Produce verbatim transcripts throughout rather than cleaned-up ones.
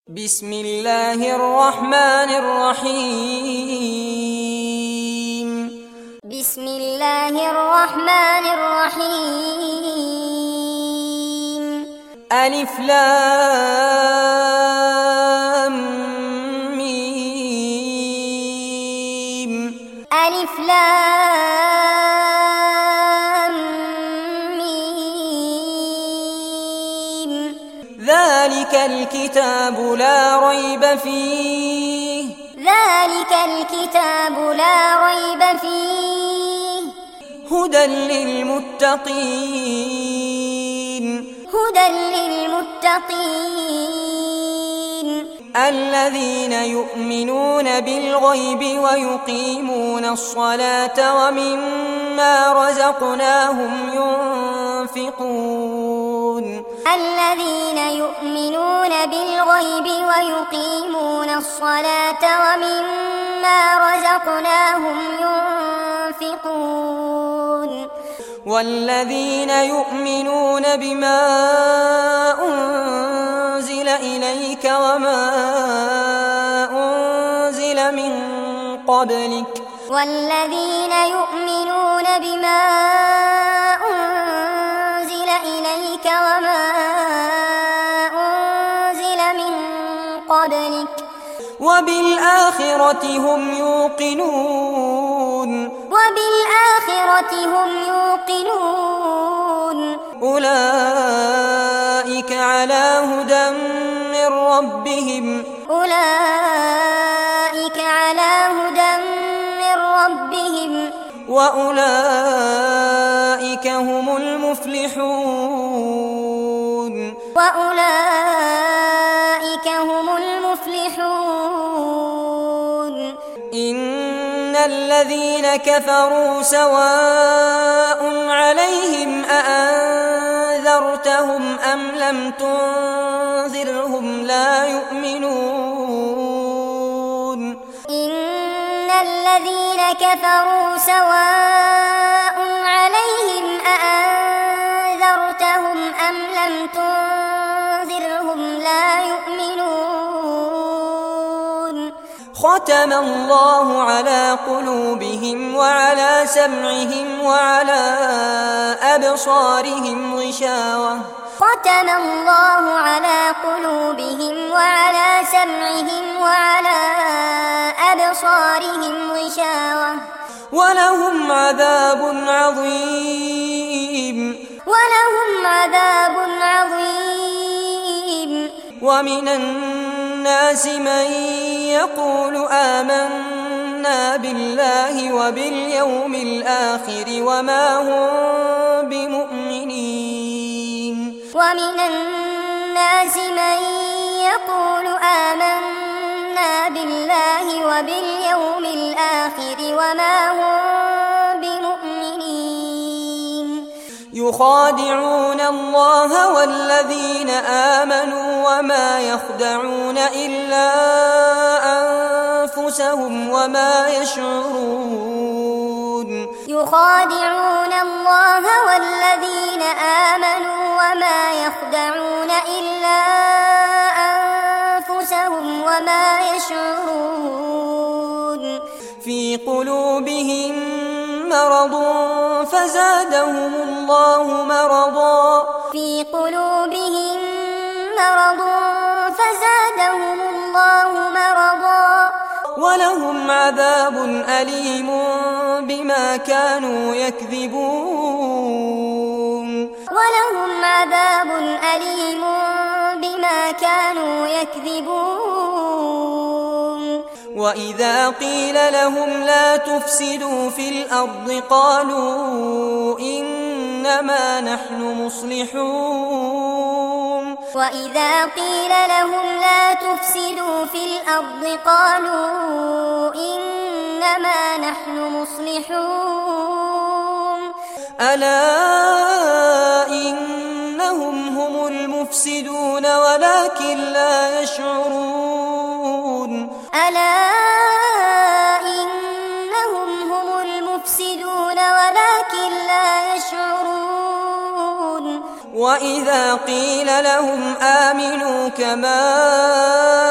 بسم الله الرحمن الرحيم بسم الله الرحمن الرحيم ألف لام ميم ألف لام ميم ذلك الكتاب لا ريب فيه ذلك الكتاب لا ريب فيه هدى للمتقين هدى للمتقين الذين يؤمنون بالغيب ويقيمون الصلاة ومما رزقناهم ينفقون الذين يؤمنون بالغيب ويقيمون الصلاة ومما رزقناهم ينفقون والذين يؤمنون بما أنزل إليك وما أنزل من قبلك والذين يؤمنون بما أنزل إليك وما أنزل من قبلك وبالآخرة هم يوقنون وبالآخرة هم يوقنون أولئك على هدى من ربهم أولئك على هدى من ربهم وأولئك هم المفلحون وأولئك هم المفلحون إن الذين كفروا سواء عليهم أأنذرتهم أم لم تنذرهم لا يؤمنون إن الذين كفروا سواء عليهم أأنذرتهم أم لم تنذرهم لا يؤمنون ختم الله على قلوبهم وعلى سمعهم وعلى أبصارهم غشاوة ختم الله على قلوبهم وعلى سمعهم وعلى أبصارهم غشاوة ولهم عذاب عظيم ولهم عذاب عظيم ومن الناس من يقول آمنا بالله وباليوم الآخر وما هم بمؤمنين ومن الناس من يقول آمنا بالله وباليوم الآخر وما هم بمؤمنين يخادعون الله والذين آمنوا وما يخدعون إلا أنفسهم وما يشعرون يخادعون الله والذين آمنوا وما يخدعون إلا أنفسهم وما يشعرون في قلوبهم مرض فزادهم الله مرضا في قلوبهم مرض فزادهم الله مرضا ولهم عذاب أليم بما كانوا يكذبون ولهم عذاب أليم بما كانوا يكذبون وإذا قيل لهم لا تفسدوا في الأرض قالوا إنما نحن مصلحون وإذا قيل لهم لا تفسدوا في الأرض قالوا إنما نحن مصلحون ألا إنهم هم المفسدون ولكن لا يشعرون ألا إنهم هم المفسدون ولكن لا يشعرون وإذا قيل لهم آمنوا كما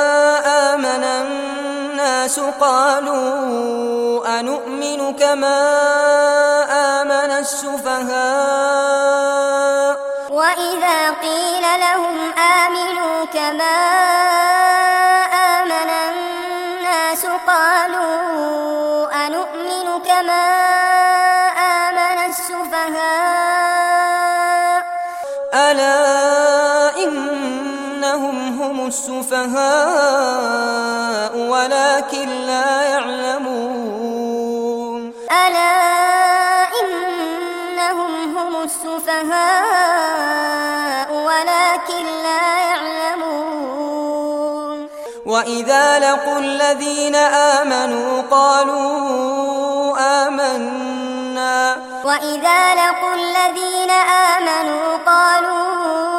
الناس قالوا أنؤمن كما آمن السفهاء وإذا قيل لهم آمنوا كما آمن الناس قالوا أنؤمن كما آمن السفهاء ألا إنهم هم السفهاء ولكن لا يعلمون ألا إنهم هم السفهاء ولكن لا يعلمون وإذا لقوا الذين آمنوا قالوا آمنا وإذا لقوا الذين آمنوا قالوا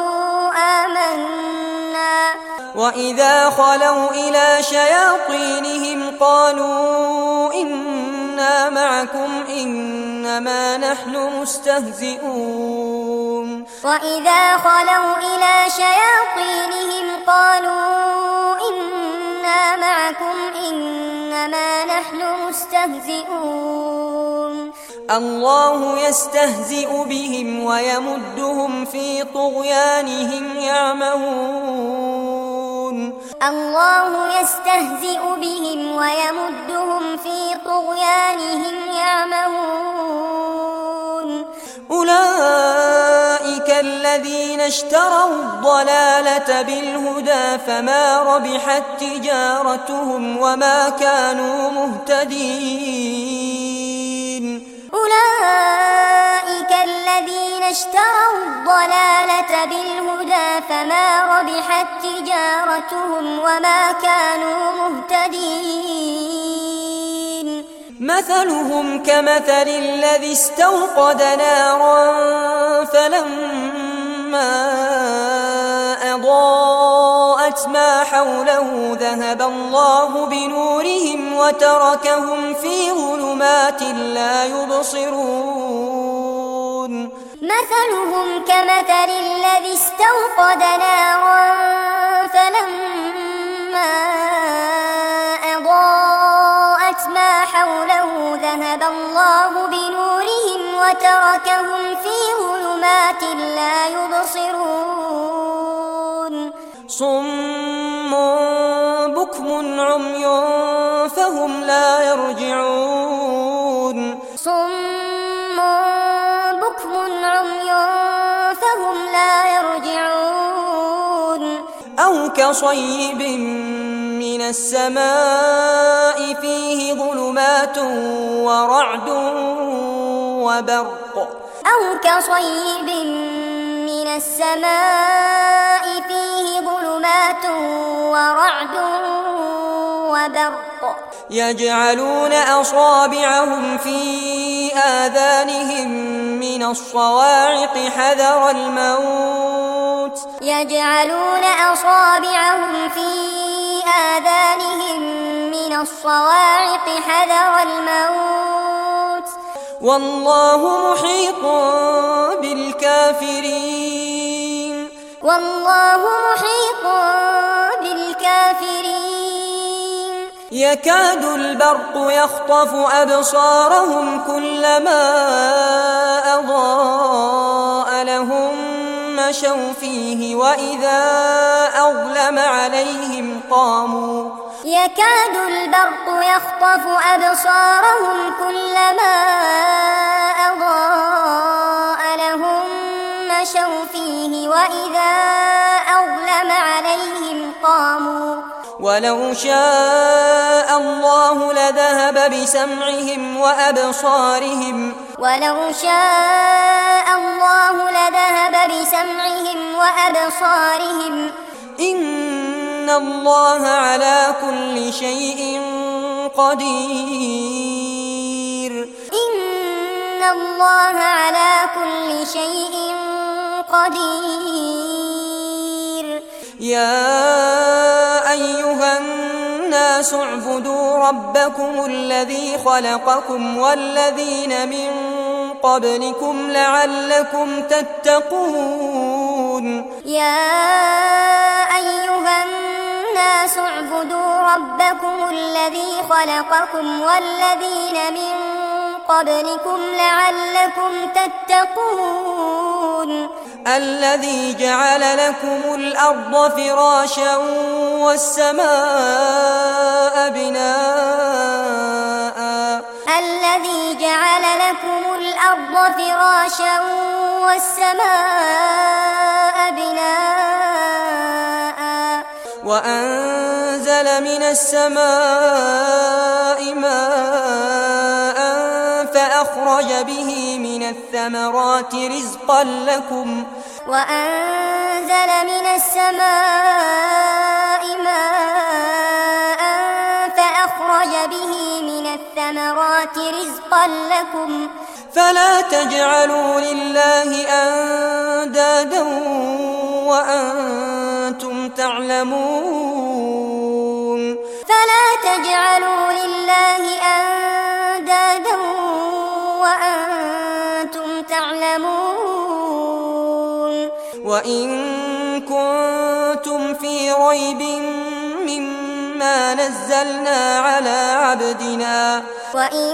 آمنا وإذا خلوا إلى شياطينهم قالوا إنا معكم إنما نحن مستهزئون وإذا خلوا إلى شياطينهم قالوا إنا معكم إنما نحن مستهزئون الله يستهزئ بهم ويمدهم في طغيانهم يعمهون الله يستهزئ بهم ويمدهم في طغيانهم يعمهون أولئك الذين اشتروا الضلالة بالهدى فما ربحت تجارتهم وما كانوا مهتدين أولئك الذين اشتروا الضلالة بالهدى فما ربحت تجارتهم وما كانوا مهتدين مثلهم كمثل الذي استوقد نارا فلما أضاءت ما حوله ذهب الله بنورهم وتركهم في ظلمات لا يبصرون مثلهم كمثل الذي استوقد نارا فلما أضاءت ما حوله ذهب الله بنورهم وتركهم في ظلمات لا يبصرون صم بكم عمي فهم لا يرجعون صم بكم عمي فهم لا يرجعون أو كصيب من السماء فيه ظلمات ورعد وبرق أو كصيب من السماء فيه ظلمات ورعد وبرق يجعلون أصابعهم في آذانهم من الصواعق حذر الموت يجعلون أصابعهم في آذانهم من الصواعق حذر الموت والله محيط بالكافرين والله محيط بالكافرين يكاد البرق يخطف أبصارهم كلما أضاء لهم مشوا فيه وإذا أظلم عليهم قاموا يكاد البرق يخطف أبصارهم كلما أضاء لهم مشوا فيه وإذا أظلم عليهم قاموا ولو شاء الله لذهب بسمعهم وأبصارهم ولو شاء الله لذهب بسمعهم وأبصارهم إن الله على كل شيء قدير إن الله على كل شيء قدير يا أيها الناس اعبدوا ربكم الذي خلقكم والذين من قبلكم لعلكم تتقون يا أيها الناس الناس اعبدوا ربكم الذي خلقكم والذين من قبلكم لعلكم تتقون الذي جعل لكم الأرض فراشا والسماء بناء الذي جعل لكم الأرض فراشا والسماء بناء وأنزل من السماء ماء فأخرج به من الثمرات رزقا لكم وأنزل من السماء ماء فأخرج به من الثمرات رزقا لكم فلا تجعلوا لله أندادا وأنتم تعلمون فلا تجعلوا لله أندادا وأنتم تعلمون وإن كنتم في ريب مما نزلنا على عبدنا وإن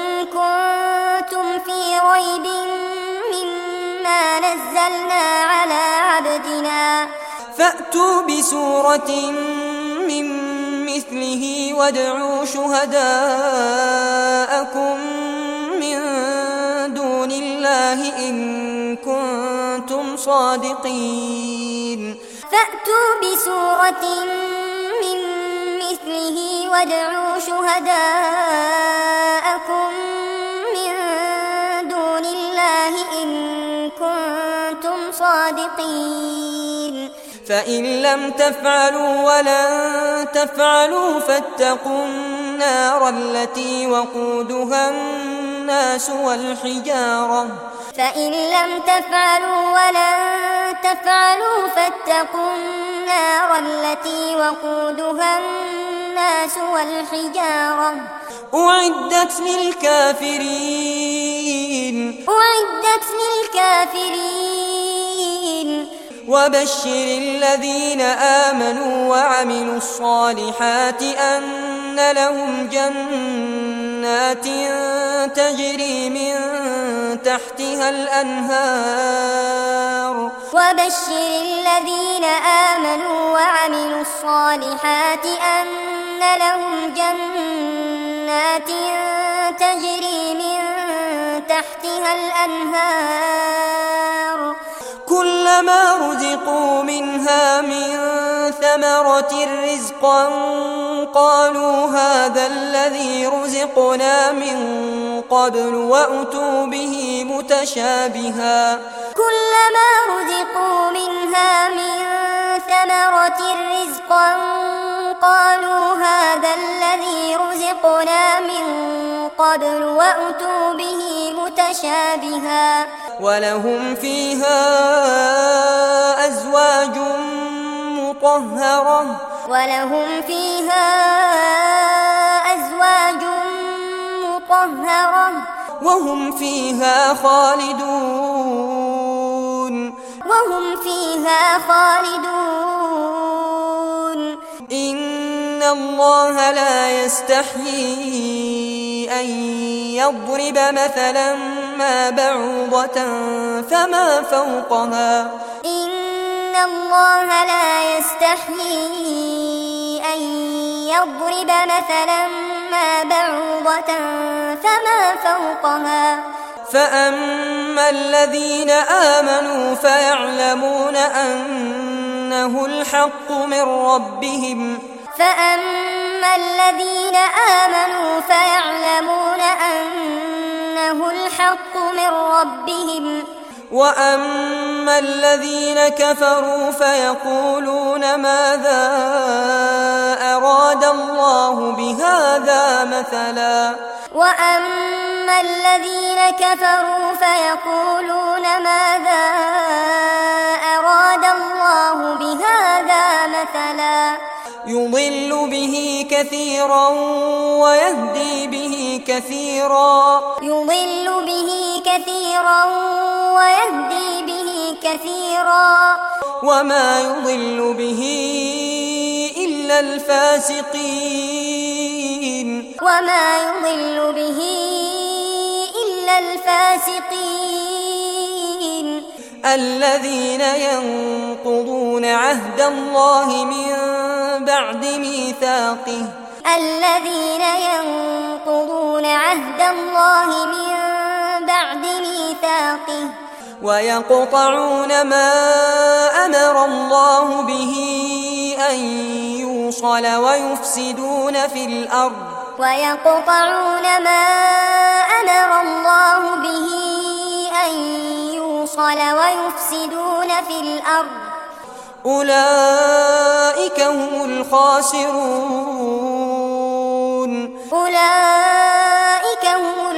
كنتم في ريب مما نزلنا على عبدنا فأتوا بسورة من مثله وادعوا شهداءكم من دون الله إن كنتم صادقين فأتوا بسورة من مثله وادعوا شهداءكم من دون الله إن كنتم صادقين فإن لم تفعلوا ولن تفعلوا فاتقوا النار التي وقودها الناس والحجارة فإن لم تفعلوا ولن تفعلوا فاتقوا النار التي وقودها الناس والحجارة أعدت للكافرين أعدت للكافرين وبشر الذين آمنوا وعملوا الصالحات أن لهم جنات تجري من تحتها الأنهار وبشر الذين آمنوا وعملوا الصالحات أن لهم جنات تجري من تحتها الأنهار كلما رزقوا منها من ثمرة رزقا قالوا هذا الذي رزقنا من قبل وأتوا به متشابها كلما رزقوا منها من ثمرة رزقا قالوا هذا الذي رزقنا من قبل وأتوا به متشابها ولهم فيها أزواج مطهرة ولهم فيها أزواج مطهرة وهم فيها خالدون وهم فيها خالدون إن الله لا يستحيي أن يضرب مثلا ما بعوضة فما فوقها إن الله لا يستحيي أن يضرب مثلا ما بعوضة فما فوقها فأما الذين آمنوا فيعلمون أنه الحق من ربهم فأما الذين آمنوا فيعلمون أنه الحق من ربهم وأما الذين كفروا فيقولون ماذا أراد الله بهذا مثلا وأما الذين كفروا فيقولون ماذا أراد الله بهذا مثلا يضل به كثيرا ويهدي به كثيرا يضل به كثيرا ويهدي به كثيرا وما يضل به إلا إلا الفاسقين وما يضل به إلا الفاسقين الذين ينقضون عهد الله من بعد ميثاقه الذين ينقضون عهد الله من بعد ميثاقه ويقطعون ما أمر الله به أن يوصل ويفسدون في الأرض ويقطعون ما أمر الله به أن يوصل ويفسدون في الأرض أولئك هم الخاسرون أولئك هم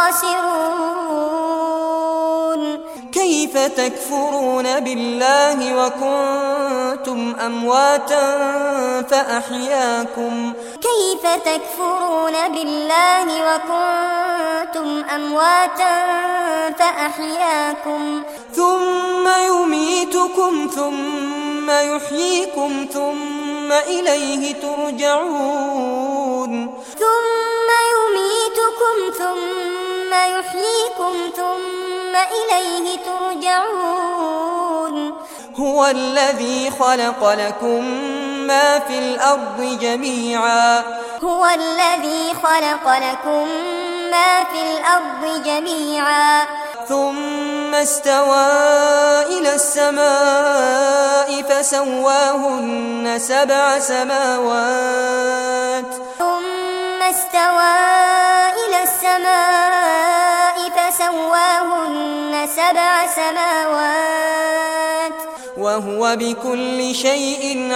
الخاسرون كيف تكفرون بالله وكنتم أمواتا فأحياكم كيف تكفرون بالله وكنتم أمواتا فأحياكم ثم يميتكم ثم يحييكم ثم إليه ترجعون ثم يميتكم ثم يحييكم ثم إليه ترجعون هو الذي خلق لكم ما في الأرض جميعا هو الذي خلق لكم ما في الأرض جميعا ثم استوى إلى السماء فسواهن سبع سماوات ثم استوى إلى السماء فسواهن سبع سماوات وهو بكل شيء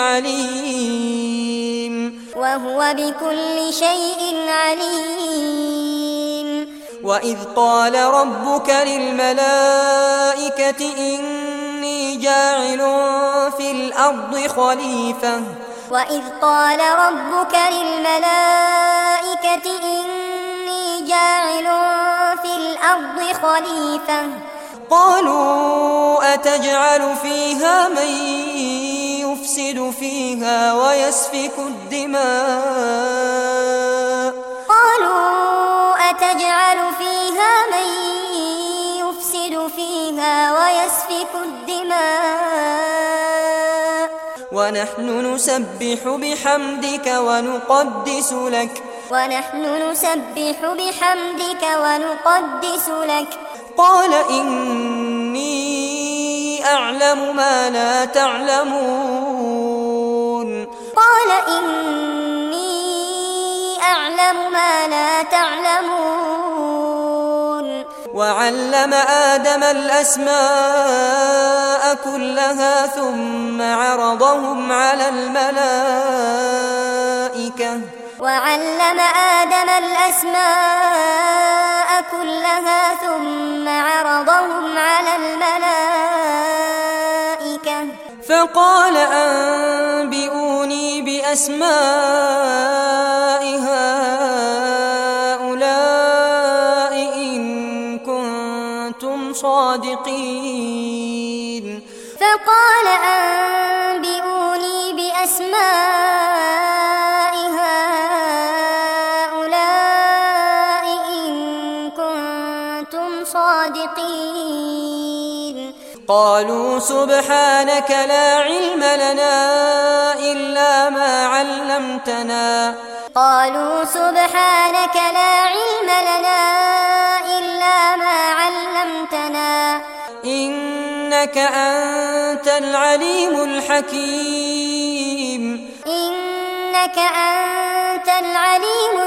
عليم وهو بكل شيء عليم وإذ قال ربك للملائكة إني جاعل في الأرض خليفة وإذ قال ربك للملائكة إني جاعل في الأرض خليفة قالوا أتجعل فيها من يفسد فيها ويسفك الدماء قالوا أتجعل فيها من يفسد فيها ويسفك الدماء ونحن نسبح بحمدك ونقدس لك ونحن نسبح بحمدك ونقدس لك قال إني أعلم ما لا تعلمون قال إني أعلم ما لا تعلمون وعلم آدم الأسماء كلها ثم عرضهم على الملائكة وعلم آدم الأسماء كلها ثم عرضهم على الملائكة فقال أنبئوني بأسماء هؤلاء إن كنتم صادقين فقال أنبئوني بأسماء هؤلاء إن كنتم صادقين قالوا سبحانك لا علم لنا إلا ما علمتنا قالوا سبحانك لا علم لنا إلا ما علمتنا إنك أنت العليم الحكيم إنك أنت العليم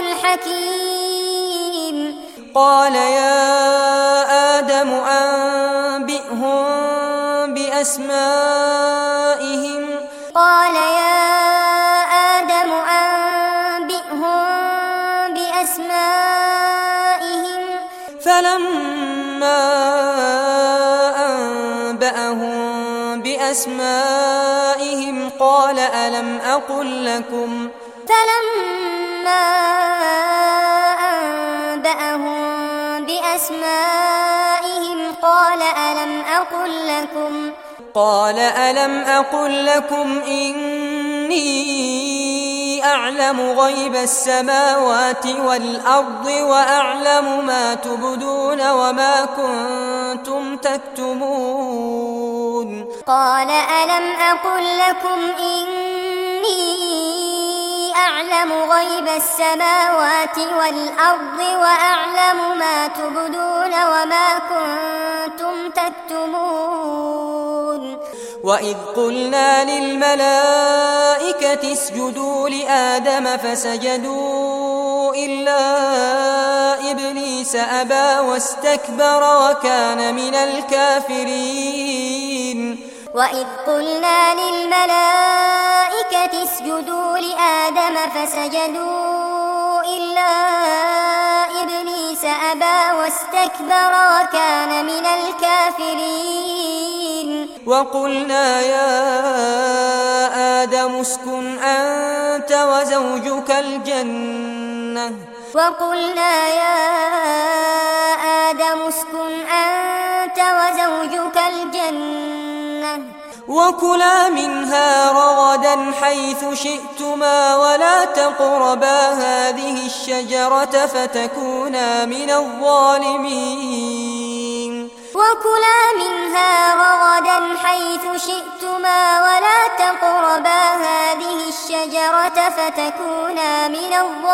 الحكيم قال يا آدم أنبئهم بأسمائهم قال يا آدم أنبئهم بأسمائهم فلما أنبأهم بأسمائهم قال ألم أقل لكم فلما أنبأهم بأسمائهم قال ألم أقل لكم قال ألم أقل لكم إني أعلم غيب السماوات والأرض وأعلم ما تبدون وما كنتم تكتمون. قال ألم أقل لكم إني أعلم غيب السماوات والأرض وأعلم ما تبدون وما كنتم تكتمون. وإذ قلنا للملائكة اسجدوا لآدم فسجدوا إلا إبليس أبى واستكبر وكان من الكافرين. وإذ قلنا للملائكة اسجدوا لآدم فسجدوا إلا إبليس أبى واستكبر وكان من الكافرين. وقلنا يا آدم اسكن أنت وزوجك الجنة وقلنا يا آدم اسكن أنت وزوجك الجنة وكلا منها رغدا حيث شئتما ولا تقربا هذه الشجرة فتكونا من الظالمين. وكلا منها رغدا حيث شئتما ولا تقربا هذه الشجرة فتكونا من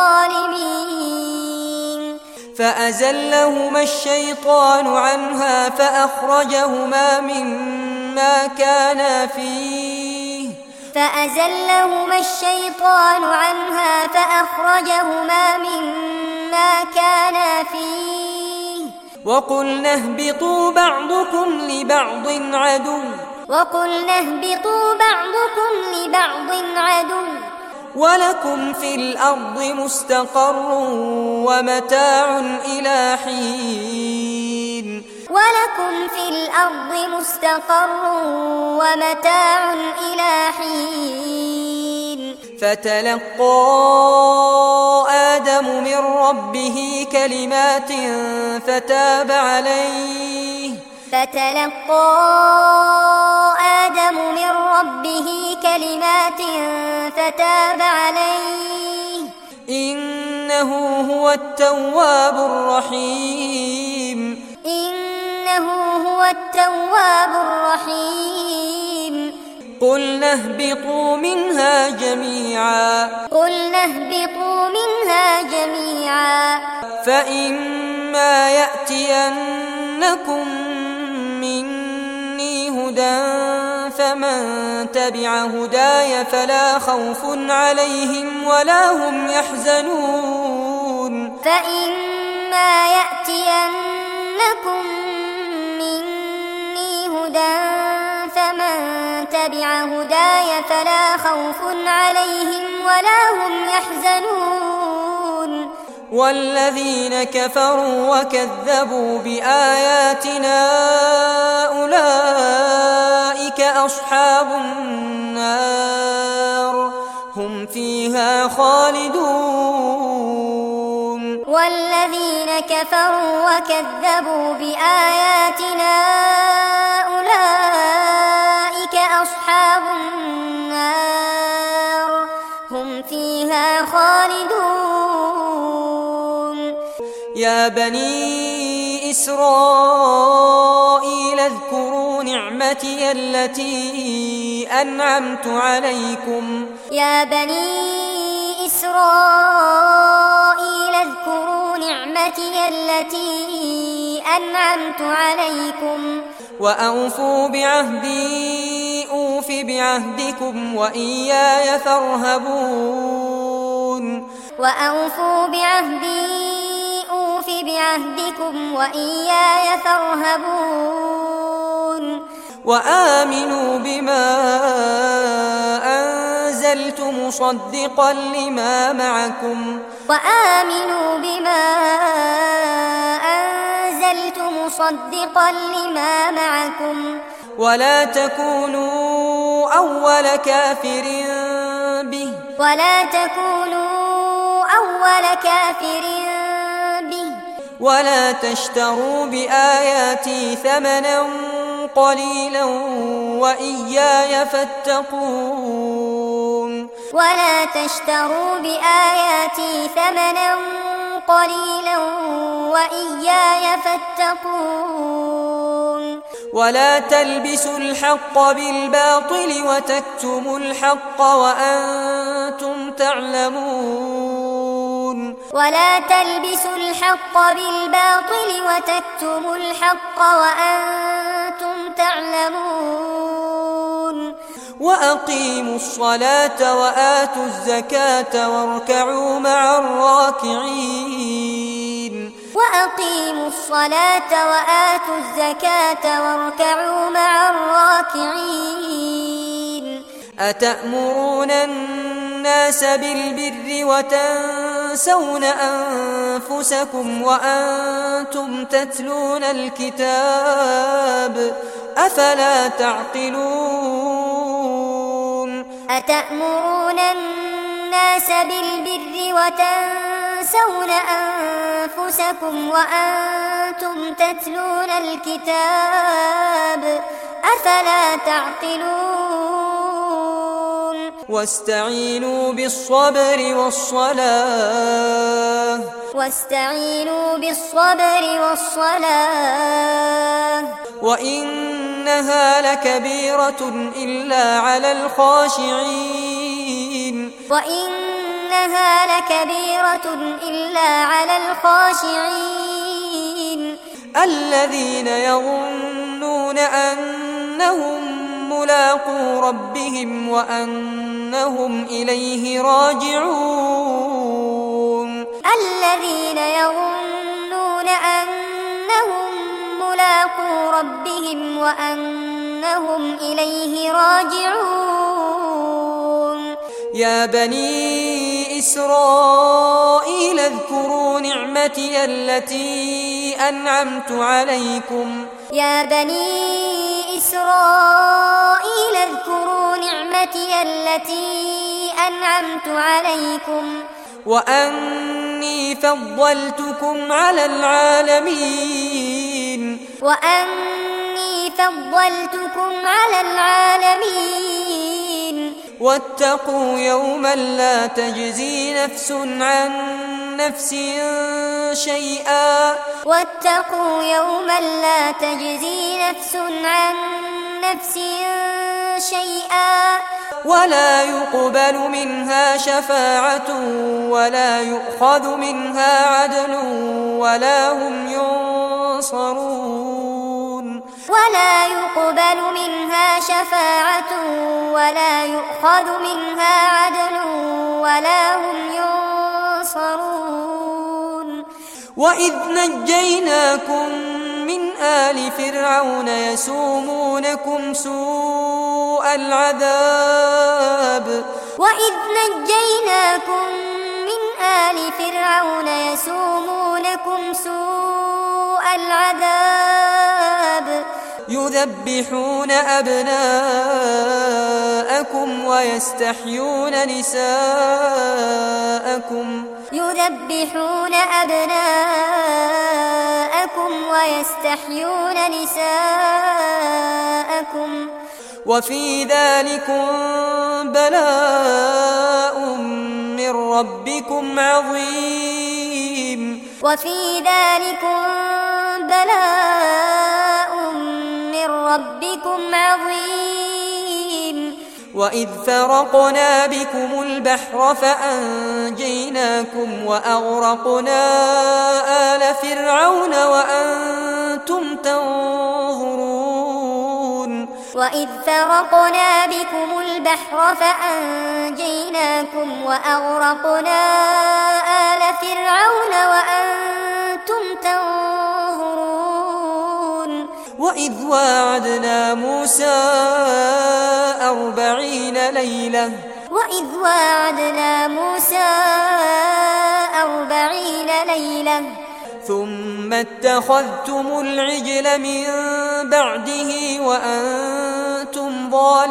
الظالمين. فأزلهما الشيطان عنها فأخرجهما مما كانا فيه فأزلهما الشيطان عنها فأخرجهما مما كانا فيه. وقلنا اهبطوا بعضكم لبعض عدو وقلنا اهبطوا بعضكم لبعض عدو ولكم في الأرض مستقر ومتاع إلى حين. ولكم في الأرض مستقر ومتاع إلى حين. فتلقى آدم من ربه كلمات فتاب عليه فتلقى آدم من ربه كلمات فتاب عليه إنه هو التواب الرحيم. إنه هو التواب الرحيم. قلنا اهبطوا منها جميعا قلنا اهبطوا منها جميعا فإما يأتينكم مني هدى فمن تبع هداي فلا خوف عليهم ولا هم يحزنون. فإما يأتينكم مني هدى فمن تبع هداي فلا خوف عليهم ولا هم يحزنون. والذين كفروا وكذبوا بآياتنا أولئك أصحاب النار هم فيها خالدون. والذين كفروا وكذبوا بآياتنا أولئك أصحاب النار هم فيها خالدون. يا بني إسرائيل اذكروا نعمتي التي أنعمت عليكم يا بني إسرائيل اذكروا نعمتي التي أنعمت عليكم وأوفوا بعهدي أوف بعهدكم وإياي فارهبون. وأوفوا بعهدي أوف بعهدكم وإياي فارهبون. وآمنوا بما أنزلت مصدقا لما معكم وآمنوا بما أنزلت مصدقا لما معكم ولا تكونوا أول كافر به ولا تكونوا أول كافر به ولا تشتروا بآياتي ثمنا قليلا وإياي فاتقون. ولا تشتروا بآياتي ثمنا قليلا وإياي فاتقون ولا تلبسوا الحق بالباطل وتكتموا الحق وأنتم تعلمون ولا تلبسوا الحق بالباطل وتكتموا الحق وأنتم تعلمون وأقيموا الصلاة وآتوا الزكاة واركعوا مع الراكعين وأقيموا الصلاة وآتوا الزكاة واركعوا مع الراكعين أتأمرون الناس بالبر وتنسون أنفسكم وأنتم تتلون الكتاب أفلا تعقلون أتأمرون الناس بالبر وتنسون أنفسكم وأنتم تتلون الكتاب أفلا تعقلون واستعينوا بالصبر والصلاة واستعينوا بالصبر والصلاة وإنها لكبيرة إلا على الخاشعين وإنها لكبيرة إلا على الخاشعين الذين يظنون أنهم ملاقو ربهم وأنهم إليه راجعون الذين يظنون أنهم ملاقو ربهم وأنهم إليه راجعون يا بني إسرائيل اذكروا نعمتي التي أنعمت عليكم يا بني إسرائيل اذكروا نعمتي التي أنعمت عليكم وأني فضلتكم على العالمين وأني فضلتكم على العالمين واتقوا يوما لا تجزي نفس عن نفس شيئا واتقوا يوما لا تجزي نفس عن نفس شيئا ولا يقبل منها شفاعة ولا يؤخذ منها عدل ولا هم ينصرون ولا يقبل منها شفاعة ولا يؤخذ منها عدل ولا هم ينصرون وإذ نجيناكم من آل فرعون يسومونكم سوء العذاب وإذ نجيناكم من آل فرعون يسومونكم سوء العذاب يذبحون أبناءكم ويستحيون نساءكم يذبحون أبناءكم ويستحيون نساءكم وفي ذلكم بلاء من ربكم عظيم وفي ذلكم بلاء من ربكم عظيم وإذ فرقنا بكم البحر فأنجيناكم وأغرقنا آل فرعون وأنتم تنظرون وإذ فرقنا بكم البحر فأنجيناكم وأغرقنا آل فرعون وأنتم تنظرون وإذ واعدنا موسى أربعين ليلة وإذ واعدنا موسى أربعين ليلة ثم اتخذتم العجل من بعده وأنتم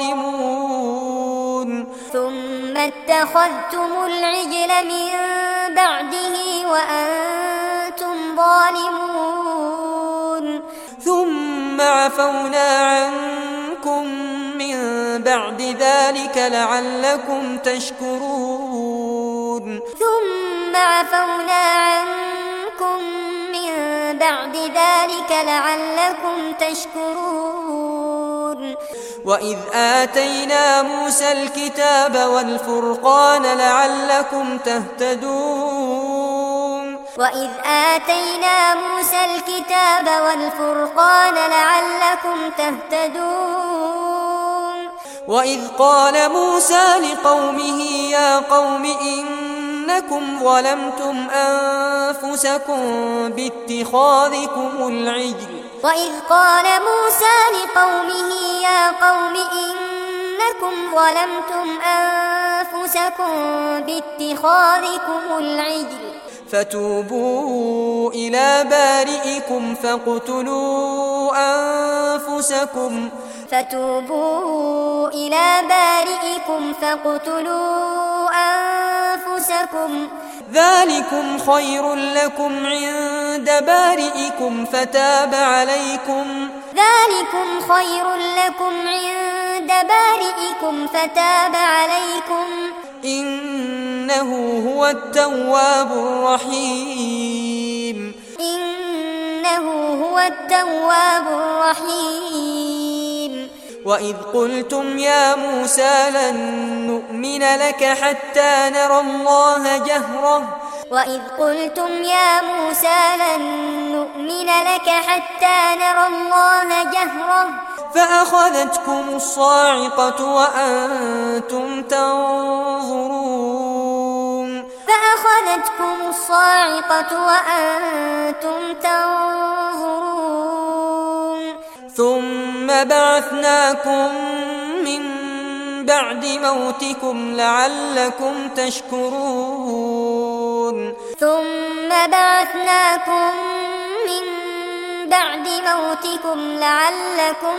ظالمون ثم اتخذتم العجل من بعده وأنتم ظالمون ثم عفونا عنكم من بعد بعد ذلك لعلكم تشكرون ثم عفونا عنكم من بعد ذلك لعلكم تشكرون وإذ آتينا موسى الكتاب والفرقان لعلكم تهتدون وإذ آتينا موسى الكتاب والفرقان لعلكم تهتدون وإذ قال موسى لقومه يا قوم إنكم ظلمتم أنفسكم باتخاذكم العجل وإذ قال موسى لقومه يا قوم إنكم ظلمتم أنفسكم باتخاذكم العجل فتوبوا إلى بارئكم فاقتلوا أنفسكم فتوبوا إلى بارئكم فاقتلوا أنفسكم ذلكم خير لكم عند بارئكم فتاب عليكم ذلكم خير لكم عند بارئكم فتاب عليكم إنه هو التواب الرحيم إنه هو التواب الرحيم وإذ قلتم يا موسى لن نؤمن لك حتى نرى الله جهرة وإذ قلتم يا موسى لن نؤمن لك حتى نرى الله جهرة فأخذتكم الصاعقة وأنتم تنظرون فأخذتكم الصاعقة وأنتم تنظرون ثم بعثناكم من بعد موتكم لعلكم تشكرون ثم بعثناكم من بعد موتكم لعلكم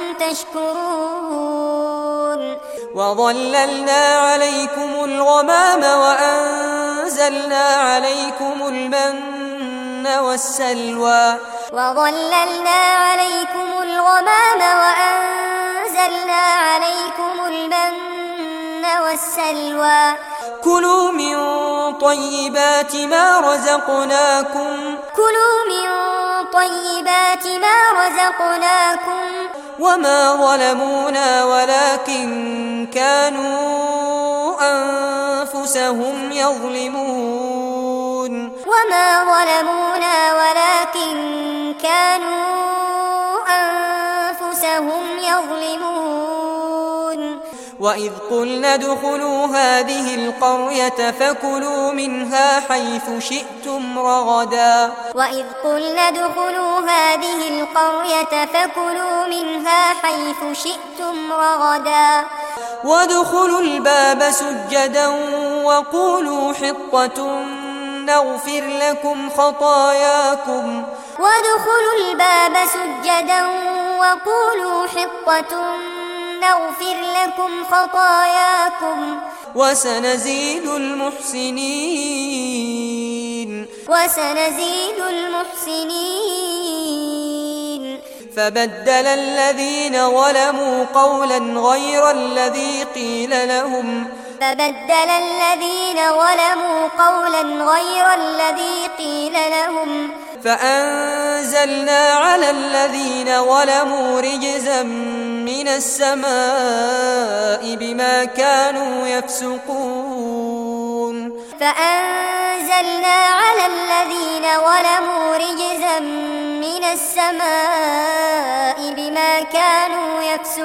تشكرون وظللنا عليكم الغمام وأنزلنا عليكم المن والسلوى وظللنا عليكم الغمام وأنزلنا عليكم المن والسلوى كلوا من طيبات ما رزقناكم كلوا من طيبات ما رزقناكم وما ظلمونا ولكن كانوا أنفسهم يظلمون وما ظلمونا ولكن كانوا أنفسهم يظلمون وإذ قلنا ادخلوا هذه القرية فكلوا منها حيث شئتم رغدا وإذ قلنا ادخلوا هذه القرية فكلوا منها حيث شئتم رغدا وادخلوا الباب سجدا وقولوا حطة نغفر لكم خطاياكم وادخلوا الباب سجدا وقولوا حطة نغفر لكم خطاياكم وسنزيد المحسنين وسنزيد المحسنين فبدل الذين ظلموا قولا غير الذي قيل لهم فبدل الذين ظلموا قولا غير الذي قيل لهم فأنزلنا على الذين ظلموا رجزا من السماء بما كانوا يفسقون فأنزلنا على الذين ظلموا رجزا من السماء بما كانوا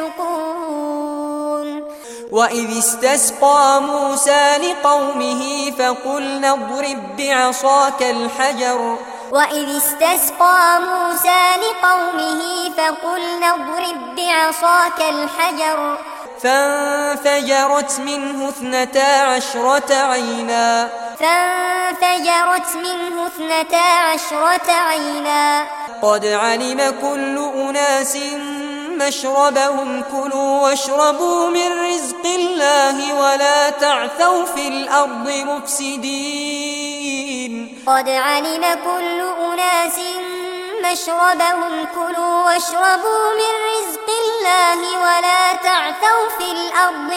يفسقون وإذ استسقى موسى لقومه فقلنا اضرب بعصاك الحجر وإذ استسقى موسى لقومه فقلنا اضرب بعصاك الحجر فانفجرت منه اثنتا عشرة عينا فانفجرت منه اثنتا عشرة عينا قد علم كل أناس مشربهم كلوا واشربوا من رزق الله ولا تعثوا في الأرض مفسدين قد علم كل أناس مشربهم كلوا واشربوا من رزق الله ولا تعثوا في الأرض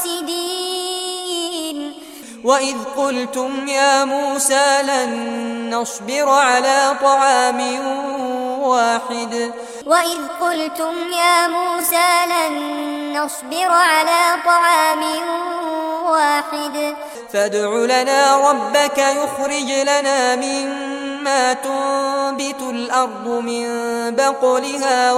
مفسدين وإذ قلتم يا موسى لن نصبر على طعام واحد وإذ قلتم يا موسى لن نصبر على طعام واحد فادع لنا ربك يخرج لنا مما تنبت الأرض من بقلها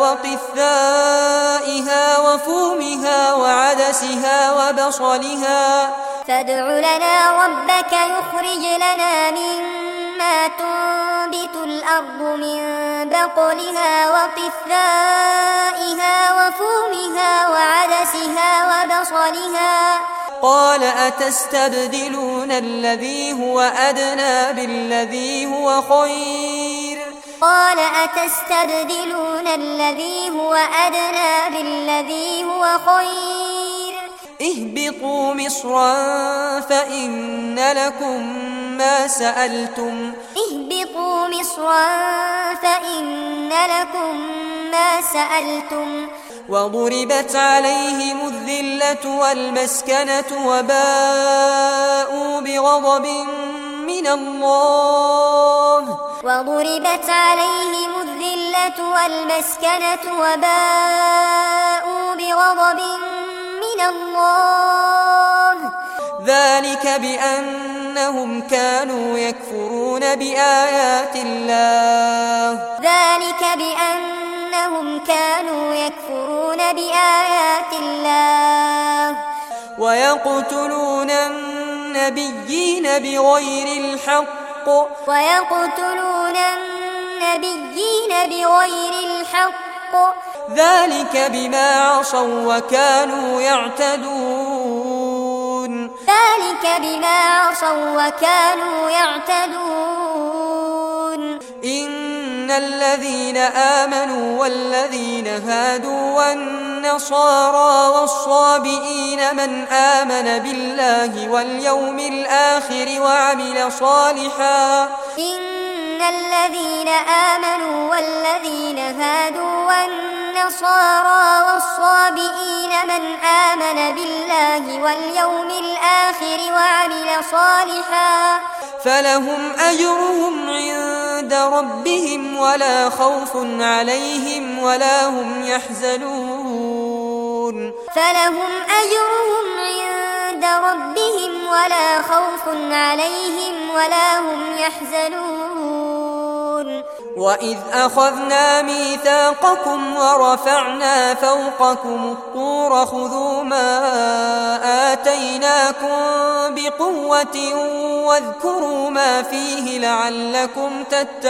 وقثائها وفومها وعدسها وبصلها فادع لنا ربك يخرج لنا مما تنبت الأرض من بقلها وقثائها وفومها وعدسها وبصلها قال أتستبدلون الذي هو أدنى بالذي هو خير قال أتستبدلون الذي هو أدنى بالذي هو خير اهبطوا مصرا فإن لكم ما سألتم اهبطوا مصرا فإن لكم ما سألتم وضربت عليهم الذلة والمسكنة وباءوا بغضب من الله وضربت عليهم الذلة والمسكنة وباءوا بغضب من الله ذلك بأنهم كانوا يكفرون بآيات الله ذلك بأنهم كانوا يكفرون بآيات الله ويقتلون النبيين بغير الحق ويقتلون النبيين بغير الحق ذلك بما عصوا وكانوا يعتدون ذلك بما عصوا وكانوا يعتدون إن الذين آمنوا والذين هادوا والنصارى والصابئين من آمن بالله واليوم الآخر وعمل صالحا إن الذين آمنوا والذين هادوا والنصارى والصابئين من آمن بالله واليوم الآخر وعمل صالحا فلهم أجرهم عند ربهم ولا خوف عليهم ولا هم يحزنون فلهم أجرهم عند ربهم ولا خوف عليهم ولا هم يحزنون وإذ أخذنا ميثاقكم ورفعنا فوقكم الطور خذوا ما آتيناكم بقوة واذكروا ما فيه لعلكم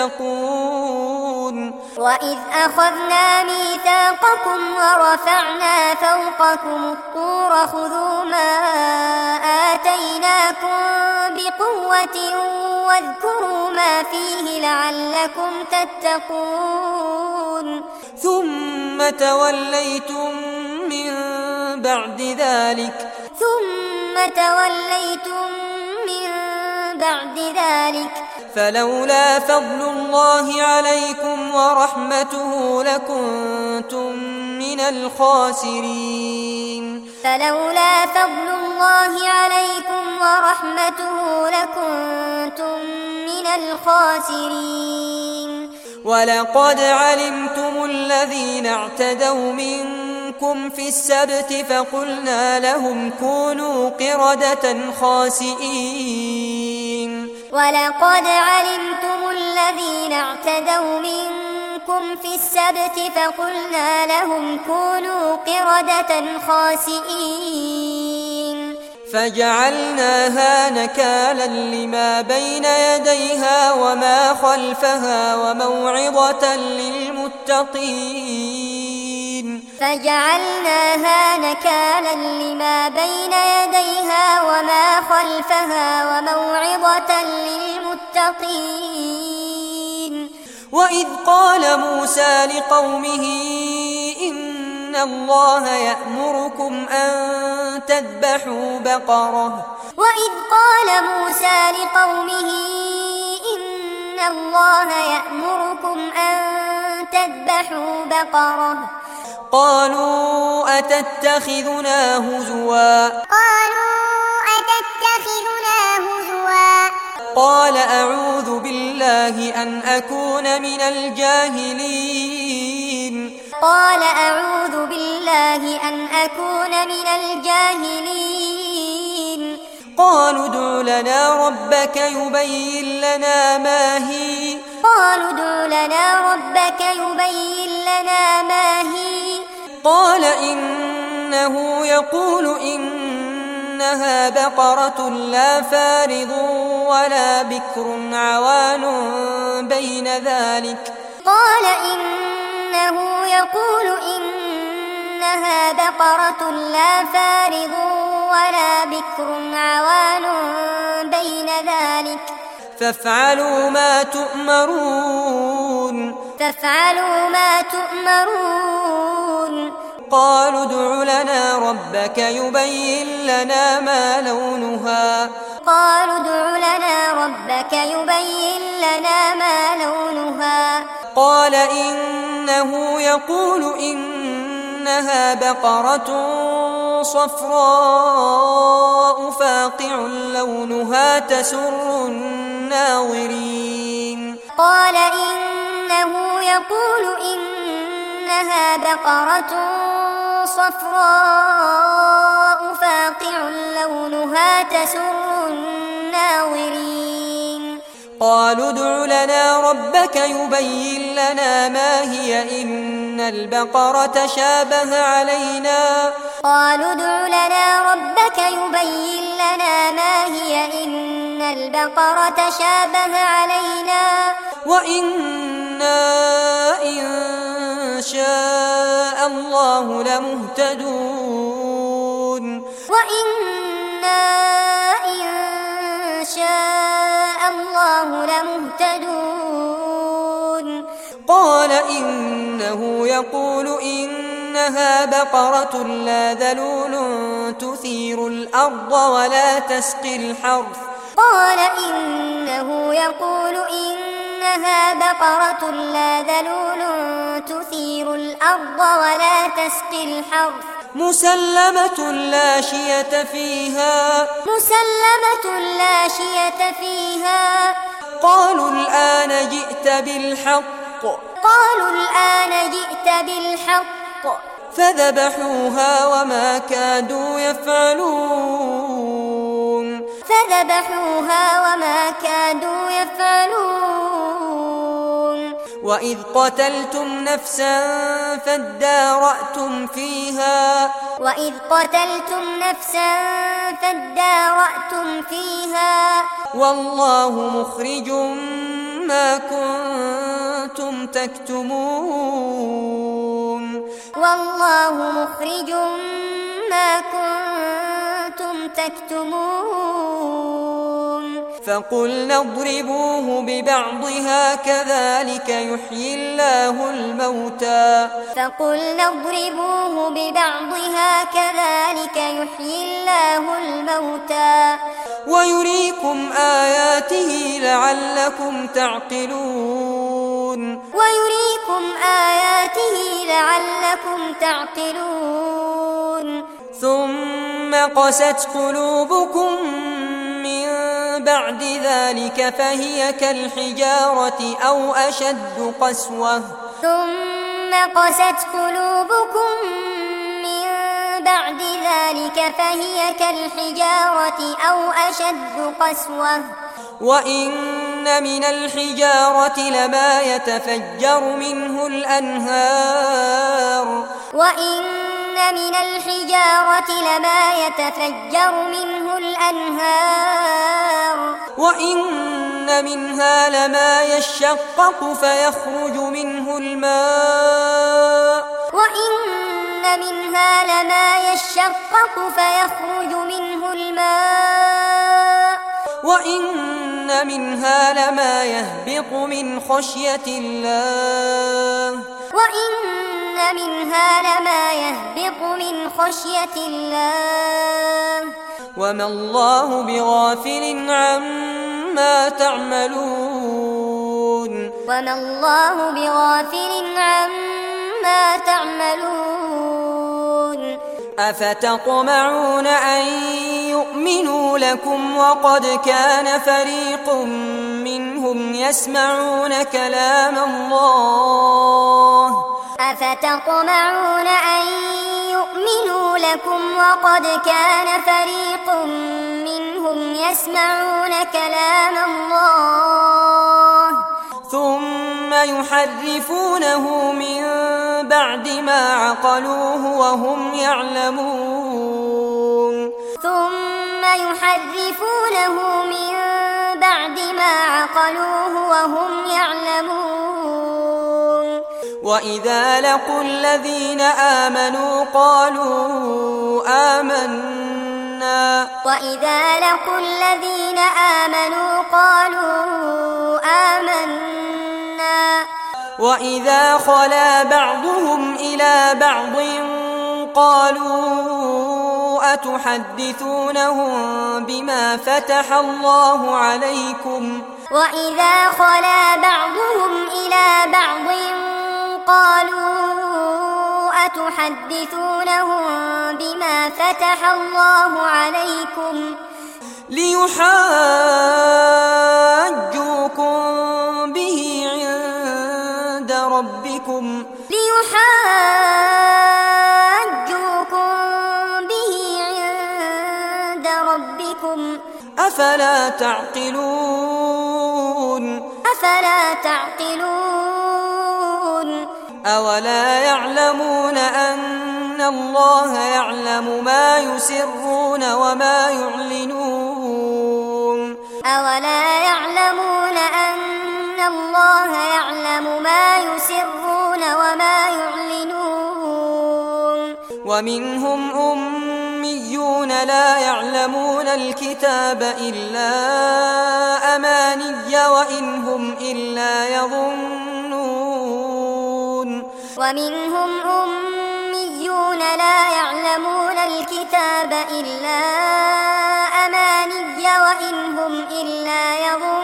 تتقون وإذ أخذنا ميثاقكم ورفعنا فوقكم الطور خذوا ما آتيناكم بقوة واذكروا ما فيه لعلكم تتقون ثم توليتم من بعد ذلك ثم توليتم من بعد ذلك فلولا فضل الله عليكم ورحمته لكنتم من الخاسرين فلولا فضل الله عليكم ورحمته لكنتم من الخاسرين ولقد علمتم الذين اعتدوا منكم في السبت فقلنا لهم كونوا قردة خاسئين ولقد علمتم الذين اعتدوا منكم في السبت فقلنا لهم كونوا قردة خاسئين فجعلناها نكالا لما بين يديها وما خلفها وموعظة للمتقين فجعلناها نكالا لما بين يديها وما خلفها وموعظة للمتقين وإذ قال موسى لقومه إن الله يأمركم أن تذبحوا بقرة وإذ قال موسى لقومه إن الله يأمركم أن تذبحوا بقرة قالوا أتتخذنا هزوا قالوا أتتخذنا هزوا قال أعوذ بالله أن أكون من الجاهلين قال أعوذ بالله أن أكون من الجاهلين قالوا ادع لنا ربك يبين لنا ما هي قالوا ادع لنا ربك يبين لنا ما هي قال إنه يقول إنها بقرة لا فارض ولا بكر عوان بين ذلك قال إنه يقول إنها بقرة لا فارض ولا بكر عوان بين ذلك فافعلوا ما تؤمرون فافعلوا ما تؤمرون قالوا ادع لنا ربك يبين لنا ما لونها قالوا ادع لنا ربك يبين لنا ما لونها قال إنه يقول إنها بقرة صفراء فاقع لونها تسر الناظرين قال إنه يقول إنها بقرة صفراء فاقع لونها تسر الناظرين قالوا ادع لنا ربك يبين لنا ما هي إن البقرة شابه علينا قالوا ادع لنا ربك يبين لنا ما هي إن البقرة شابه علينا وإنا إن شاء الله لمهتدون وإنا إن شاء الله لمهتدون قال إنه يقول إنها بقرة لا ذلول تثير الأرض ولا تسقي الحرث قال إنه يقول إنها بقرة لا ذلول تثير الأرض ولا تسقي الحرث مسلمة لا شية فيها مسلمة لا شية فيها قالوا الآن جئت بالحق قالوا الآن جئت بالحق فذبحوها وما كادوا يفعلون فذبحوها وما كادوا يفعلون وإذ قتلتم نفسا فادارأتم فيها وإذ قتلتم نفسا فادارأتم فيها والله مخرج ما كنتم تكتمون والله مخرج ما كنتم تكتمون فقلنا اضربوه ببعضها كذلك يحيي الله الموتى فقلنا اضربوه ببعضها كذلك يحيي الله الموتى ويريكم آياته لعلكم تعقلون ويريكم آياته لعلكم تعقلون ثم قست قلوبكم من بعد ذلك فهي كالحجارة أو أشد قسوة ثم قست قلوبكم من بعد ذلك فهي كالحجارة أو أشد قسوة وإن من الحجارة لما يتفجر منه الأنهار وإن من الحجارة لما يتفجر منه الأنهار وإن منها لما يشقق فيخرج منه الماء وإن منها لما يشقق فيخرج منه الماء وإن منها لما يهبط من خشية الله وإن منها لما يهبط من خشية الله وما الله بغافل عما تعملون وما الله بغافل عما تعملون أفتطمعون أن يؤمنوا لكم وقد كان فريق منهم يسمعون كلام الله أفتطمعون أن يؤمنوا لكم وقد كان فريق منهم يسمعون كلام الله ثم يحرفونه من بعد ما عقلوه وهم يعلمون ثم يحرفونه من بعد ما عقلوه وهم يعلمون وإذا لقوا الذين آمنوا قالوا آمنا وإذا لقوا الذين آمنوا قالوا آمنا وإذا خلا بعضهم إلى بعض قالوا أتحدثونهم بما فتح الله عليكم وإذا خلا بعضهم إلى بعض قالوا أتحدثونهم بما فتح الله عليكم ليحاجوكم به عند ربكم ليحاجوكم به عند ربكم أفلا تعقلون أفلا تعقلون أولا يعلمون أن الله يعلم ما يسرون وما يعلنون أولا يعلمون أن الله يعلم ما يسرون وما يعلنون ومنهم أميون لا يعلمون الكتاب إلا أماني وإن هم إلا يظنون ومنهم أميون لا يعلمون الكتاب إلا أماني وإن هم إلا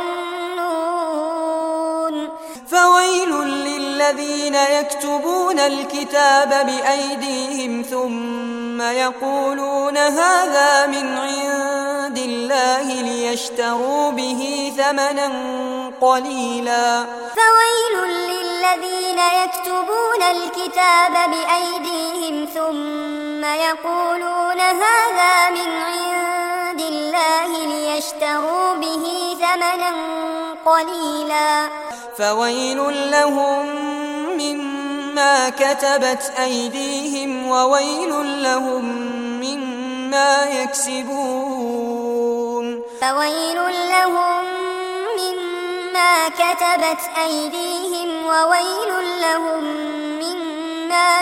يظنون فويل للذين يكتبون الكتاب بأيديهم ثم يقولون هذا من عند الله ليشتروا به ثمنا قليلا فويل للذين يكتبون الكتاب بأيديهم ثم يقولون هذا من عند الله ليشتروا به ثمنا قليلا فويل لهم مما كتبت أيديهم وويل لهم مما يكسبون فويل لهم مما كتبت أيديهم وويل لهم مما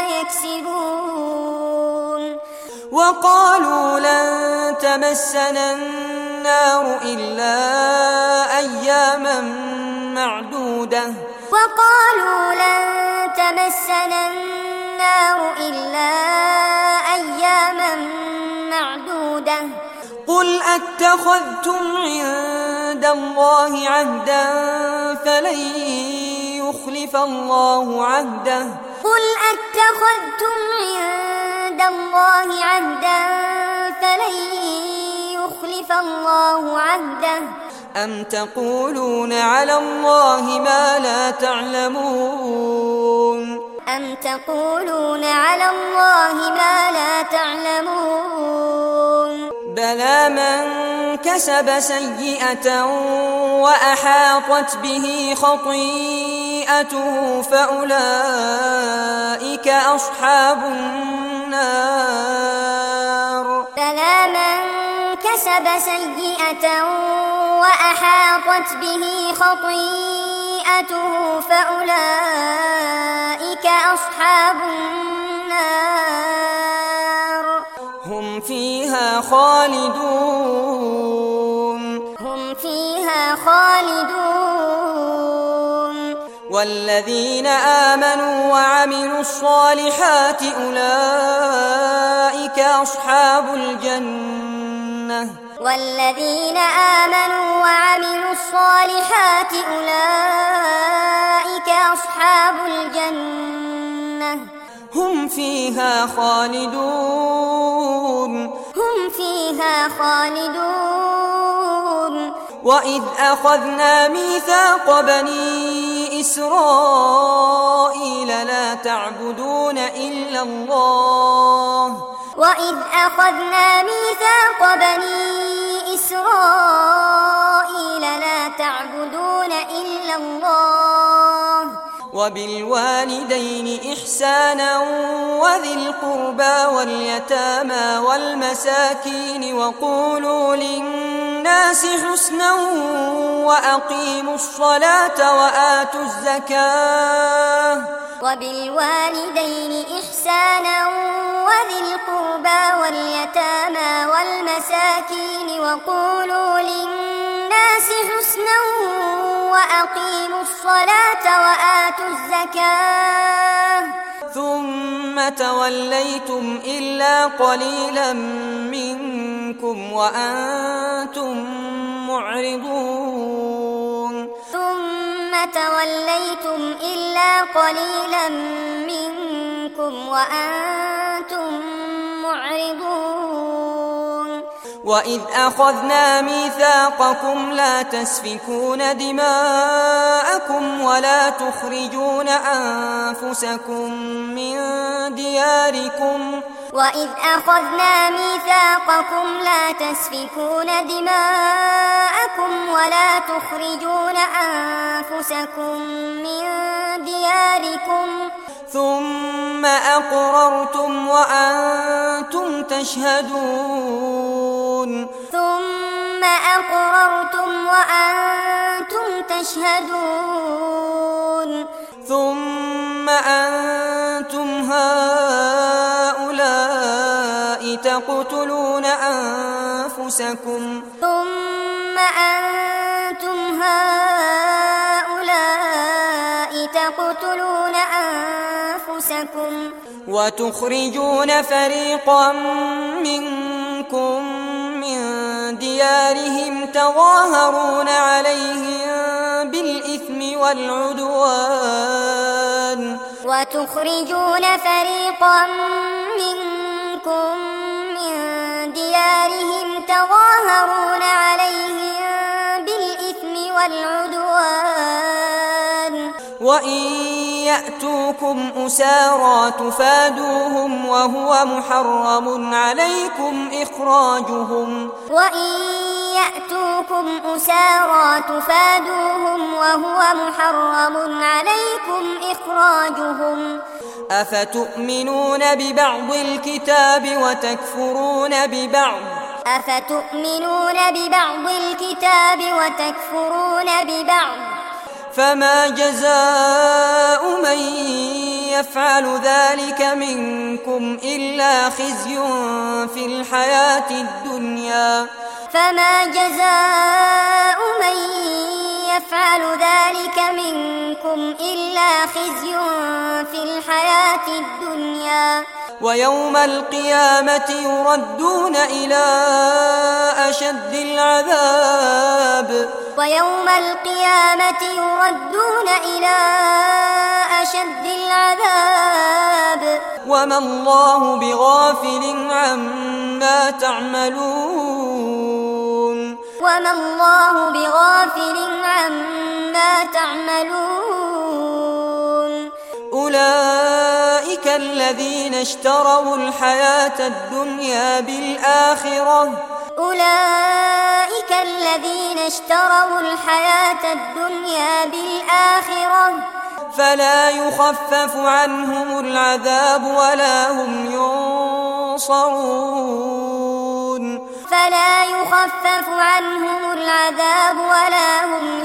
يكسبون وقالوا لن تمسنا النار إلا أياما معدودة وقالوا لن تمسنا النار إلا أياما معدودة قل أتخذتم عند الله عهدا فلن يخلف الله عهده قل أتخذتم عند الله عهدا فلن يخلف الله عهده أم تقولون على الله ما لا تعلمون أم تقولون على الله ما لا تعلمون بلى من كسب سيئة وأحاطت به خطيئته فأولئك أصحاب النار بلى من كسب سيئة وأحاطت به خطيئته فأولئك أصحاب النار هم فيها خالدون هم فيها خالدون والذين آمنوا وعملوا الصالحات أولئك أصحاب الجنة والذين آمنوا وعملوا الصالحات أولئك أصحاب الجنة هم فيها خالدون هم فيها خالدون وإذ أخذنا ميثاق بني إسرائيل لا تعبدون إلا الله وإذ أخذنا ميثاق بني إسرائيل لا تعبدون إلا الله وبالوالدين إحسانا وذي القربى واليتامى والمساكين وقولوا للناس حسنا وأقيموا الصلاة وآتوا الزكاة وبالوالدين إحسانا وذي القربى واليتامى والمساكين وقولوا للناس حسنا وأقيموا الصلاة وآتوا الزكاة ثم توليتم إلا قليلا منكم وأنتم معرضون ثم توليتم إلا قليلا منكم وأنتم معرضون وإذ أخذنا ميثاقكم لا تسفكون دماءكم ولا تخرجون أنفسكم من دياركم وإذ أخذنا ميثاقكم لا تسفكون دماءكم ولا تخرجون أنفسكم من دياركم ثم أقررتم وأنتم تشهدون ثم أقررتم وأنتم تشهدون ثم أنتم هؤلاء تقتلون أنفسكم ثم أنتم هؤلاء تقتلون أنفسكم وتخرجون فريقا منكم من ديارهم تظاهرون عليهم بالإثم والعدوان وتخرجون فريقا منكم من ديارهم تظاهرون عليهم بالإثم والعدوان وإن يأتوكم أسارى تفادوهم وهو محرم عليكم إخراجهم وإن يأتوكم أسارى تفادوهم وهو محرم عليكم إخراجهم أفتؤمنون ببعض الكتاب وتكفرون ببعض أفتؤمنون ببعض الكتاب وتكفرون ببعض فما جزاء من يفعل ذلك منكم إلا خزي في الحياة الدنيا فما جزاء من يفعل ذلك منكم إلا خزي في الحياة الدنيا ويوم القيامة يردون إلى أشد العذاب ويوم القيامة يردون إلى أشد العذاب وما الله بغافل عما تعملون وما الله بغافل عما تعملون أولئك الذين اشتروا الحياة الدنيا بالآخرة أولئك الذين اشتروا الحياة الدنيا بالآخرة فلا يخفف عنهم العذاب ولا هم ينصرون فلا يخفف عنهم العذاب ولا هم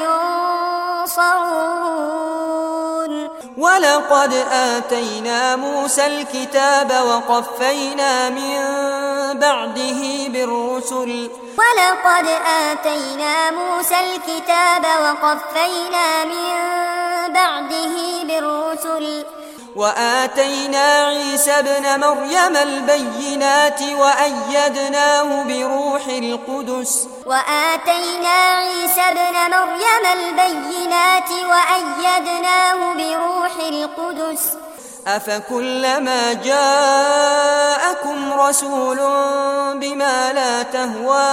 ينصرون ولقد آتينا موسى الكتاب وقفينا من بعده بالرسل ولقد آتينا موسى الكتاب وقفينا من بعده بالرسل وآتينا عيسى ابن مريم البينات وأيدناه بروح القدس وآتينا عيسى ابن مريم البينات وأيدناه بروح القدس أفكلما جاءكم رسول بما لا تهوى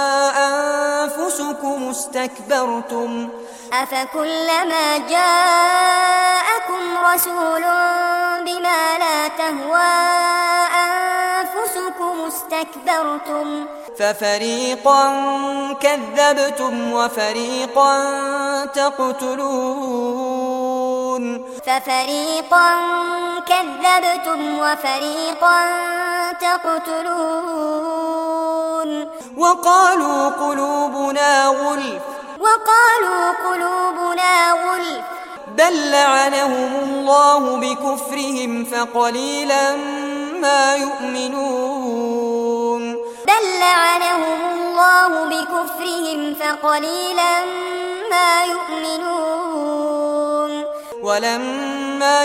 أنفسكم استكبرتم أفكلما جاءكم رسول بما لا تهوى أنفسكم استكبرتم ففريقا كذبتم وفريقا تقتلون ففريقا كذبتم وفريقا تقتلون وقالوا قلوبنا غلف وقالوا قلوبنا غلف بل لعنهم الله بكفرهم فقليلا ما يؤمنون بل لعنهم الله بكفرهم فقليلا ما يؤمنون ولما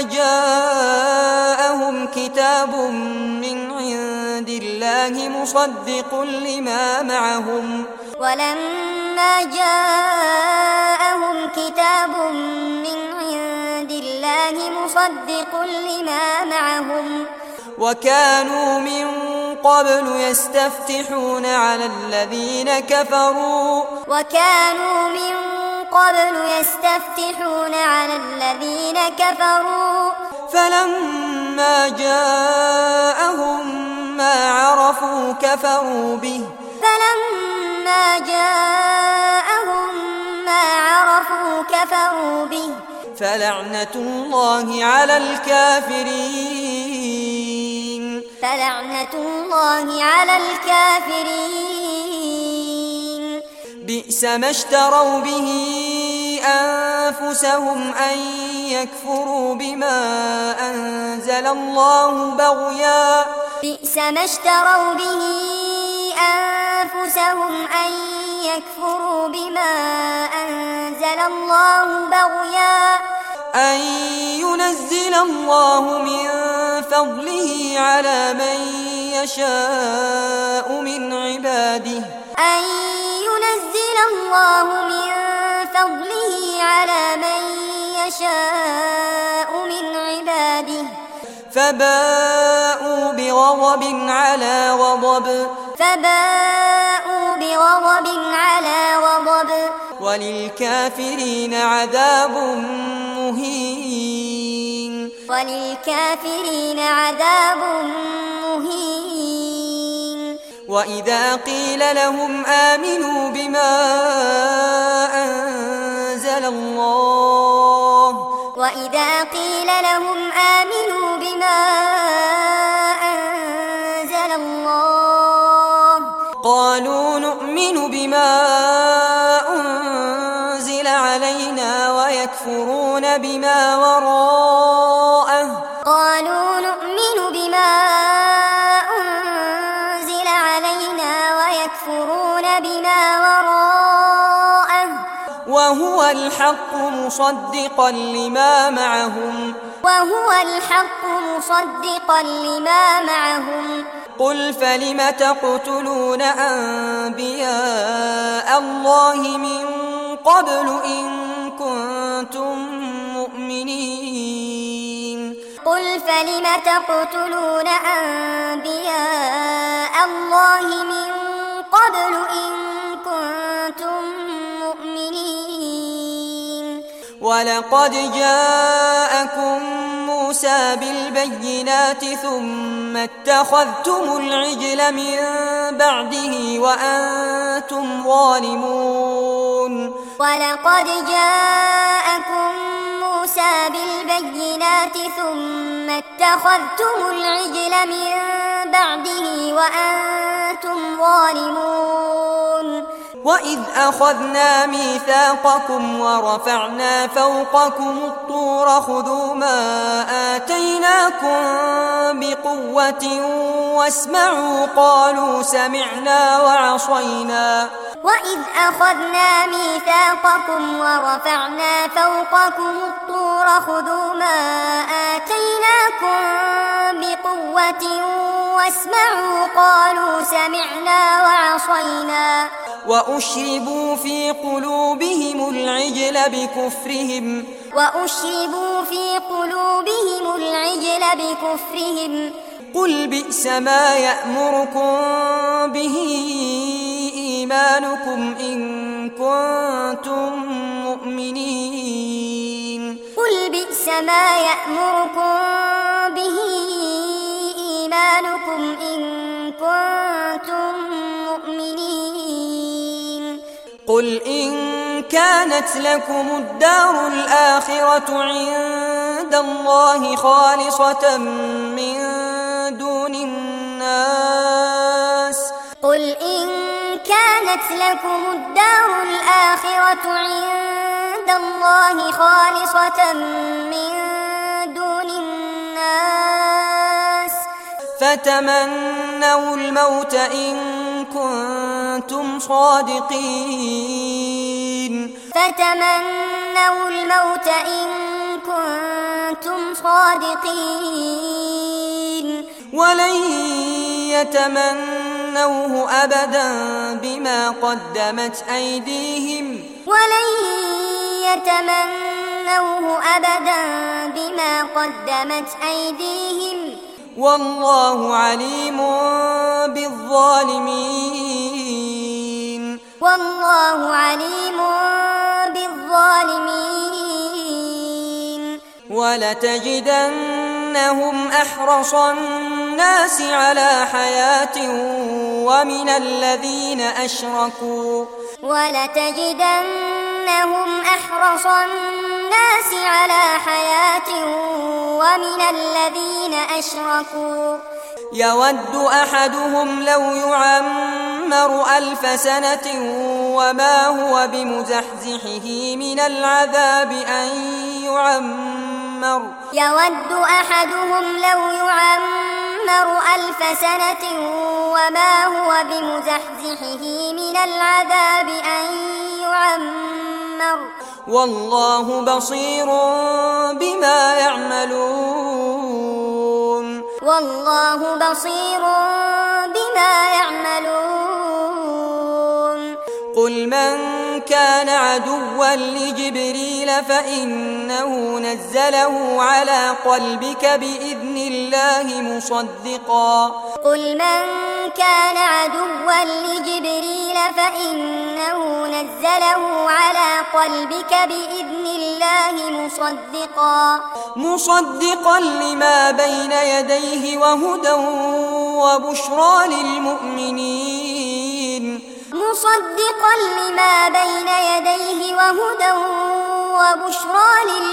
جاءهم كتاب من عند الله مصدق لما معهم ولما جاءهم كتاب من عند الله مصدق لما معهم وكانوا من قبل يستفتحون على الذين كفروا وكانوا من قبل يستفتحون على الذين كفروا فلما جاءهم ما عرفوا كفروا به فلما جاءهم ما عرفوا كفروا به فلعنة الله على الكافرين فلعنة الله على الكافرين بئس ما اشتروا به أنفسهم أن يكفروا بما أنزل الله بغيا بئس ما اشتروا به أنفسهم أن يكفروا بما أنزل الله بغيا أن ينزل الله من فضله على من يشاء من عباده أن ينزل الله من فضله على من يشاء من عباده فباءوا بغضب على غضب فباءوا بغضب على غضب وللكافرين عذاب مهين وللكافرين عذاب مهين وإذا قيل لهم آمنوا بما أنزل الله وإذا قيل لهم آمنوا بما أنزل الله قالوا نؤمن بما أنزل علينا ويكفرون بما وراءه قالوا نؤمن بما أنزل علينا ويكفرون بما وراءه وهو الحق مصدقا لما معهم وهو الحق مصدقا لما معهم قل فلم تقتلون أنبياء الله من قبل إن كنتم مؤمنين قل فلم تقتلون أنبياء الله من قبل إن كنتم مؤمنين ولقد جاءكم موسى بالبينات ثم اتخذتم العجل من بعده وأنتم ظالمون ولقد جاءكم موسى بالبينات ثم اتخذتم العجل من بعده وأنتم ظالمون وإذ أخذنا ميثاقكم ورفعنا فوقكم الطور خذوا ما آتيناكم بقوة واسمعوا قالوا سمعنا وعصينا وإذ أخذنا ميثاقكم ورفعنا فوقكم الطور خذوا ما آتيناكم بقوة واسمعوا قالوا سمعنا وعصينا وأشربوا في قلوبهم العجل بكفرهم وأشربوا في قلوبهم العجل بكفرهم قل بئس ما يأمركم به إيمانكم إن كنتم مؤمنين قل بئس ما يأمركم به إيمانكم إن كنتم مؤمنين قل إن كانت لكم الدار الآخرة عند الله خالصة من دون الناس قل إن كانت لكم الدار الآخرة عند الله خالصة من دون الناس فتمنوا الموت إن كنتم صادقين فتمنوا الموت إن كنتم صادقين ولن يتمنوه أبدا بما قدمت أيديهم ولن يتمنوه أبدا بما قدمت أيديهم والله عليم بالظالمين والله عليم بالظالمين ولتجدنهم أحرص الناس على حياة ومن الذين أشركوا ولتجدنهم أحرص الناس على حياة ومن الذين أشركوا يود أحدهم لو يعمر ألف سنة وما هو بمزحزحه من العذاب أن يعمر يود أحدهم لو يعمر ألف سنة وما هو بمزحزحه من العذاب أن يعمر والله بصير بما يعملون والله بصير بما يعملون قل من كان عدوا لجبريل فإنه نزله على قلبك بإذن الله مصدقا قل من كان عدوا لجبريل فإنه نزله على قلبك بإذن الله مصدقا مصدقا لما بين يديه وهدى وبشرى للمؤمنين مصدقا لما بين يديه وهدى وبشرى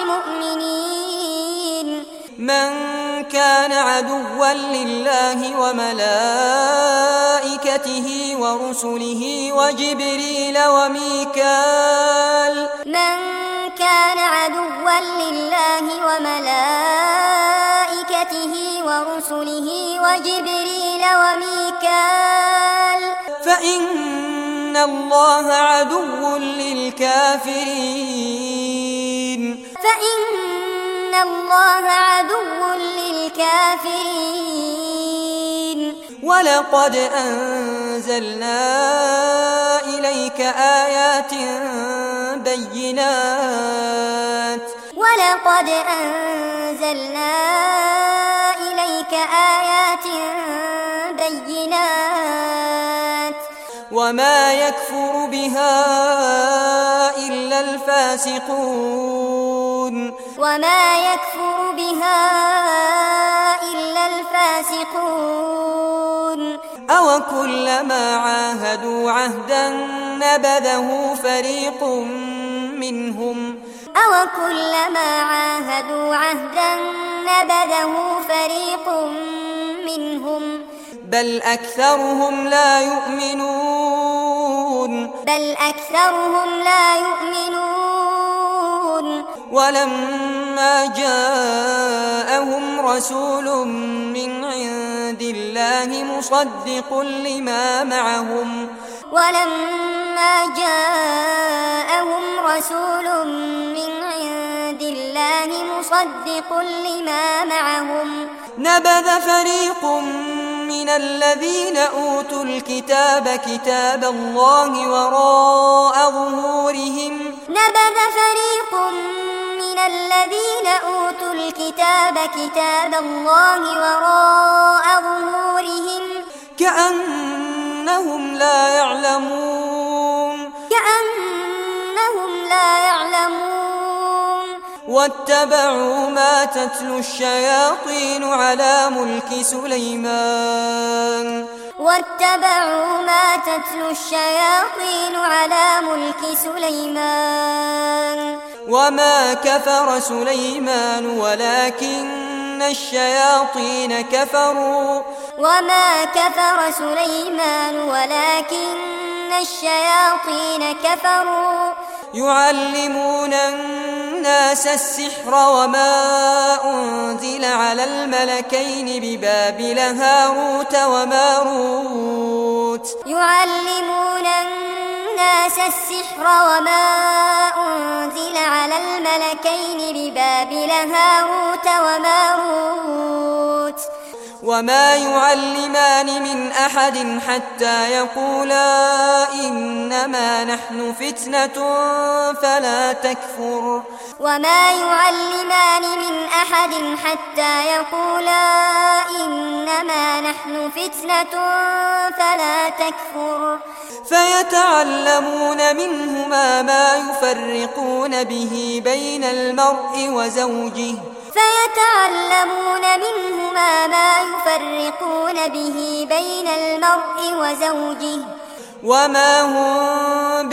للمؤمنين من كان عدوا لله وملائكته ورسله وجبريل وميكال من كان عدوا لله وملائكته ورسله وجبريل وميكال فإن الله عدو للكافرين فإن الله عدو للكافرين ولقد أنزلنا إليك آيات بينات ولقد أنزلنا إليك آيات بينات وما يكفر بها إلا الفاسقون وما يكفر بها إلا الفاسقون أو كلما عاهدوا عهدا نبذه فريق منهم أو كلما عاهدوا عهدا نبذه فريق منهم بل أكثرهم لا يؤمنون بل أكثرهم لا يؤمنون ولما جاءهم رسول من عند الله مصدق لما معهم ولما جاءهم رسول من عند الله مصدق لما معهم نبذ فريق من الذين أوتوا الكتاب كتاب الله وراء ظهورهم نبذ فريق من الذين أوتوا الكتاب كتاب الله وراء ظهورهم كأنهم لا يعلمون كأنهم لا يعلمون واتبعوا ما تتلو الشياطين على ملك سليمان واتبعوا ما تتلو الشياطين على ملك سليمان وما كفر سليمان ولكن الشياطين كفروا وما كفر سليمان ولكن الشياطين كفروا يعلمون الناس السحر وما أنزل على الملكين ببابل هاروت وماروت يعلمون الناس السحر وما أنزل على الملكين ببابل هاروت وماروت وما يعلمان من أحد حتى يقولا إنما نحن فتنة فلا تكفر وما يعلمان من أحد حتى يقولا إنما نحن فتنة فلا تكفر فيتعلمون منهما ما يفرقون به بين المرء وزوجه فيتعلمون منهما ما يفرقون به بين المرء وزوجه وما هم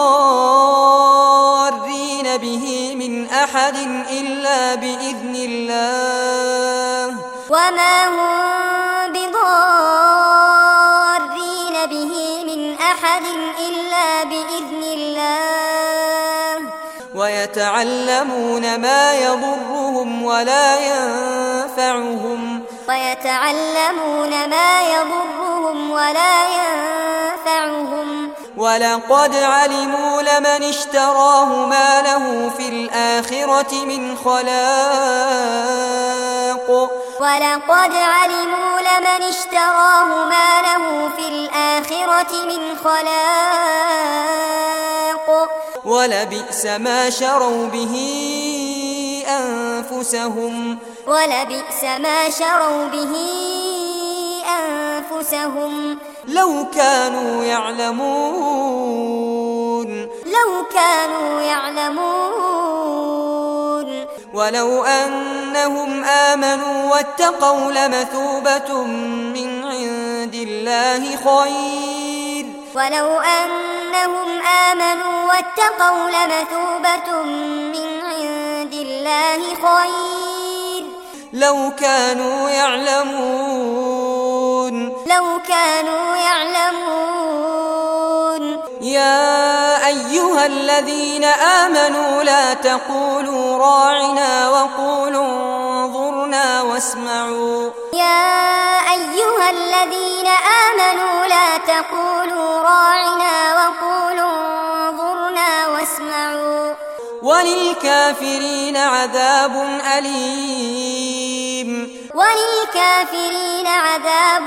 بضارين به من أحد إلا بإذن الله وما هم بضارين به من أحد إلا بإذن الله ويتعلمون ما يضرهم ولا ينفعهم ويتعلمون ما يضرهم ولا ينفعهم ولقد علموا لمن اشتراه ما له في الآخرة من خلاق ولقد علموا لمن اشتراه ما له في الآخرة من خلاق ولبئس ما شروا به أنفسهم ولبئس ما شروا به أنفسهم لو كانوا يعلمون لو كانوا يعلمون ولو أنهم آمنوا واتقوا لمثوبة من عند الله خير ولو أنهم آمنوا واتقوا لمثوبة من عند الله خير لو كانوا يعلمون لو كانوا يعلمون يا أيها الذين آمنوا لا تقولوا راعنا وقولوا انظرنا واسمعوا يا أيها الذين آمنوا لا تقولوا راعنا وقولوا انظرنا واسمعوا وللكافرين عذاب أليم وللكافرين عذاب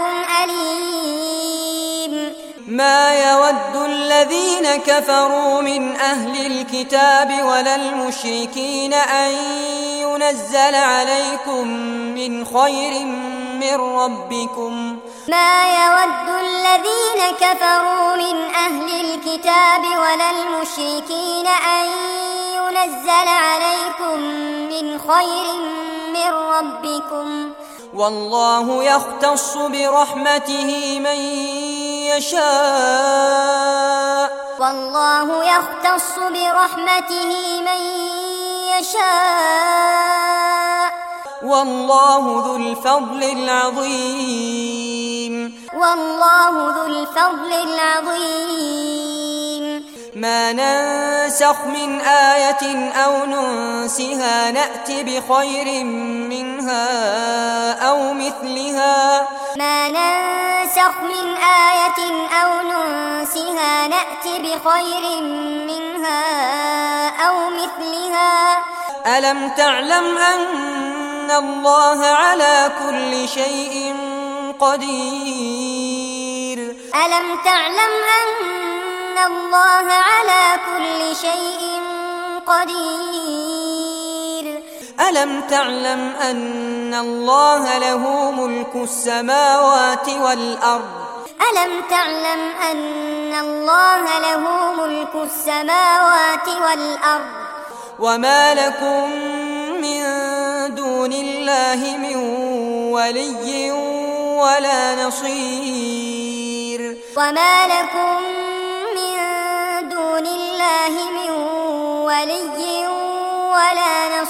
أليم ما يود الذين كفروا من أهل الكتاب ولا المشركين أن ينزل عليكم من خير من ربكم ما يود الذين كفروا من أهل الكتاب ولا المشركين أن ينزل عليكم من خير من ربكم والله يختص برحمته من يشاء والله يختص برحمته من يشاء والله ذو الفضل العظيم والله ذو الفضل العظيم ما ننسخ من آية أو ننسها نأت بخير منها أو مثلها ما ننسخ من آية أو ننسها نأت بخير منها أو مثلها ألم تعلم أن الله على كل شيء قدير ألم تعلم أن الله على كل شيء قدير ألم تعلم أن الله له ملك السماوات والأرض ألم تعلم أن الله له ملك السماوات والأرض وما لكم من دون الله من ولي ولا نصير وما لكم من دون الله من ولي ولا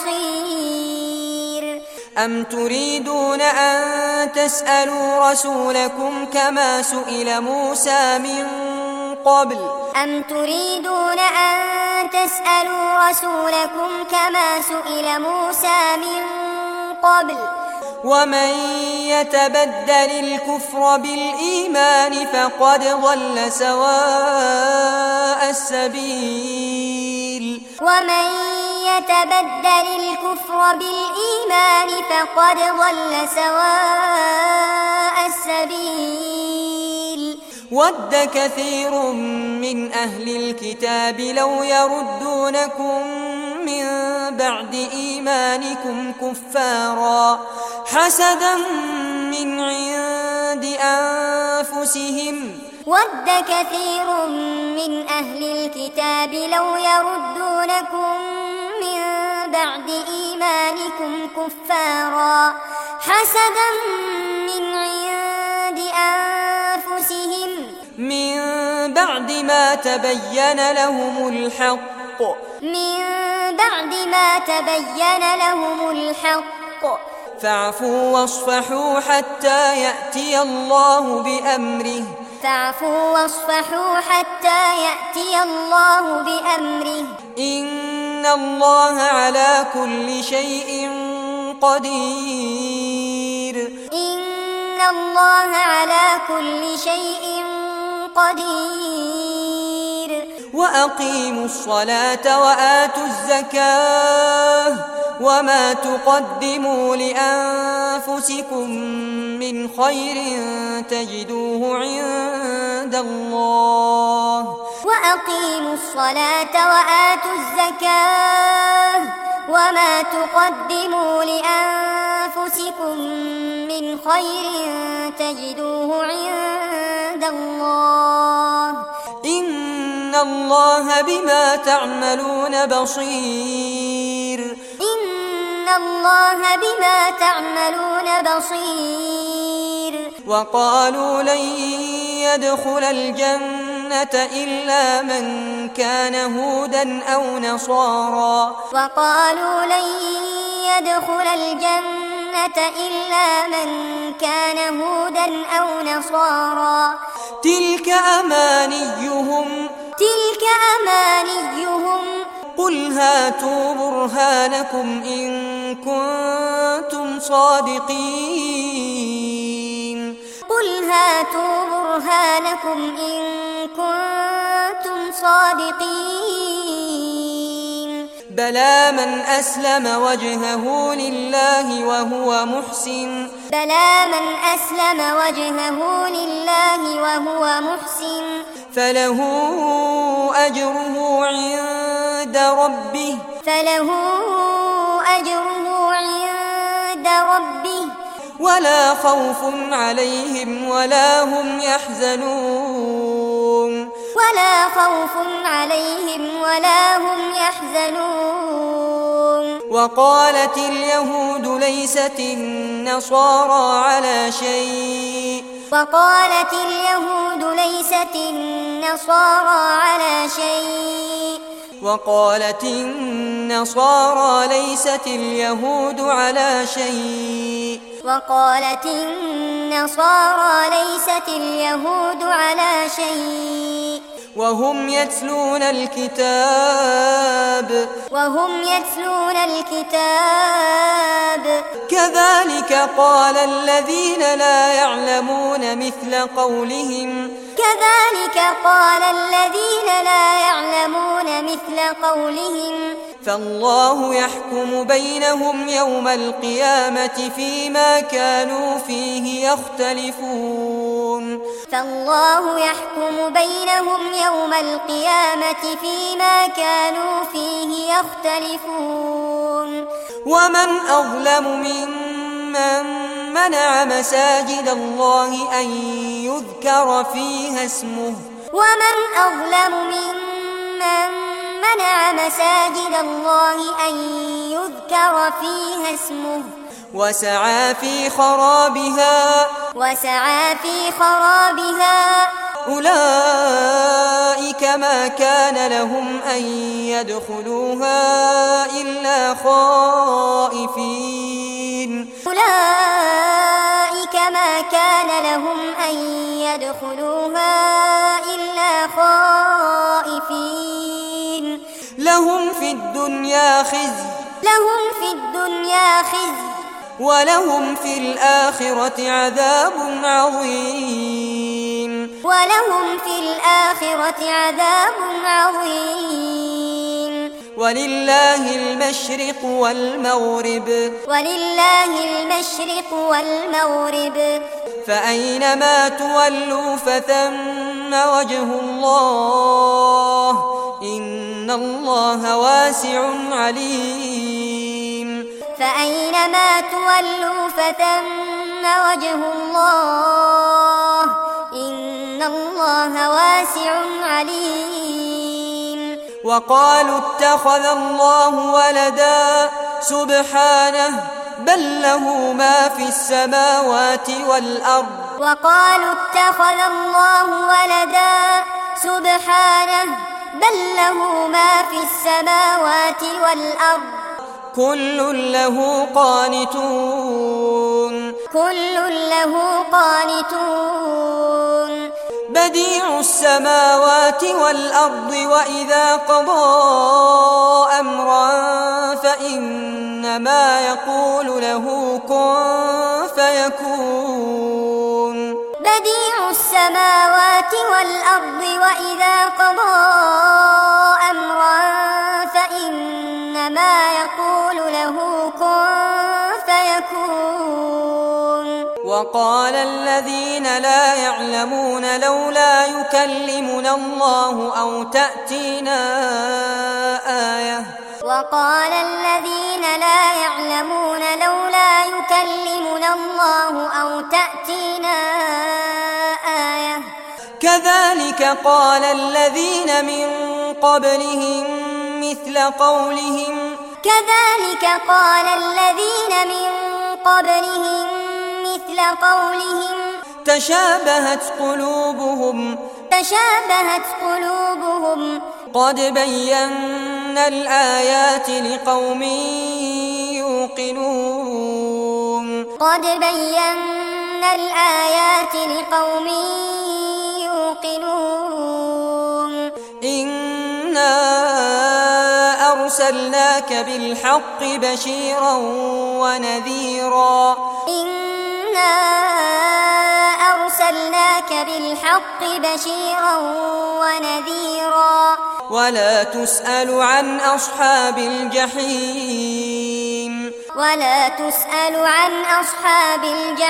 نصير أم تريدون أن تسألوا رسولكم كما سئل موسى من قبل أم تريدون أن تسألوا رسولكم كما سئل موسى من قبل ومن يتبدل الكفر بالإيمان فقد ضل سواء السبيل ومن يتبدل الكفر بالإيمان فقد ضل سواء السبيل ود كثير من أهل الكتاب لو يردونكم من بعد إيمانكم كفارا حسدا من عند أنفسهم ود كثير من أهل الكتاب لو يردونكم من بعد إيمانكم كفارا حسدا من عند أنفسهم من بعد ما تبين لهم الحق من بعد ما تبين لهم الحق فاعفوا واصفحوا حتى يأتي الله بأمره فاعفوا واصفحوا حتى يأتي الله بأمره إن الله على كل شيء قدير إن الله على كل شيء قدير وأقيموا الصلاة وآتوا الزكاة وما تقدموا لأنفسكم من خير تجدوه عند الله وأقيموا الصلاة وآتوا الزكاة وما تقدموا لأنفسكم من خير تجدوه عند الله إن الله بما تعملون بصير إن الله بما تعملون بصير وقالوا لن يدخل الجنة إلا من كان هودا أو نصارى وقالوا لن يدخل الجنة إلا من كان هودا أو نصارى تلك أمانيهم تلك أمانيهم قل هاتوا برهانكم إن كنتم صادقين قل هاتوا برهانكم إن كنتم صادقين بلى من أسلم وجهه لله وهو محسن بلى من أسلم وجهه لله وهو محسن فله أجره عند ربه فله أجره عند ربه ولا خوف عليهم ولا هم يحزنون ولا خوف عليهم ولا هم يحزنون وقالت اليهود ليست النصارى على شيء وقالت اليهود ليست النصارى على شيء وقالت النصارى ليست اليهود على شيء وقالت النصارى ليست اليهود على شيء وهم يتلون الكتاب وهم يتلون الكتاب كذلك قال الذين لا يعلمون مثل قولهم كذلك قال الذين لا يعلمون مثل قولهم فالله يحكم بينهم يوم القيامة فيما كانوا فيه يختلفون فالله يحكم بينهم يوم القيامة فيما كانوا فيه يختلفون ومن أظلم ممن منع مساجد الله أن يذكر فيها اسمه ومن أظلم ممن منع مساجد الله أن يذكر فيها اسمه وسعى في خرابها وسعى في خرابها أولئك ما كان لهم أن يدخلوها إلا خائفين أولئك ما كان لهم أن يدخلوها إلا خائفين لهم في الدنيا خزي لهم في الدنيا خزي ولهم في الآخرة عذاب عظيم ولهم في الآخرة عذاب عظيم ولله المشرق والمغرب ولله المشرق والمغرب فأينما تولوا فثم وجه الله إن الله واسع عليم فأينما تولوا فثم وجه الله إن الله واسع عليم وقالوا اتخذ الله ولدا سبحانه بل له ما في السماوات والأرض وقالوا اتخذ الله ولدا سبحانه بل له ما في السماوات والأرض كل له قانتون كل له قانتون بديع السماوات والأرض وإذا قضى أمرا فإنما يقول له كن فيكون بديع السماوات والأرض وإذا قضى أمرا فإنما يقول له كن فيكون وقال الذين لا يعلمون لولا يكلمنا الله أو تأتينا آية وقال الذين لا يعلمون لولا يكلمنا الله أو تأتينا آية كذلك قال الذين من قبلهم مثل قولهم كذلك قال الذين من قبلهم مثل قولهم تشابهت قلوبهم تشابهت قلوبهم قد بينا الآيات لقوم يوقنون قد بينا الآيات لقوم يوقنون إنا أرسلناك بالحق بشيرا ونذيرا إنا أرسلناك بالحق بشيرا ونذيرا ولا تسأل عن أصحاب الجحيم ولا تسأل عن أصحاب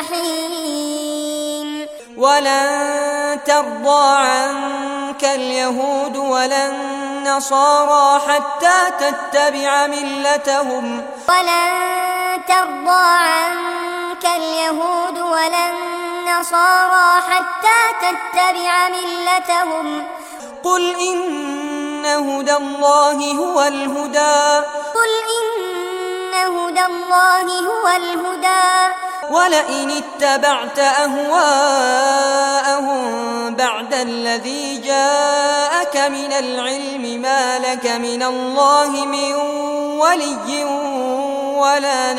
الجحيم ولن ترضى عنك اليهود ولا النصارى حتى تتبع ملتهم ولن ترضى عنك اليهود ولا النصارى حتى تتبع ملتهم قل إن هدى الله هو الهدى قل إن هدى الله هو الهدى ولئن اتبعت أهواءهم بعد الذي جاءك من العلم ما لك من الله من ولي ولا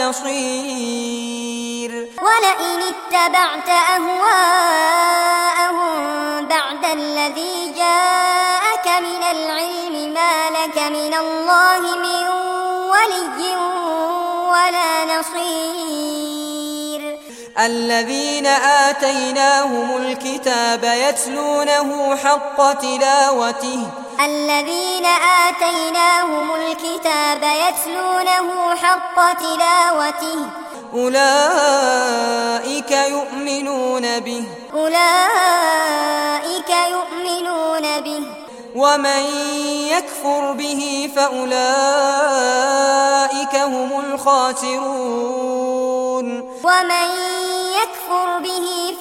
نصير ولئن اتبعت أهواءهم بعد الذي جاءك من العلم ما لك من الله من ولي ولا نصير الذين آتيناهم الكتاب يتلونه حق تلاوته الذين آتيناهم الكتاب يتلونه حق تلاوته أولئك يؤمنون به أولئك يؤمنون به ومن يكفر به فأولئك هم الخاسرون ومن يكفر به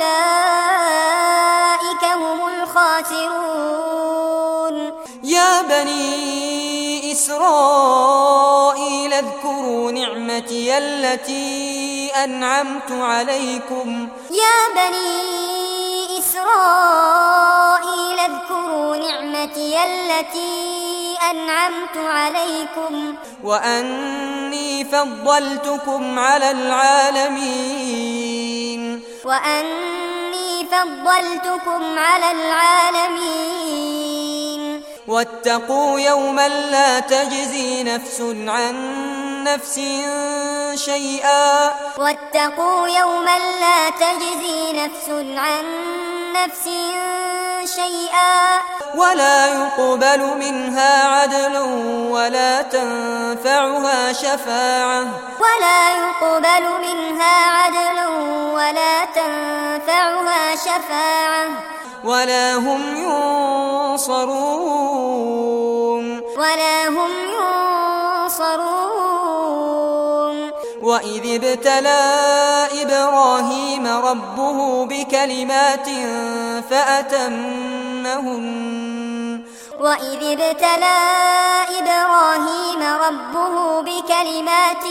فأولئك هم الخاسرون يا بني إسرائيل اذكروا نعمتي التي أنعمت عليكم يا بني إسرائيل اذكروا نعمتي التي أنعمت عليكم وأني فضلتكم على العالمين وأني فضلتكم على العالمين واتقوا يوما لا تجزي نفس عن نفس شيئا واتقوا يوما لا تجزي نفس عن نفس شيئا ولا يقبل منها عدل ولا تنفعها شفاعة ولا يقبل منها عدل ولا تنفعها شفاعة ولا هم ينصرون ولا هم ينصرون وإذ ابتلى إبراهيم ربه بكلمات فأتمهن وإذ ابتلى إبراهيم ربه بكلمات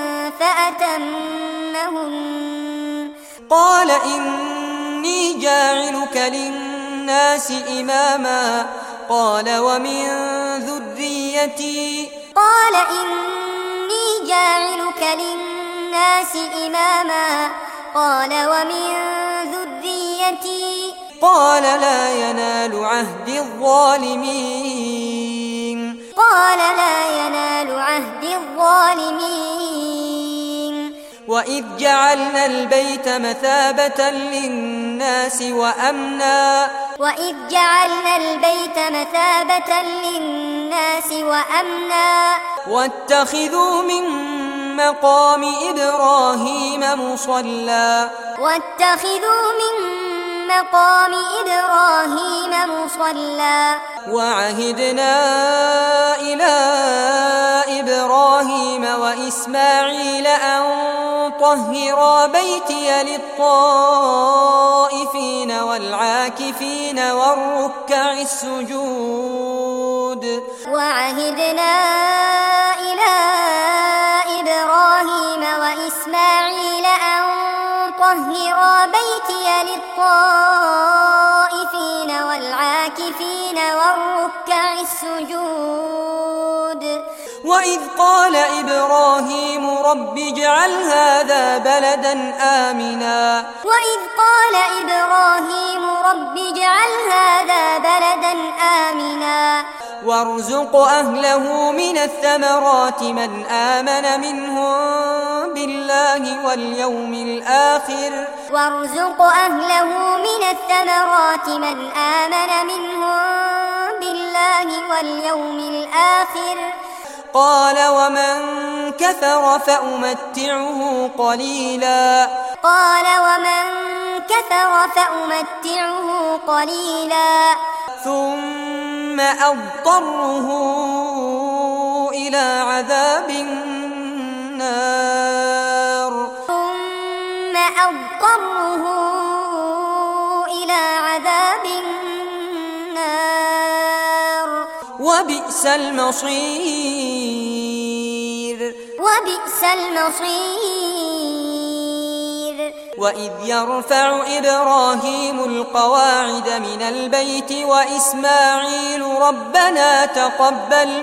فأتمهن قال إني جاعلك للناس إماما قال ومن ذريتي قال إني جاعلك للناس إماما قال ومن ذريتي قال لا ينال عهد الظالمين قال لا ينال عهد الظالمين وإذ جعلنا البيت مثابة للناس وأمنا وإذ جعلنا البيت مثابة للناس وأمنا واتخذوا من مقام إبراهيم مصلى واتخذوا من مقام إبراهيم مصلى وعهدنا إلى إبراهيم وإسماعيل أن طهرا بيتي للطائفين والعاكفين والركع السجود وعهدنا إلى إبراهيم وإسماعيل أن طهرا بيتي للطائفين والعاكفين والركع السجود وإذ قال إبراهيم رب اجعل هذا بلدا آمنا وإذ قال إبراهيم رب اجعل هذا بلدا آمنا وارزق أهله من الثمرات من آمن منهم بالله واليوم الآخر وارزق أهله من الثمرات من آمن منهم بالله واليوم الآخر قال ومن كفر فأمتعه قليلا قال ومن كفر فأمتعه قليلا ثم أضطره إلى عذاب النار ثم أضطره إلى عذاب النار وبئس المصير وبئس المصير وإذ يرفع إبراهيم القواعد من البيت وإسماعيل ربنا تقبل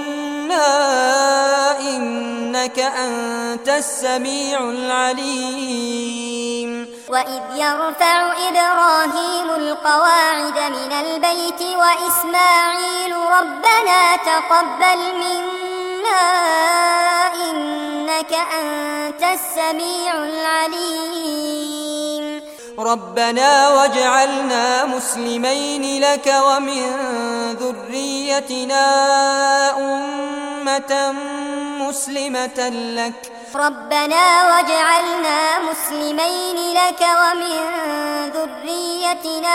منا إنك أنت السميع العليم وإذ يرفع إبراهيم القواعد من البيت وإسماعيل ربنا تقبل منا إنك أنت السميع العليم ربنا واجعلنا مسلمين لك ومن ذريتنا أمة مسلمة لك ربنا واجعلنا مسلمين لك ومن ذريتنا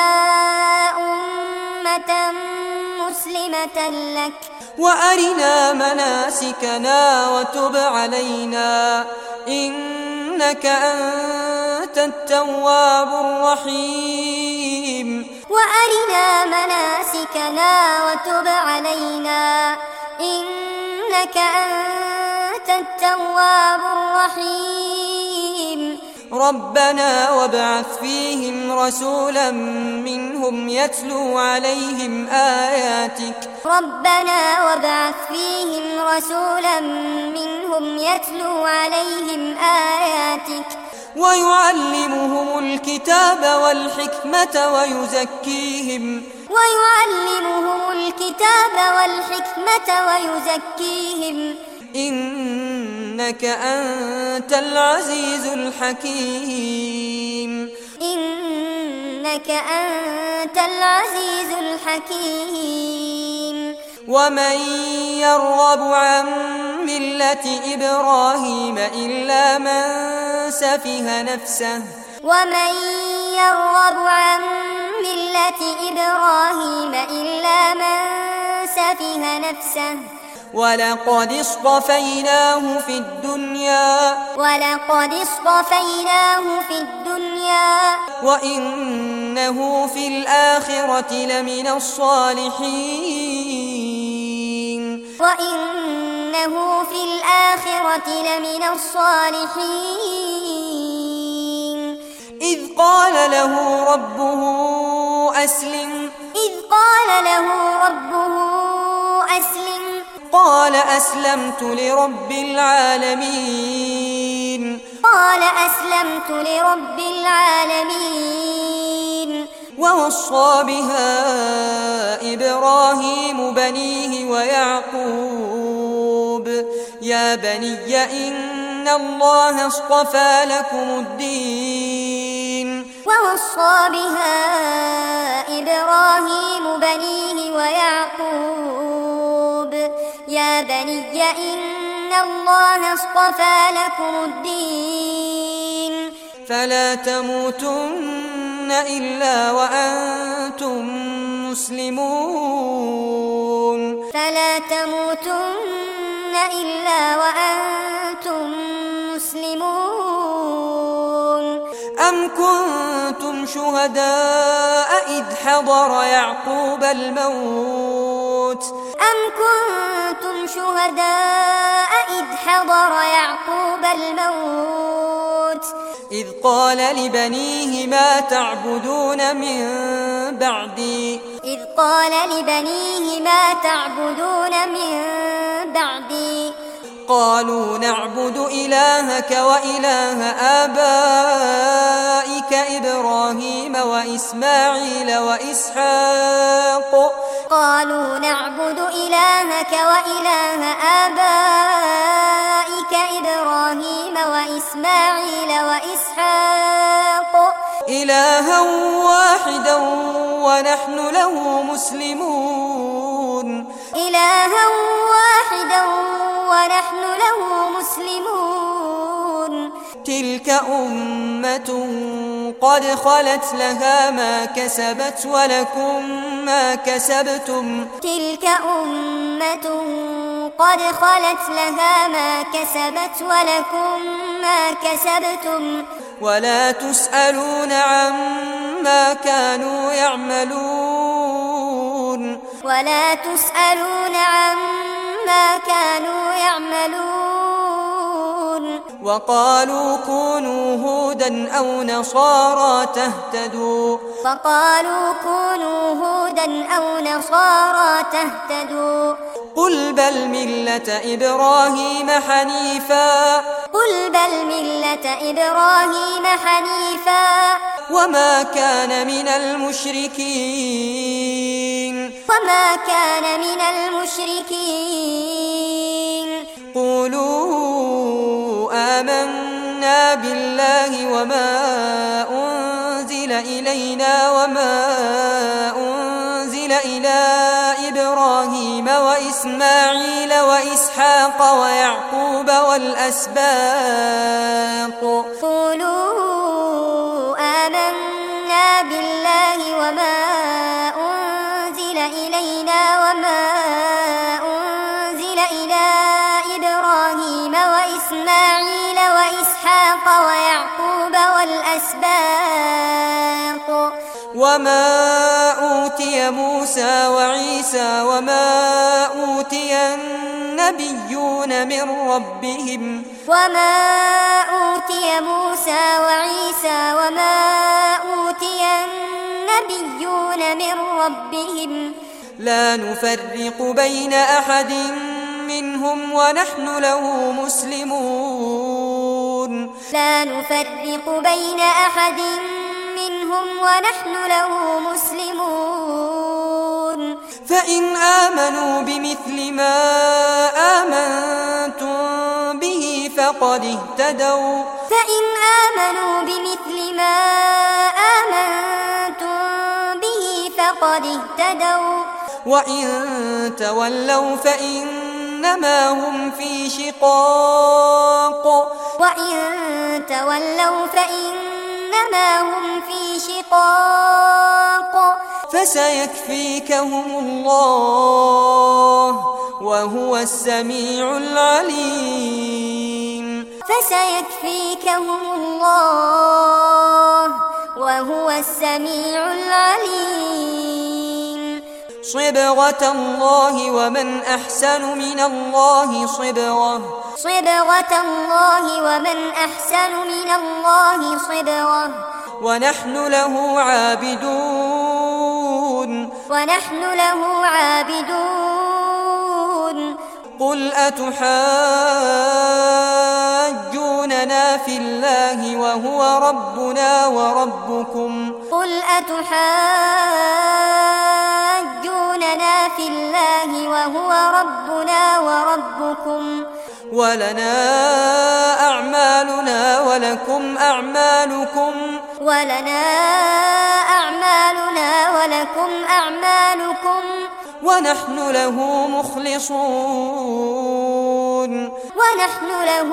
أمة مسلمة لك وأرنا مناسكنا وتب علينا إنك أنت التواب الرحيم وأرنا مناسكنا وتب علينا إنك أنت التواب الرحيم ربنا وابعث فيهم رسولا منهم يتلو عليهم آياتك ربنا وابعث فيهم رسولا منهم يتلو عليهم آياتك ويعلمهم الكتاب والحكمة ويزكيهم ويعلمهم الكتاب والحكمة ويزكيهم إنك أنت العزيز الحكيم إنك أنت العزيز الحكيم ومن يرغب عن ملة إبراهيم إلا من سفه نفسه ومن يرغب عن ملة إبراهيم إلا من سفه نفسه ولقد اصطفيناه في الدنيا ولقد اصطفيناه في الدنيا وإنه في الآخرة لمن الصالحين وإنه في الآخرة لمن الصالحين إذ قال له ربه أسلم إذ قال له ربه أسلم قال أسلمت لرب العالمين قال أسلمت لرب العالمين ووصى بها إبراهيم بنيه ويعقوب يا بني إن الله اصطفى لكم الدين ووصى بها إبراهيم بنيه ويعقوب يا بني إن الله اصطفى لكم الدين فلا تموتن إلا وأنتم مسلمون فلا تموتن إلا وأنتم مسلمون أم كنتم شهداء إذ حضر يعقوب الموت أم كنتم شهداء إذ حضر يعقوب الموت إذ قال لبنيه ما تعبدون من بعدي إذ قال لبنيه ما تعبدون من بعدي قالوا نعبد إلهك وإله آبائك إبراهيم وإسماعيل وإسحاق قالوا نعبد إلهك وإله آبائك إبراهيم وإسماعيل وإسحاق إلها واحدا ونحن له مسلمون إلها واحدا ونحن له مسلمون تلك أمة قد خلت لها ما كسبت ولكم ما كسبتم تلك أمة قد خلت لها ما كسبت ولكم ما كسبتم ولا تسألون عما كانوا يعملون ولا تسألون عما كانوا يعملون وقالوا كونوا هودا أو نصارى تهتدوا وقالوا كونوا هودا أو نصارى تهتدوا قل بل ملة إبراهيم حنيفا قل بل ملة إبراهيم حنيفا وما كان من المشركين وما كان من المشركين قولوا آمنا بالله وما أنزل إلينا وما أنزل إلى إبراهيم وإسماعيل وإسحاق ويعقوب والأسباط قولوا آمنا بالله وما أنزل إلينا وما أنزل إلى إبراهيم وإسماعيل وإسحاق ويعقوب والأسباط وما أوتي موسى وعيسى وما أوتي النبيون من ربهم وما أوتي موسى وعيسى وما أوتي النبيون من ربهم لا نفرق بين أحد منهم ونحن له مسلمون لا نفرق بين أحد منهم ونحن له مسلمون فإن آمنوا بمثل ما آمنتم به فقد اهتدوا فإن آمنوا بمثل ما آمنتم به فقد اهتدوا وإن تولوا فإنما هم في شقاق وإن تولوا فإنما هم في شقاق فسيكفيكهم الله وهو السميع العليم فسيكفيكهم الله وهو السميع العليم صبغة الله ومن أحسن من الله صبغة صبغة الله ومن أحسن من الله صبغة ونحن له عابدون ونحن له عابدون قل أتحاجوننا في الله وهو ربنا وربكم قل أتحاجوننا في الله وهو ربنا وربكم ولنا أعمالنا ولكم أعمالكم ولنا أعمالنا ولكم أعمالكم ونحن له مخلصون ونحن له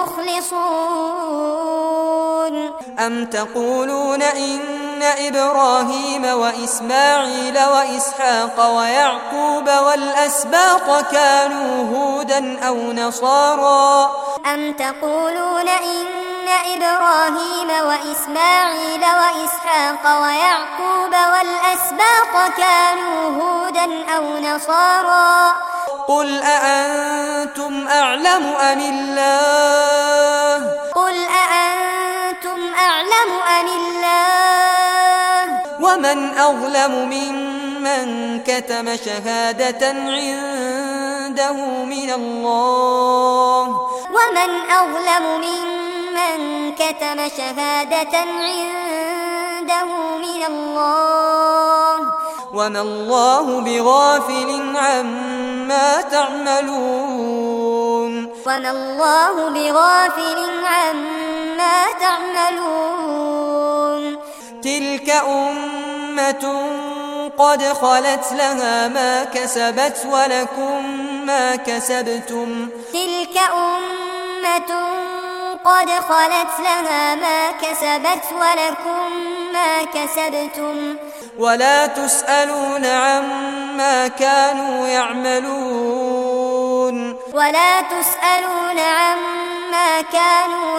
مخلصون أم تقولون إن إبراهيم وإسماعيل وإسحاق ويعقوب والأسباط كانوا هودا أو نصارى أم تقولون إن إبراهيم وإسماعيل وإسحاق ويعقوب والأسباط كانوا هودا أو نصارى قل أأنتم أعلم أم الله قل أأنتم أعلم أم الله ومن أظلم ممن كتم شهادة عنده من الله ومن أظلم ممن كتم شهادة عنده من الله وما الله بغافل عما تعملون وما الله بغافل عما تعملون تلك أمة قد خلت لها ما كسبت ولكم ما كسبتم تلك أمة قد خلت لها ما كسبت ولكم ما كسبتم ولا تسألون عما كانوا يعملون ولا تسألون عما كانوا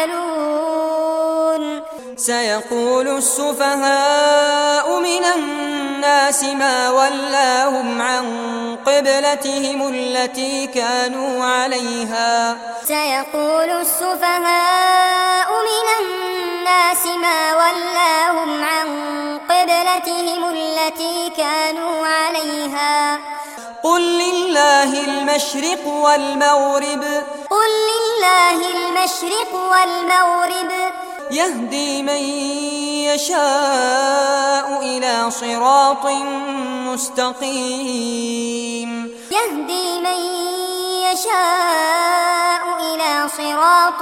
يعملون سيقول السفهاء من الناس ما ولاهم عن قبلتهم التي كانوا عليها سيقول السفهاء من الناس ما ولاهم عن قبلتهم التي كانوا عليها قل لله لله المشرق والمغرب قل لله المشرق والمغرب يهدي من يشاء إلى صراط مستقيم يهدي من يشاء إلى صراط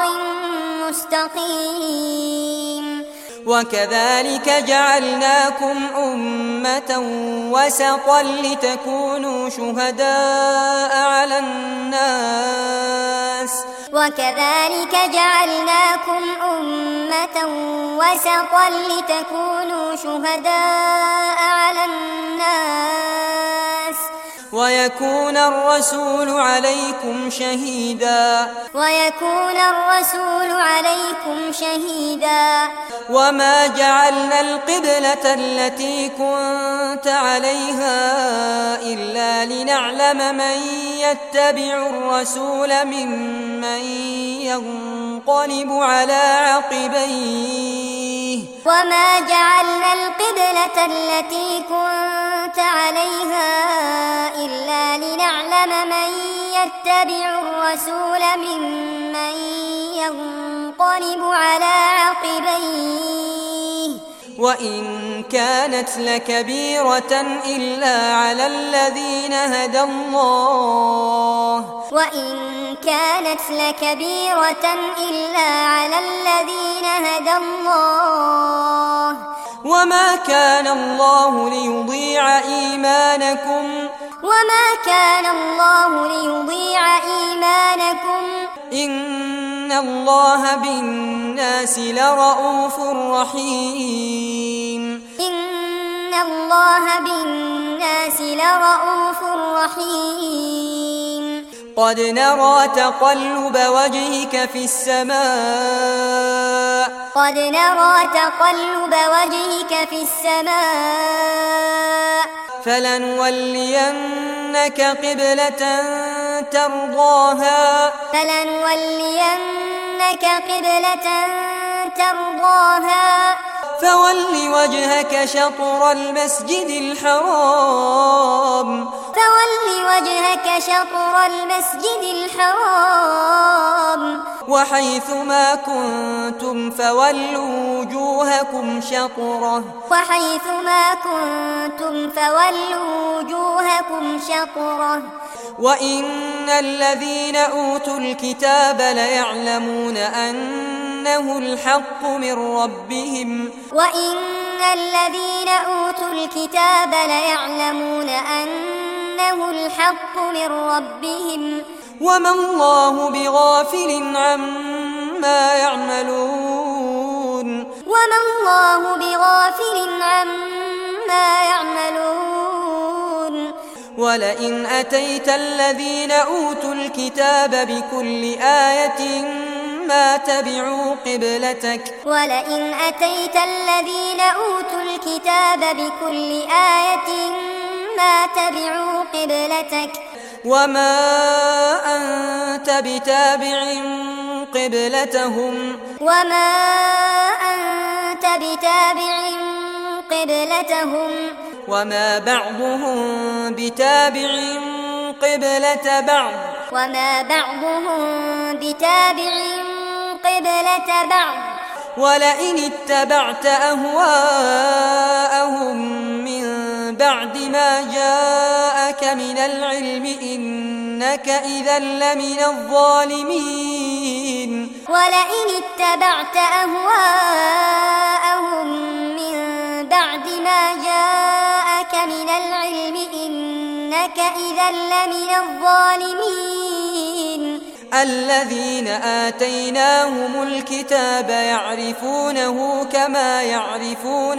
مستقيم وكذلك جعلناكم أمة وسطا لتكونوا شهداء على الناس وكذلك جعلناكم أمة وسطا لتكونوا شهداء على الناس ويكون الرسول عليكم شهيدا ويكون الرسول عليكم شهيدا وما جعلنا القبلة التي كنت عليها إلا لنعلم من يتبع الرسول ممن ينقلب على عقبيه وما جعلنا القبلة التي كنت عليها إلا لنعلم من يتبع الرسول ممن ينقلب على عقبيه وإن كانت لكبيرة إلا على الذين هدى الله وإن كانت لكبيرة إلا على الذين هدى الله وما كان الله ليضيع إيمانكم وما كان الله ليضيع إيمانكم إن الله بالناس لرءوف رحيم إن الله بالناس لرءوف رحيم قد نرى تقلب وجهك في السماء قد نرى تقلب وجهك في السماء فلنولينك قبلة ترضاها فلنولينك قبلة ترضاها فول وجهك شطر المسجد الحرام فول وجهك شطر المسجد الحرام وحيث ما كنتم فولوا وجوهكم شطره وحيث ما كنتم فولوا وجوهكم شطره وإن الذين أوتوا الكتاب ليعلمون أنه الحق من ربهم وإن الذين أوتوا الكتاب ليعلمون أنه الحق من ربهم وما الله بغافل عما يعملون وما الله بغافل عما يعملون ولئن أتيت الذين أوتوا الكتاب بكل آية ما تبعوا قبلتك ولئن أتيت الذين أوتوا الكتاب بكل آية ما تبعوا قبلتك وما أنت بتابع قبلتهم وما أنت بتابع قبلتهم وما بعضهم بتابع قبلة بعض وما بعضهم بتابع قبلة بعض ولئن اتبعت أهواءهم من بعد ما جاءك من العلم إنك إذا لمن الظالمين ولئن اتبعت أهواءهم من بعد ما جاءك من العلم إنك إذا لمن الظالمين الذين آتيناهم الكتاب يعرفونه كما يعرفون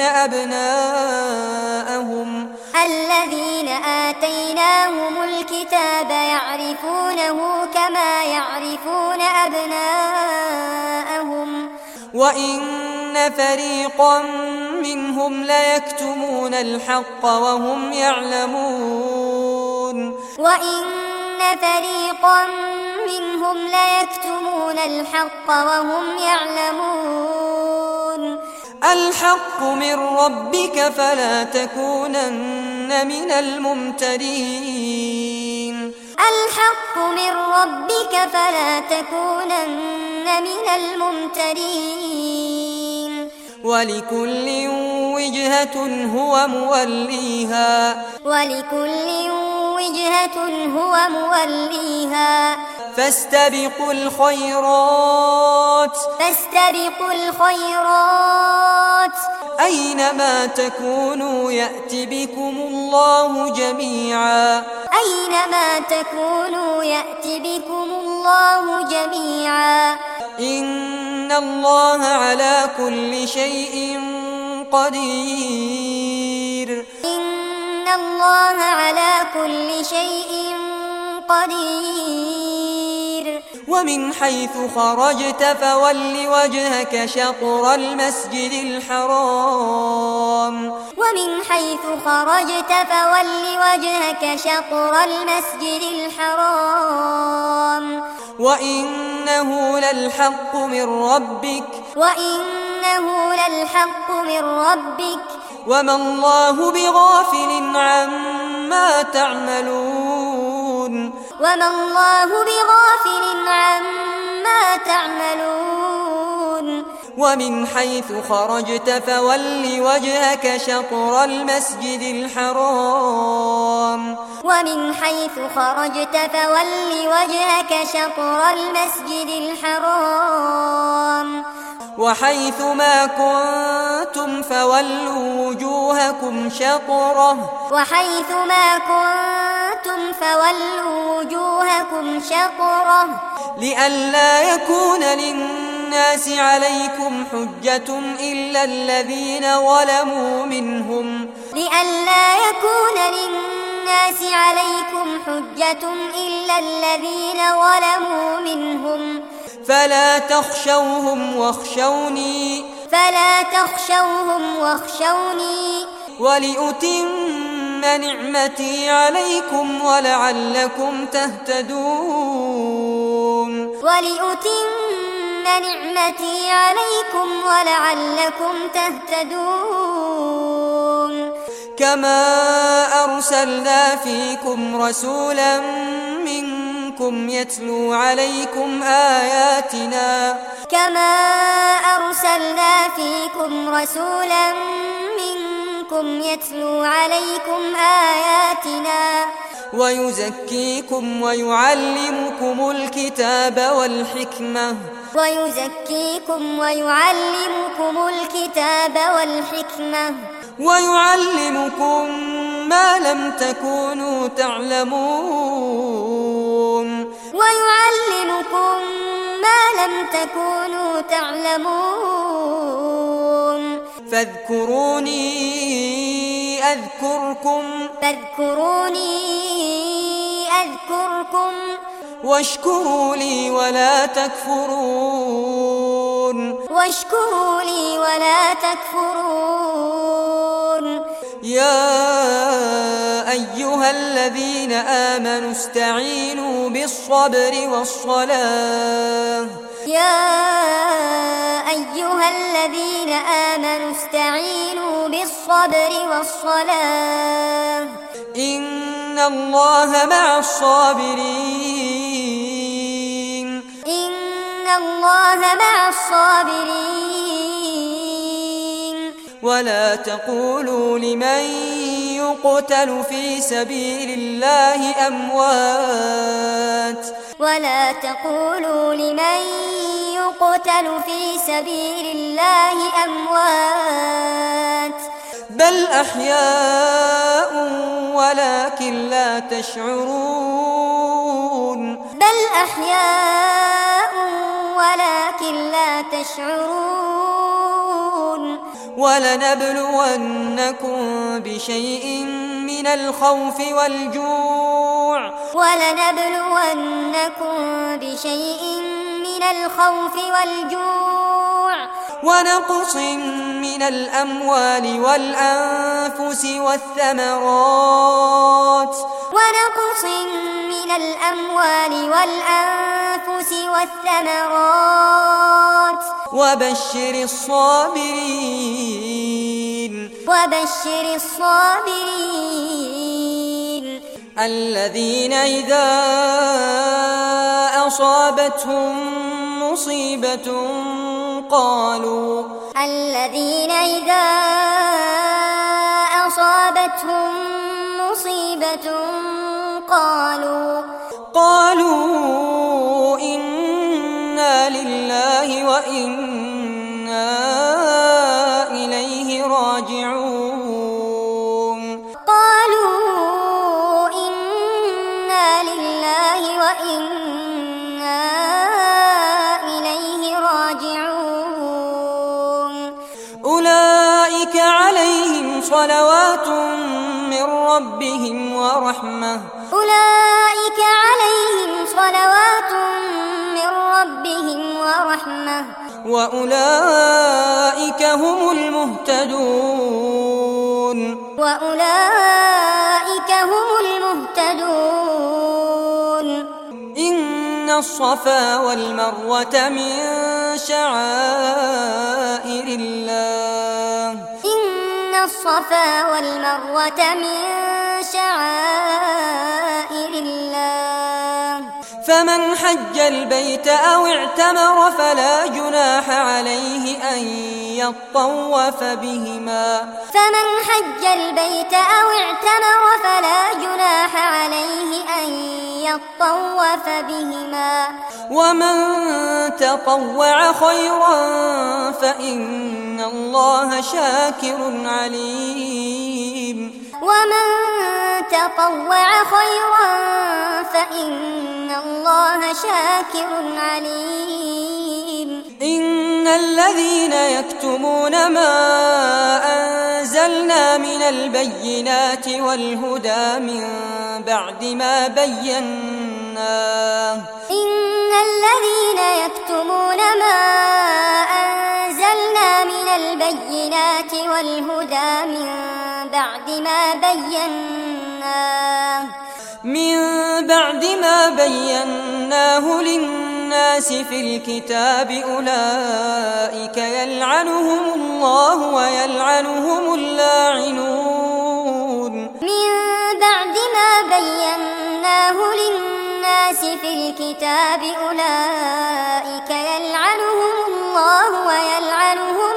أبناءهم الذين آتيناهم الكتاب يعرفونه كما يعرفون أبناءهم وإن فريقا منهم ليكتمون الحق وهم يعلمون وإن فريقا منهم ليكتمون الحق وهم يعلمون الحق من ربك فلا تكونن من الممترين الحق من ربك فلا تكونن من الممترين ولكل وجهة هو موليها ولكل وجهة هو موليها فاستبقوا الخيرات فاستبقوا الخيرات أينما تكونوا يأت بكم الله جميعا أينما تكونوا يأت بكم الله جميعا إن الله على كل شيء قدير إن الله على كل شيء قدير ومن حيث خرجت فول وجهك شطر المسجد الحرام ومن حيث خرجت فول وجهك شطر المسجد الحرام وإنه للحق من ربك وإنه للحق من ربك وما الله بغافل عما تعملون وما الله بغافل عما تعملون ومن حيث خرجت فول وجهك شطر المسجد الحرام ومن حيث خرجت فول وجهك شطر المسجد الحرام وحيث ما كنتم فولوا وجوهكم شطره وحيث ما كنتم فولوا وجوهكم شطره لئلا يكون للناس عليكم حجة إلا الذين ظلموا منهم لئلا يكون للناس عليكم حجة إلا الذين ظلموا منهم فلا تخشوهم واخشوني فلا تخشوهم واخشوني ولأتم نعمتي عليكم ولعلكم تهتدون ولأتم نعمتي عليكم ولعلكم تهتدون كما أرسلنا فيكم رسولا منكم يتلو عليكم آياتنا كما أرسلنا فيكم رسولا منكم يتلو عليكم آياتنا ويزكيكم ويعلمكم الكتاب والحكمة ويزكيكم ويعلمكم الكتاب والحكمة ويعلمكم ما لم تكونوا تعلمون ويعلمكم ما لم تكونوا تعلمون فاذكروني أذكركم فاذكروني أذكركم واشكروا لي ولا تكفرون واشكروا لي ولا تكفرون يا أيها الذين آمنوا استعينوا بالصبر والصلاة يا أيها الذين آمنوا استعينوا بالصبر والصلاة إن الله مع الصابرين إن الله مع الصابرين ولا تقولوا لمن يقتل في سبيل الله أموات ولا تقولوا لمن يقتل في سبيل الله أموات بل أحياء ولكن لا تشعرون بل أحياء ولكن لا تشعرون ولنبلونكم بشيء من الخوف والجوع ولنبلونكم بشيء من الخوف والجوع ونقص من الأموال والأنفس والثمرات ونقص من الأموال والأنفس والثمرات وبشر الصابرين وبشر الصابرين الذين إذا أصابتهم مصيبة قالوا الذين إذا أصابتهم مصيبة قالوا قالوا إنا لله وإنا إليه راجعون قالوا إنا لله وإنا إليه راجعون أولئك عليهم صلوات من ربهم ورحمة أولئك عليهم صلوات من ربهم ورحمة وأولئك هم المهتدون وأولئك هم المهتدون إن الصفا والمروة من شعائر الله إن الصفا والمروة من شعائر الله فمن حج البيت أو اعتمر فلا جناح عليه أن يطوف بهما فمن حج البيت أو اعتمر فلا جناح عليه أن يطوف بهما ومن تطوع خيرا فإن الله شاكر عليم ومن تطوع خيرا فإن الله شاكر عليم إن الذين يكتمون ما أنزلنا من البينات والهدى من بعد ما بيناه إن الذين يكتمون ما أنزلنا من البينات والهدى من بعد ما بيناه من بعد ما بيناه للناس في الكتاب أولئك يلعنهم الله ويلعنهم اللاعنون من بعد ما بيناه للناس في الكتاب أولئك يلعنهم الله ويلعنهم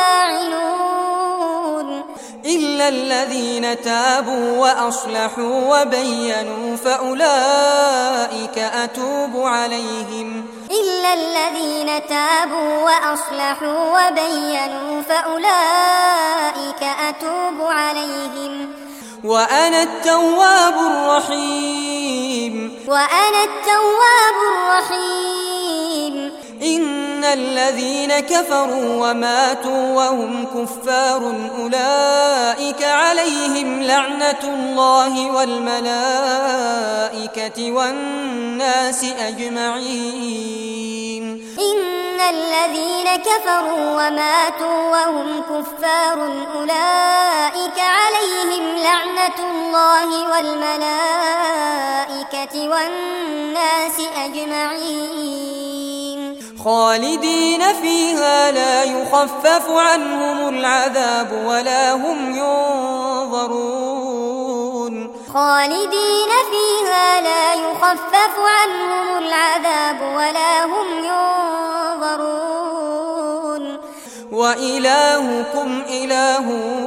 اللاعنون إلا الذين تابوا وأصلحوا وبينوا فأولئك أتوب عليهم إلا الذين تابوا وأصلحوا وبينوا فأولئك أتوب عليهم وأنا التواب الرحيم وأنا التواب الرحيم إن الذين كفروا وماتوا وهم كفار أولئك عليهم لعنة الله والملائكة والناس أجمعين إن الذين كفروا وماتوا وهم كفار أولئك عليهم لعنة الله والملائكة والناس أجمعين خالدين فيها لا يخفف عنهم العذاب ولا هم ينظرون خالدين فيها لا يخفف عنهم العذاب ولا هم ينظرون وإلهكم إله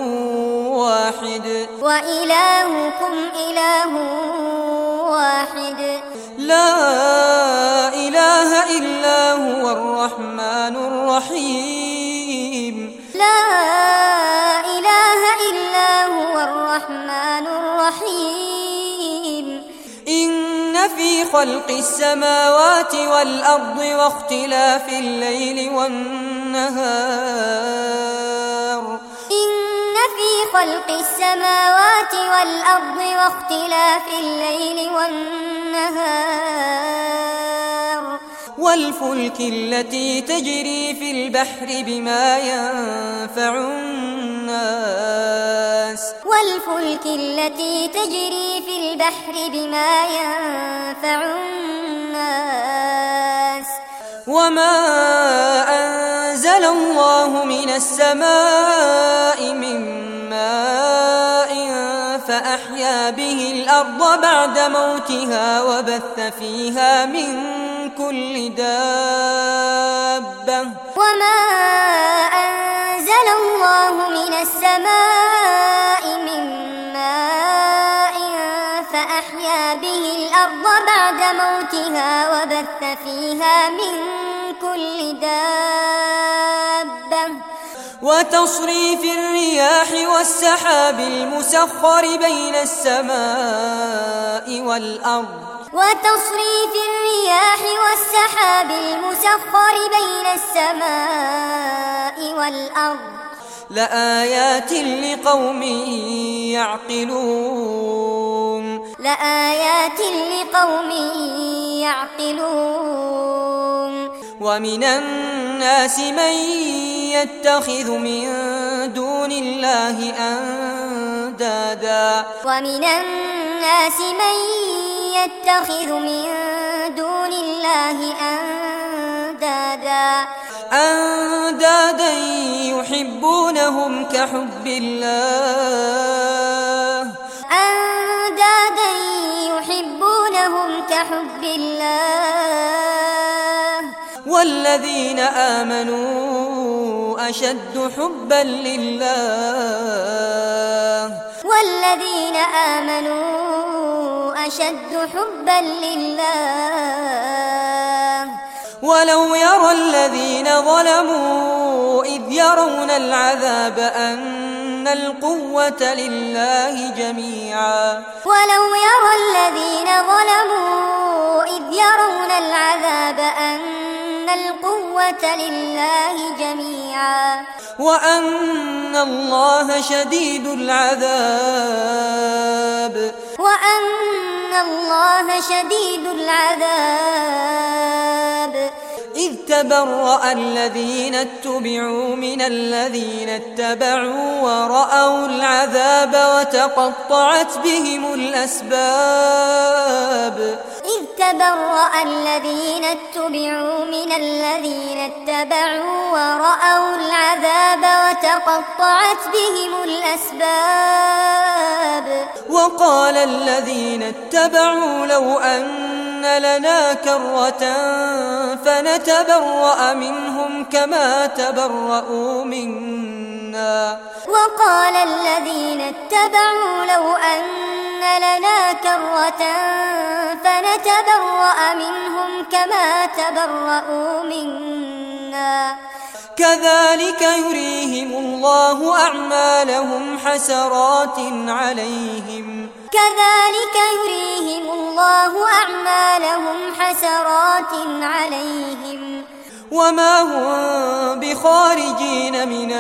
واحد وإلهكم إله واحد لا إله إلا هو الرحمن الرحيم لا إله إلا هو الرحمن الرحيم إن في خلق السماوات والأرض واختلاف الليل والنهار إن في خلق السماوات والأرض واختلاف الليل والنهار والفلك التي تجري في البحر بما ينفع الناس والفلك التي تجري في البحر بما ينفع الناس وما أنزل الله من السماء من ماء فأحيا به الأرض بعد موتها وبث فيها من كل دابة وما أنزل الله من السماء من ماء فأحيا به الأرض بعد موتها وبث فيها من كل دابة وتصريف الرياح والسحاب المسخر بين السماء والأرض وتصريف الرياح والسحاب المسخر بين السماء والأرض لآيات لقوم يعقلون لآيات لقوم يعقلون ومن الناس من يتخذ من دون الله أندادا ومن الناس من يتخذ من دون الله أندادا أندادا يحبونهم كحب الله أندادا يحبونهم كحب الله والذين آمنوا أشد حبا لله والذين آمنوا أشد حبا لله ولو يرى الذين ظلموا إذ يرون العذاب أن القوة لله جميعا ولو يرى الذين ظلموا إذ يرون العذاب أن القوة لله جميعا وأن الله شديد العذاب وأن الله شديد العذاب إذ تبرأ الذين اتبعوا من الذين اتبعوا ورأوا العذاب وتقطعت بهم الأسباب إذ تبرأ الذين اتبعوا من الذين اتبعوا ورأوا العذاب وتقطعت بهم الأسباب وقال الذين اتبعوا لو أن لنا كرة فنتبرأ منهم كما تبرأوا منا وقال الذين اتبعوا لو أن لنا كرة فنتبرأ منهم كما تبرأوا منا كذلك يريهم الله أعمالهم حسرات عليهم كذلك يريهم الله أعمالهم حسرات عليهم وما هم بخارجين من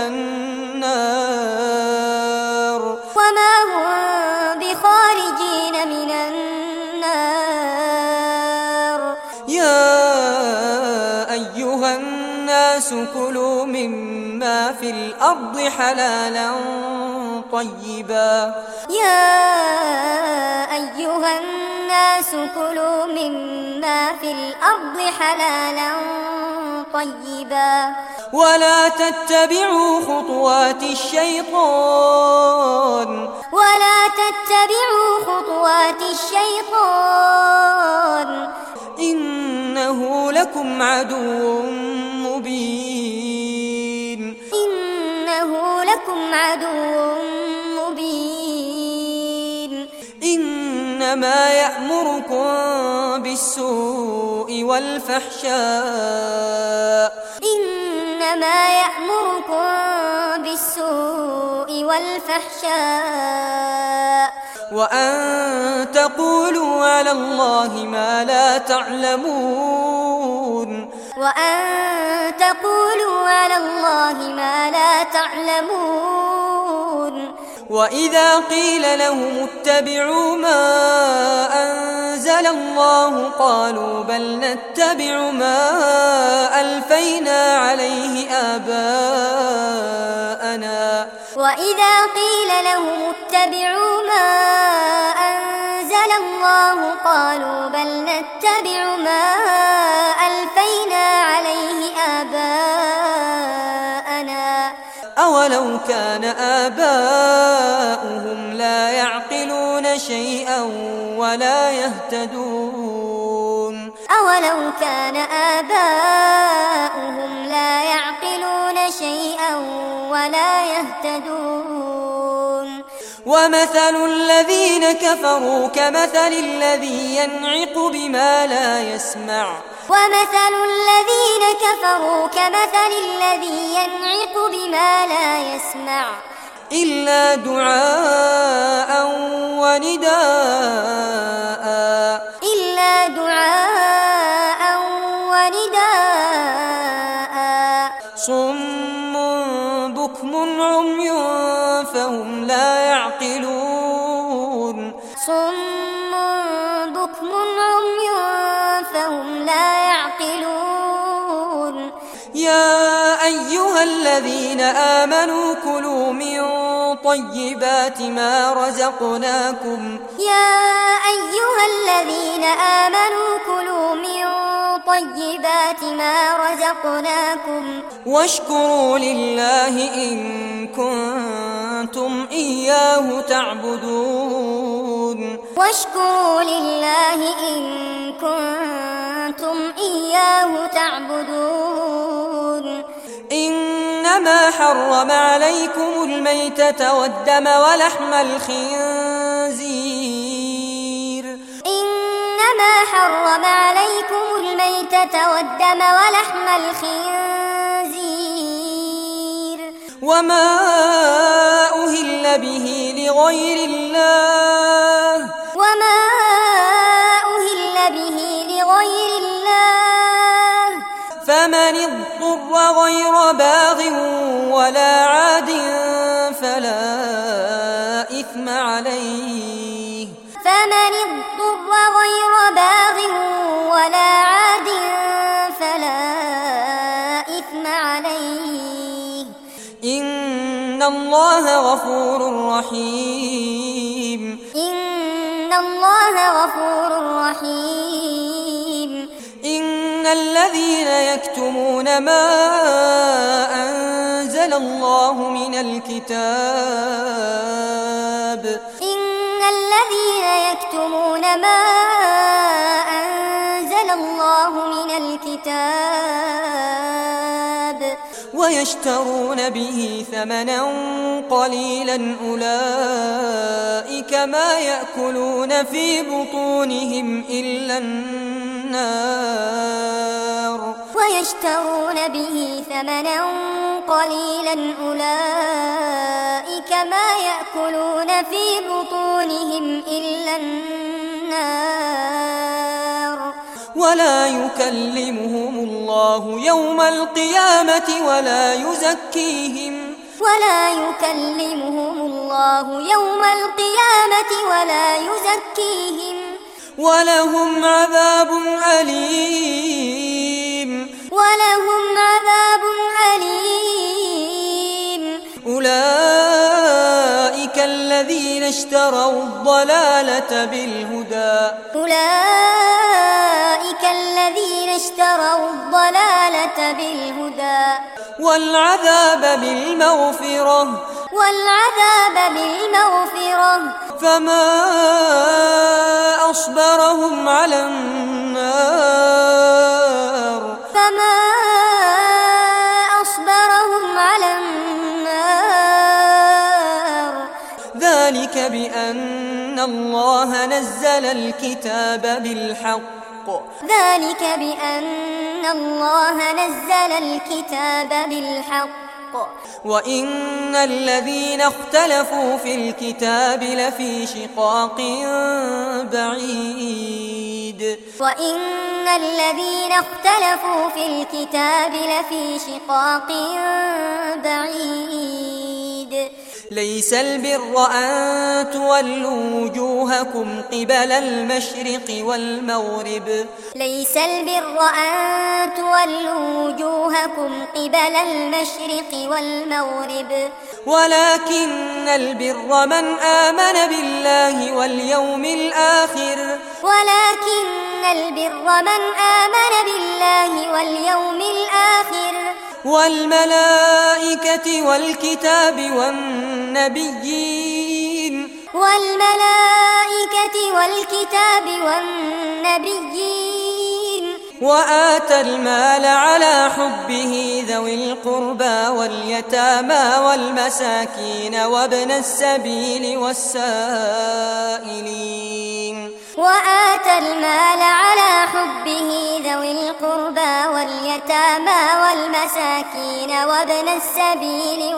النار وما هم بخارجين من النار يا أيها الناس كلوا مما في الأرض حلالا طيبا يا أيها الناس كلوا مما في الأرض حلالا طيبا ولا تتبعوا خطوات الشيطان ولا تتبعوا خطوات الشيطان إنه لكم عدو مبين إنه لكم عدو مبين إنما يأمركم بالسوء والفحشاء إنما يأمركم بالسوء والفحشاء وأن تقولوا على الله ما لا تعلمون وأن تقولوا على الله ما لا تعلمون وإذا قيل لهم اتبعوا ما أنزل الله قالوا بل نتبع ما ألفينا عليه آباءنا وإذا قيل لهم اتبعوا ما أنزل الله قالوا بل نتبع ما ألفينا عليه آباءنا أولو كان آباؤهم لا يعقلون شيئا ولا يهتدون أولو كان آباؤهم لا يعقلون شيئا ولا يهتدون ومثل الذين كفروا كمثل الذي ينعق بما لا يسمع ومثل الذين كفروا كمثل الذي ينعق بما لا يسمع إلا دعاء ونداء إلا دعاء ونداء صم بكم عمي فهم لا يعقلون صم بكم عمي فهم لا يعقلون يا أيها الذين آمنوا كلوا من طيبات ما رزقناكم يا أيها الذين آمنوا كلوا من طيبات ما رزقناكم واشكروا لله إن كنتم إياه تعبدون واشكروا لله إن كنتم إياه تعبدون إنما حرم عليكم الميتة والدم ولحم الخنزير إنما حرم عليكم الميتة والدم ولحم الخنزير وما أهل به لغير الله وما أهل به لغير الله فمن اضطر غير باغ ولا عاد فلا إثم عليه فمن اضطر غير باغ ولا عاد فلا إثم عليه إن الله غفور رحيم إن الله غفور رحيم إن الذين يكتمون ما أنزل الله من الكتاب إن الذين يكتمون ما أنزل الله من الكتاب ويشترون به ثمنا قليلا أولئك ما يأكلون في بطونهم إلا النار ويشترون به ثمنا قليلا أولئك ما يأكلون في بطونهم إلا النار ولا يكلمهم الله يوم القيامة ولا يزكيهم ولا يكلمهم الله يوم القيامة ولا يزكيهم ولهم عذاب أليم ولهم عذاب أليم أولئك الذين اشتروا الضلالة بالهدى أولئك الذين اشتروا الضلالة بالهدى والعذاب بالمغفرة والعذاب بالمغفرة فما أصبرهم على النار فما أصبرهم على النار ذلك بأن الله نزل الكتاب بالحق ذلك بأن الله نزل الكتاب بالحق وإن الذين اختلفوا في الكتاب لفي شقاق بعيد وإن الذين اختلفوا في الكتاب لفي شقاق بعيد ليس البر أن تولوا وجوهكم قبل المشرق والمغرب ليس البر أن تولوا وجوهكم قبل المشرق والمغرب ولكن البر من آمن بالله واليوم الآخر ولكن البر من آمن بالله واليوم الآخر والملائكة والكتاب والنبيين والملائكة والكتاب والنبيين وآتى المال على حبه ذوي القربى واليتامى والمساكين وابن السبيل والسائلين وآتى المال على حبه ذوي القربى واليتامى والمساكين وابن السبيل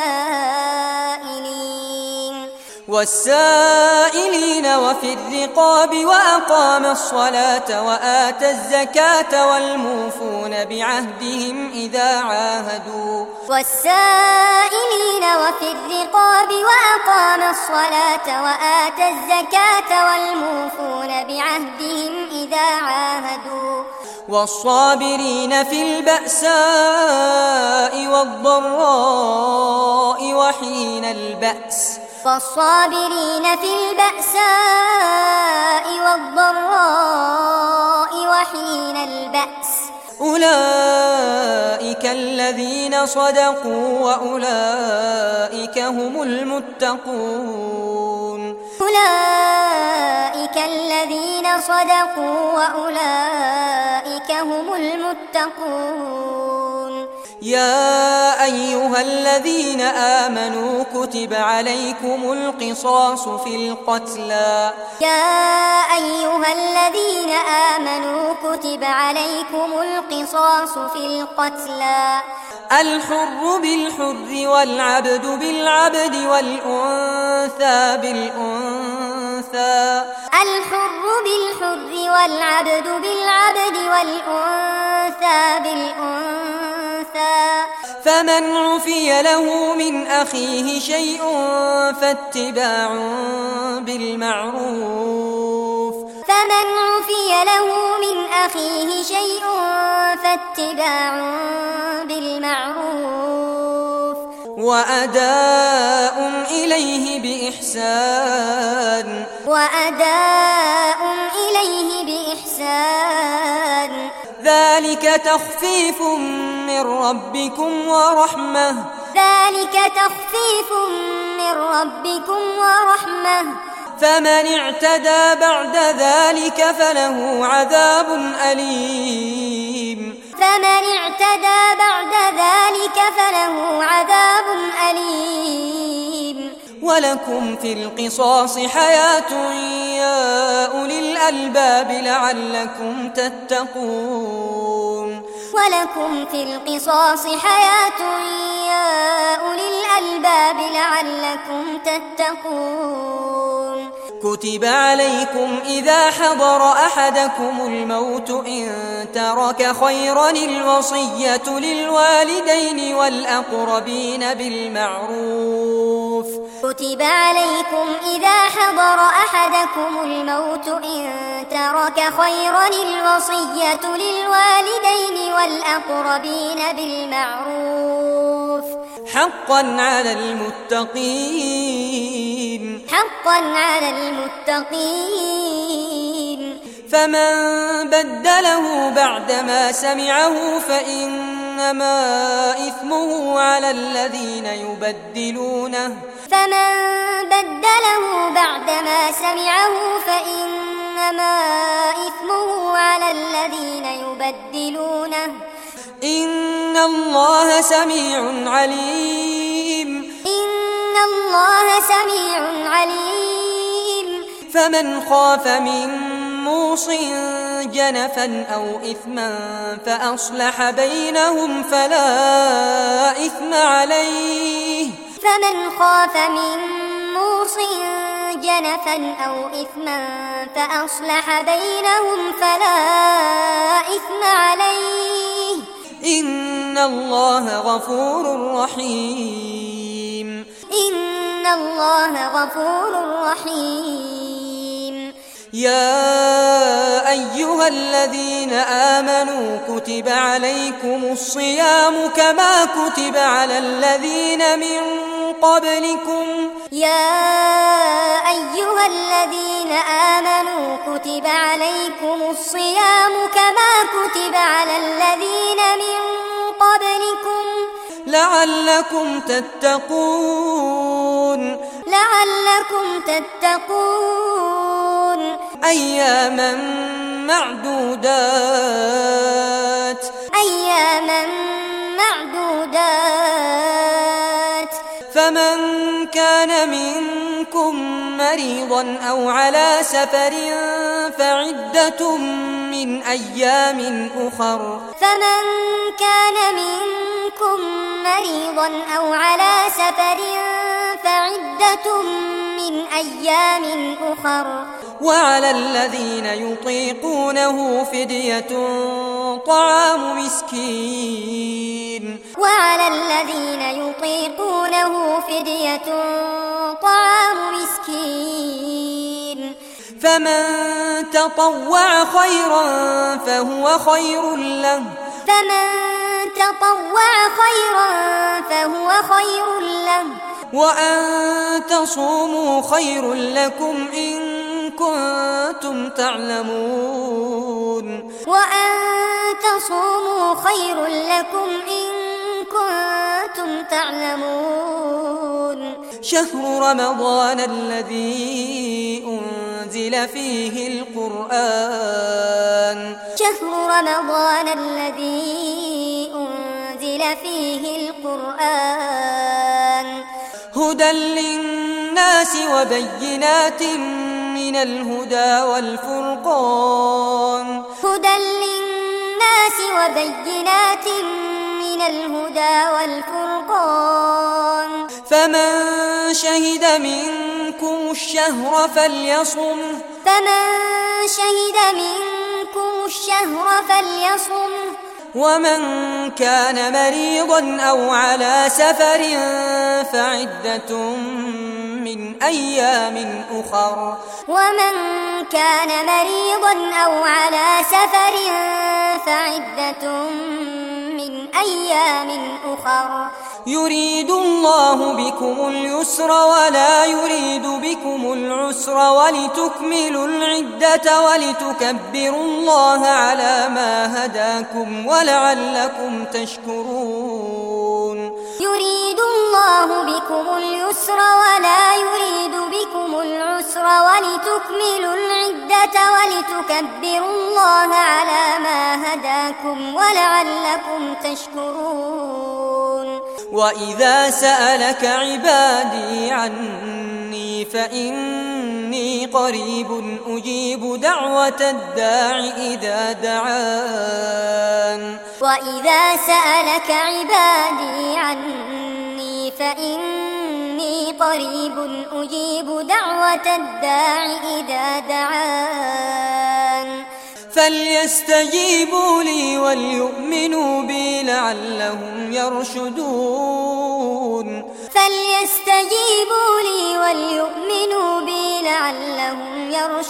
والسائلين والسائلين وفي الرقاب وأقام الصلاة وآتى الزكاة والموفون بعهدهم إذا عاهدوا والسائلين وفي الرقاب وأقام الصلاة وآتى الزكاة والموفون بعهدهم إذا عاهدوا والصابرين في البأساء والضراء وحين البأس والصابرين في البأساء والضراء وحين البأس أولئك الذين صدقوا وأولئك هم المتقون أولئك الذين صدقوا وأولئك هم المتقون يا أيها الذين آمنوا كتب عليكم القصاص في القتلى يا أيها الذين آمنوا كتب عليكم القصاص في القتلى الحر بالحر والعبد بالعبد والأنثى بالأنثى الحر بالحر والعبد بالعبد والأنثى بالأنثى فمن عفي له من أخيه شيء فاتباع بالمعروف فمن عفي له من أخيه شيء فاتباع بالمعروف وأداء إليه بإحسان وأداء إليه بإحسان ذلك تخفيف من ربكم ورحمة ذلك تخفيف من ربكم ورحمة فمن اعتدى بعد ذلك فله عذاب أليم فمن اعتدى بعد ذلك فله عذاب أليم ولكم في القصاص حياة يا أولي الألباب لعلكم تتقون ولكم في القصاص حياة يا أولي الألباب لعلكم تتقون كتب عليكم إذا حضر أحدكم الموت إن ترك خيرا الوصية للوالدين والأقربين بالمعروف كتب عليكم إذا حضر أحدكم الموت إن ترك خيرا الوصية للوالدين والأقربين بالمعروف حقا على المتقين حقا على المتقين فمن بدله بعدما سمعه فإنما إثمه على الذين يبدلونه فمن بدله بعدما سمعه فإنما إثمه على الذين يبدلونه إن الله سميع عليم إن الله سميع عليم فمن خاف من موص جنفا أو إثما فأصلح بينهم فلا إثم عليه فمن خاف من موص جنفا أو إثما فأصلح بينهم فلا إثم عليه إن الله غفور رحيم إن الله غفور رحيم يا أيها الذين آمنوا كتب عليكم الصيام كما كتب على الذين من قبلكم يا أيها الذين آمنوا كتب عليكم الصيام كما كتب على الذين من قبلكم لعلكم تتقون لعلكم تتقون أياما معدودات أياما معدودات فمن كان منكم مريضا أو على سفر فعدة من أيام أخر فمن كان منكم مريضا أو على سفر فعدة من أيام أخر وعلى الذين يطيقونه فدية طعام مسكين وعلى الذين يطيقونه فدية طعام مسكين فمن تطوع خيرا فهو خير له فمن تطوع خيرا فهو خير له وأن تصوموا خير لكم إن كنتم تعلمون وأن تصوموا خير لكم إن كنتم تعلمون شهر رمضان الذي أنزل فيه القرآن شهر رمضان الذي أنزل فيه القرآن هدى للناس وبينات من الهدى والفرقان هدى للناس وبينات من الهدى والفرقان فمن شهد منكم الشهر فليصم فمن شهد منكم الشهر فليصم ومن كان مريضا أو على سفر فعدة من أيام أخر ومن كان مريضا أو على سفر فعدة من أيام أخر يريد الله بكم اليسر ولا يريد بكم العسر ولتكملوا العدة ولتكبروا الله على ما هداكم ولعلكم تشكرون يريد الله بكم اليسر ولا يريد بكم العسر ولتكملوا العدة ولتكبروا الله على ما هداكم ولعلكم تشكرون وإذا سألك عبادي عني فإني قريب أجيب دعوة الداع إذا دعان وإذا سألك عبادي عني فإني قريب أجيب دعوة الداع إذا دعان فليستجيبوا لي وليؤمنوا بي لعلهم يرشدون فليستجيبوا لي وليؤمنوا بي لعلهم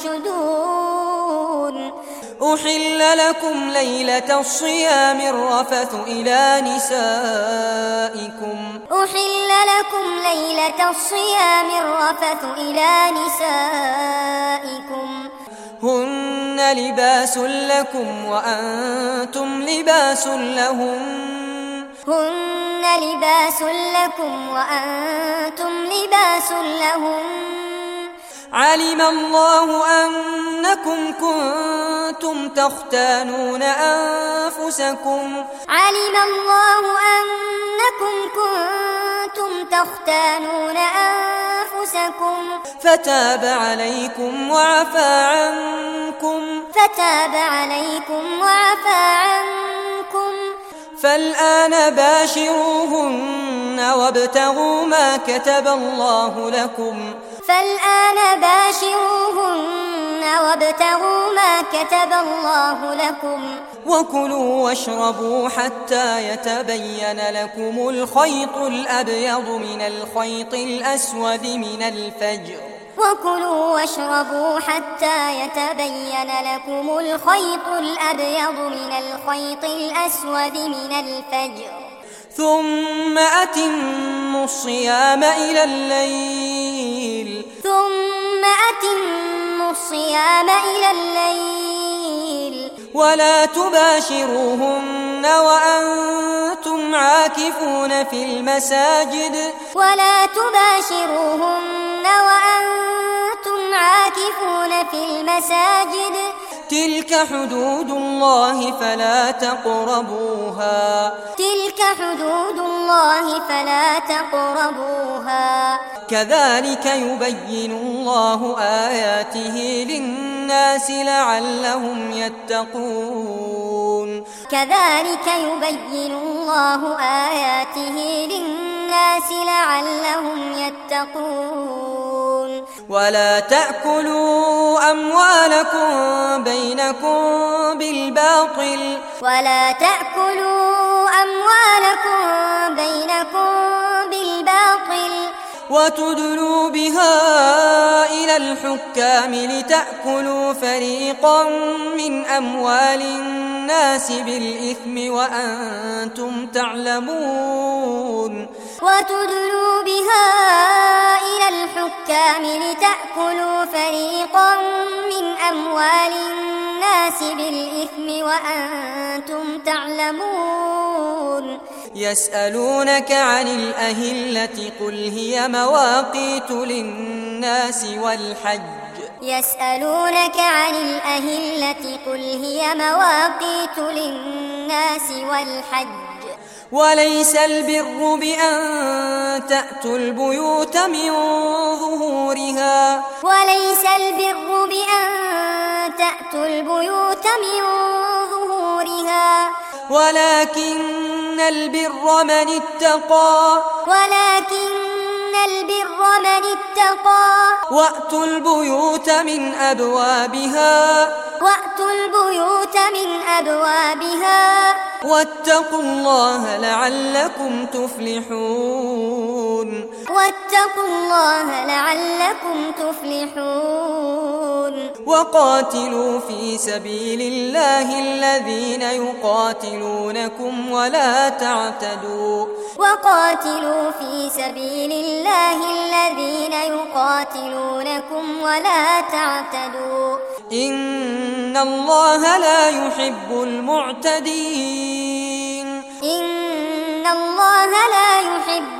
يرشدون أحل لكم ليلة الصيام الرفث إلى نسائكم أحل لكم ليلة الصيام الرفث إلى نسائكم هن لباس لكم وأنتم لباس لهم هن لباس لكم وأنتم لباس لهم علم الله أنكم كنتم تختانون أنفسكم علم الله أنكم كنتم تختانون أنفسكم فتاب عليكم وعفى عنكم فتاب عليكم وعفى عنكم فالآن باشروهن وابتغوا ما كتب الله لكم فالآن باشروهن وابتغوا ما كتب الله لكم وكلوا واشربوا حتى يتبين لكم الخيط الأبيض من الخيط الأسود من الفجر وكلوا واشربوا حتى يتبين لكم الخيط الأبيض من الخيط الأسود من الفجر ثم أتموا الصيام إلى الليل ثم أتموا الصيام إلى الليل ولا تباشروهن وأنتم عاكفون في المساجد ولا تباشروهن وأنتم عاكفون في المساجد تلك حدود الله فلا تقربوها تلك حدود الله فلا تقربوها كذلك يبين الله آياته للناس لعلهم يتقون كذلك يبين الله آياته للناس لعلهم يتقون ولا تأكلوا أموالكم بينكم بالباطل ولا تأكلوا أموالكم بينكم بالباطل وتدلوا بها إلى الحكام لتأكلوا فريقا من أموال الناس بالإثم وأنتم تعلمون وتدلوا بها إلى الحكام لتأكلوا فريقا من أموال الناس بالإثم وأنتم تعلمون يسألونك عن الأهلة قل هي مواقيت للناس والحج يسألونك عن الأهلة قل هي مواقيت للناس والحج وليس البر بأن تأتوا البيوت من ظهورها وليس البر بأن تأتوا البيوت من ظهورها ولكن البر من اتقى ولكن البر من اتقى وأتوا البيوت من أبوابها وأتوا البيوت من أبوابها واتقوا الله لعلكم تفلحون واتقوا الله لعلكم تفلحون وقاتلوا في سبيل الله الذين يقاتلونكم ولا تعتدوا وقاتلوا في سبيل الله الذين يقاتلونكم ولا تعتدوا إن الله لا يحب المعتدين إن الله لا يحب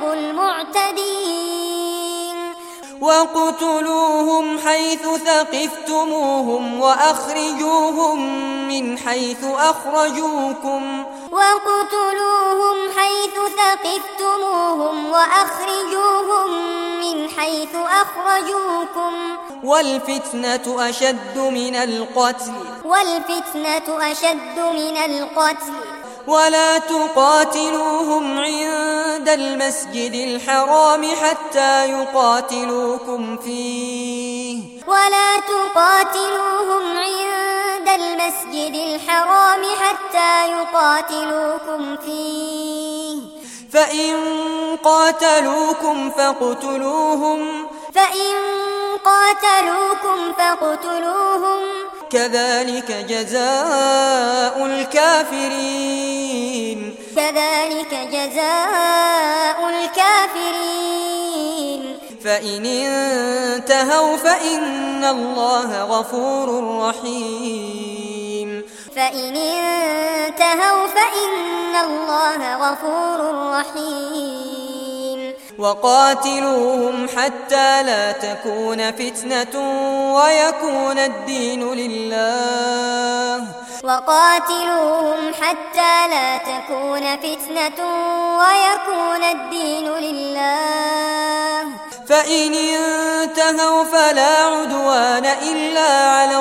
المعتدين وقتلوهم حيث ثقفتموهم وأخرجوهم من حيث أخرجوكم وقتلوهم حيث ثقفتموهم وأخرجوهم من حيث أخرجوكم والفتنة أشد من القتل والفتنة أشد من القتل ولا تقاتلوهم عند المسجد الحرام حتى يقاتلوكم فيه ولا تقاتلوهم عند المسجد الحرام حتى يقاتلوكم فيه فإن قاتلوكم فاقتلوهم فإن قاتلوكم فاقتلوهم كذلك جزاء الكافرين كذلك جزاء الكافرين فإن انتهوا فإن الله غفور رحيم فإن انتهوا فإن الله غفور رحيم وقاتلوهم حتى لا تكون فتنة ويكون الدين لله وقاتلوهم حتى لا تكون فتنة ويكون الدين لله فإن انتهوا فلا عدوان إلا على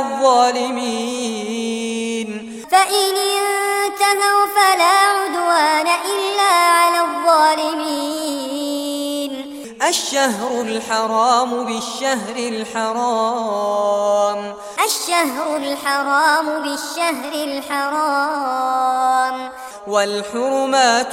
الظالمين فإن انتهوا فلا عدوان إلا على الظالمين الشهر الحرام بالشهر الحرام الشهر الحرام بالشهر الحرام والحرمات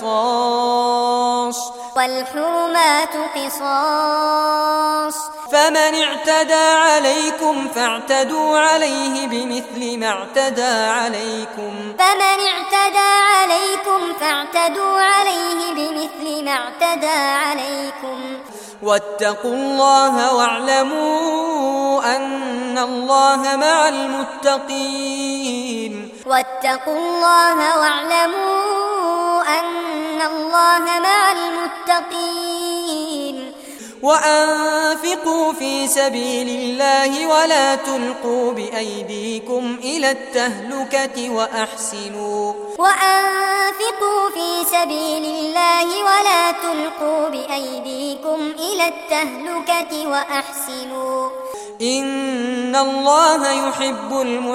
قصاص والحرمات قصاص فمن اعتدى عليكم فاعتدوا عليه بمثل ما اعتدى عليكم فمن اعتدى عليكم فاعتدوا عليه بمثل ما اعتدى عليكم واتقوا الله واعلموا أن الله مع المتقين واتقوا واتقوا الله واعلموا أن الله مع المتقين وأنفقوا في سبيل الله ولا تلقوا بأيديكم إلى التهلكة وأحسنوا وأنفقوا في سبيل الله ولا تلقوا بأيديكم إلى التهلكة وأحسنوا إن الله يحب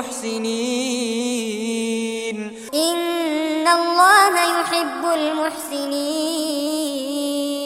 المحسنين إن الله يحب المحسنين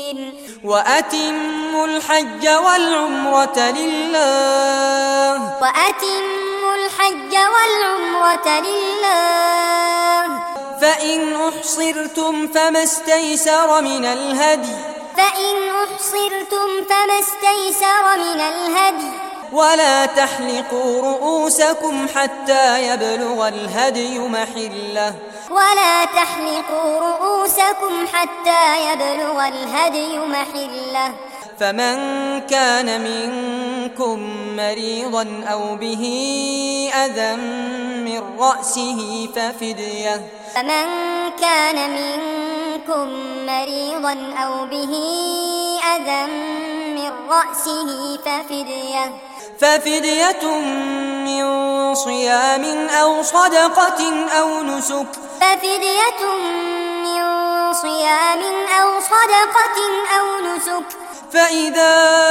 وأتموا الحج والعمرة لله وأتموا الحج والعمرة لله فإن أحصرتم فما استيسر من الهدي فإن أحصرتم فما استيسر من الهدي ولا تحلقوا رؤوسكم حتى يبلغ الهدي محله ولا تحلقوا رؤوسكم حتى يبلغ الهدي محله فمن كان منكم مريضا أو به أذى من رأسه ففدية فمن كان منكم مريضا أو به أذى من رأسه ففدية ففدية من صيام أو صدقة أو نسك ففدية من صيام أو صدقة أو نسك فإذا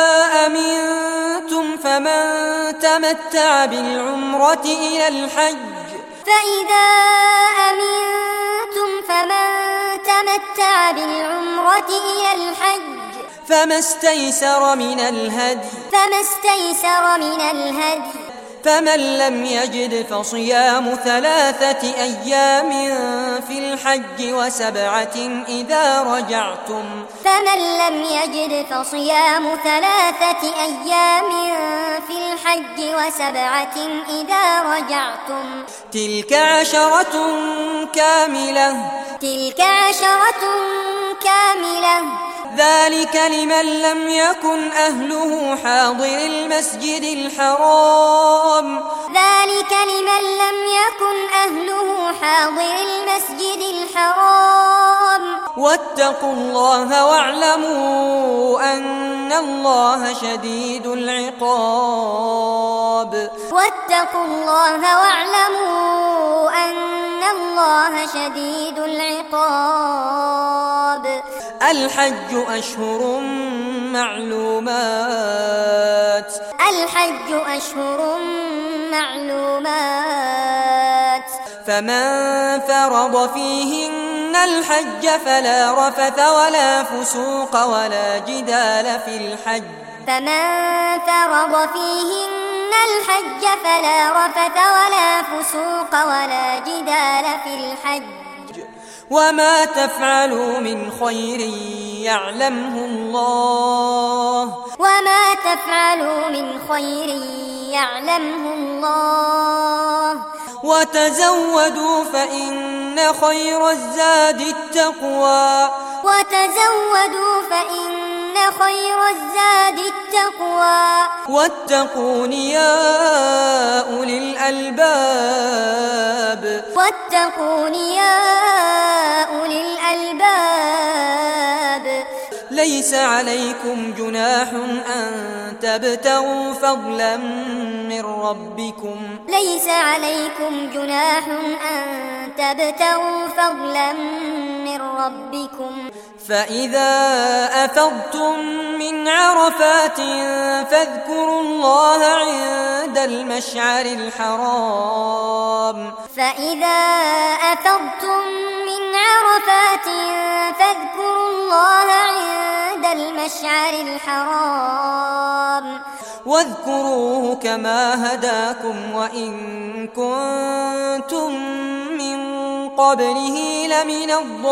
أمنتم فمن تمتع بالعمرة إلى الحج فإذا أمنتم فمن تمتع بالعمرة إلى الحج فما استيسر من الهدي فما استيسر من الهدي فمن لم يجد فصيام ثلاثة أيام في الحج وسبعة إذا رجعتم فمن لم يجد فصيام ثلاثة أيام في الحج وسبعة إذا رجعتم تلك عشرة كاملة تلك عشرة كاملة ذلك لمن لم يكن أهله حاضر المسجد الحرام ذلك لمن لم يكن أهله حاضر المسجد الحرام واتقوا الله واعلموا أن الله شديد العقاب واتقوا الله واعلموا أن الله شديد العقاب الحج أشهر معلومات الحج أشهر معلومات فمن فرض فيهن الحج فلا رفث ولا فسوق ولا جدال في الحج فمن فرض فيهن الحج فلا رفث ولا فسوق ولا جدال في الحج وما تفعلوا من خير يعلمه الله وما تفعلوا من خير يعلمه الله وتزودوا فإن خير الزاد التقوى وتزودوا فإن خير الزاد التقوى واتقون يا أولي الألباب واتقون يا أولي الألباب ليس عليكم جناح أن تبتغوا فضلا من ربكم ليس عليكم جناح أن تبتغوا فضلا من ربكم فإذا أفضتم من عرفات فاذكروا الله عند المشعر الحرام فإذا أفضتم من عرفات فاذكروا الله عند المشعر الحرام واذكروه كما هداكم وإن كنتم من قبله لمن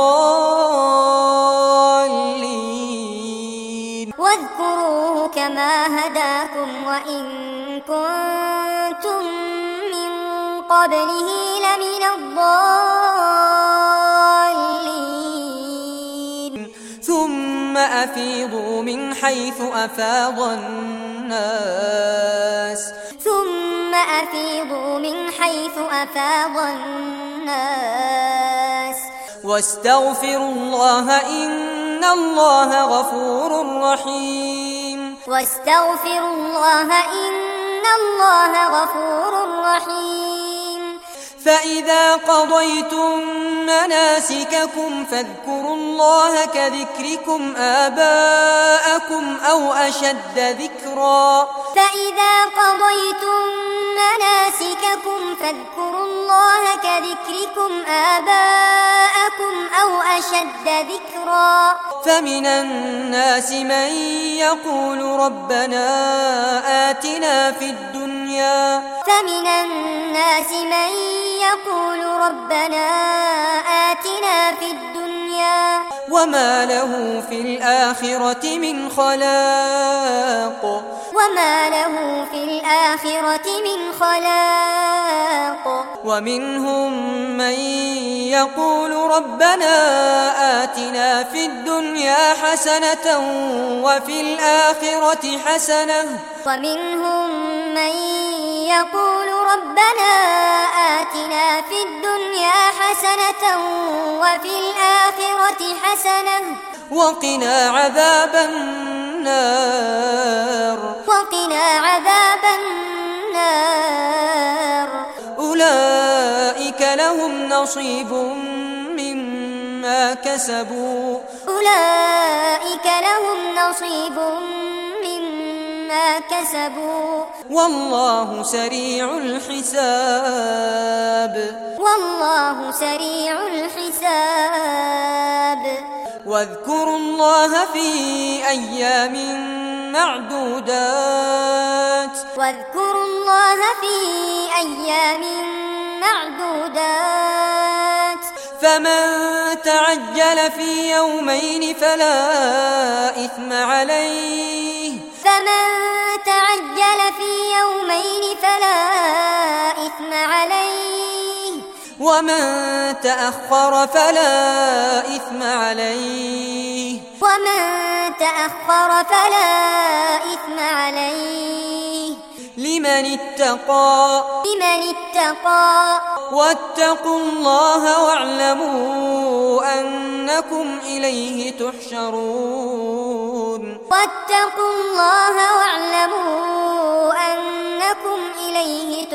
الضالين واذكروه كما هداكم وإن كنتم من قبله لمن الضالين ثم أفيضوا من حيث أفاض الناس ثم أفيضوا من حيث أفاض الناس الناس واستغفروا الله إن الله غفور رحيم واستغفروا الله إن الله غفور رحيم فإذا قضيتم مناسككم فاذكروا الله كذكركم آباءكم أو أشد ذكرا فإذا قضيتم مناسككم فاذكروا الله كذكركم آباءكم أو أشد ذكرا فمن الناس من يقول ربنا آتنا في الدنيا فمن الناس من يقول ربنا آتنا في الدنيا وما له في الآخرة من خلاق وما له في الآخرة من خلاق ومنهم من يقول ربنا آتنا في الدنيا حسنة وفي الآخرة حسنة ومنهم من يقول ربنا آتنا في الدنيا حسنة وفي الآخرة حسنة وقنا عذاب النار وقنا عذاب النار أولئك لهم نصيب مما كسبوا أولئك لهم نصيب مما كسبوا والله سريع الحساب والله سريع الحساب واذكروا الله في أيام معدودات واذكروا الله في أيام معدودات فمن تعجل في يومين فلا إثم عليه فمن تعجل في يومين فلا إثم عليه ومن تأخر فلا إثم عليه ومن تأخر فلا إثم عليه لمن اتقى لمن اتقى واتقوا الله واعلموا أنكم إليه تحشرون واتقوا الله واعلموا أنكم إليه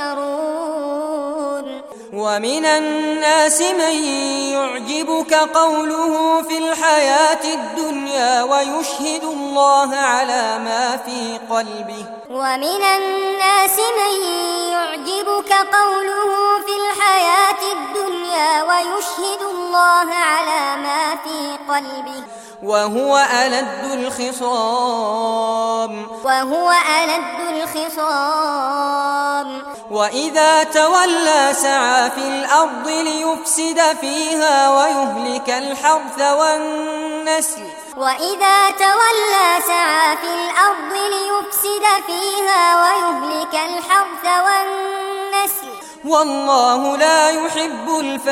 تحشرون ومن الناس من يعجبك قوله في الحياة الدنيا ويشهد الله على ما في قلبه ومن الناس من يعجبك قوله في الحياة الدنيا ويشهد الله على ما في قلبه وهو ألد الخصام وهو ألد الخصام وإذا تولى سعى في الأرض ليفسد فيها ويهلك الحرث والنسل وإذا تولى سعى في الأرض ليفسد فيها ويهلك الحرث والنسل والله لا يحب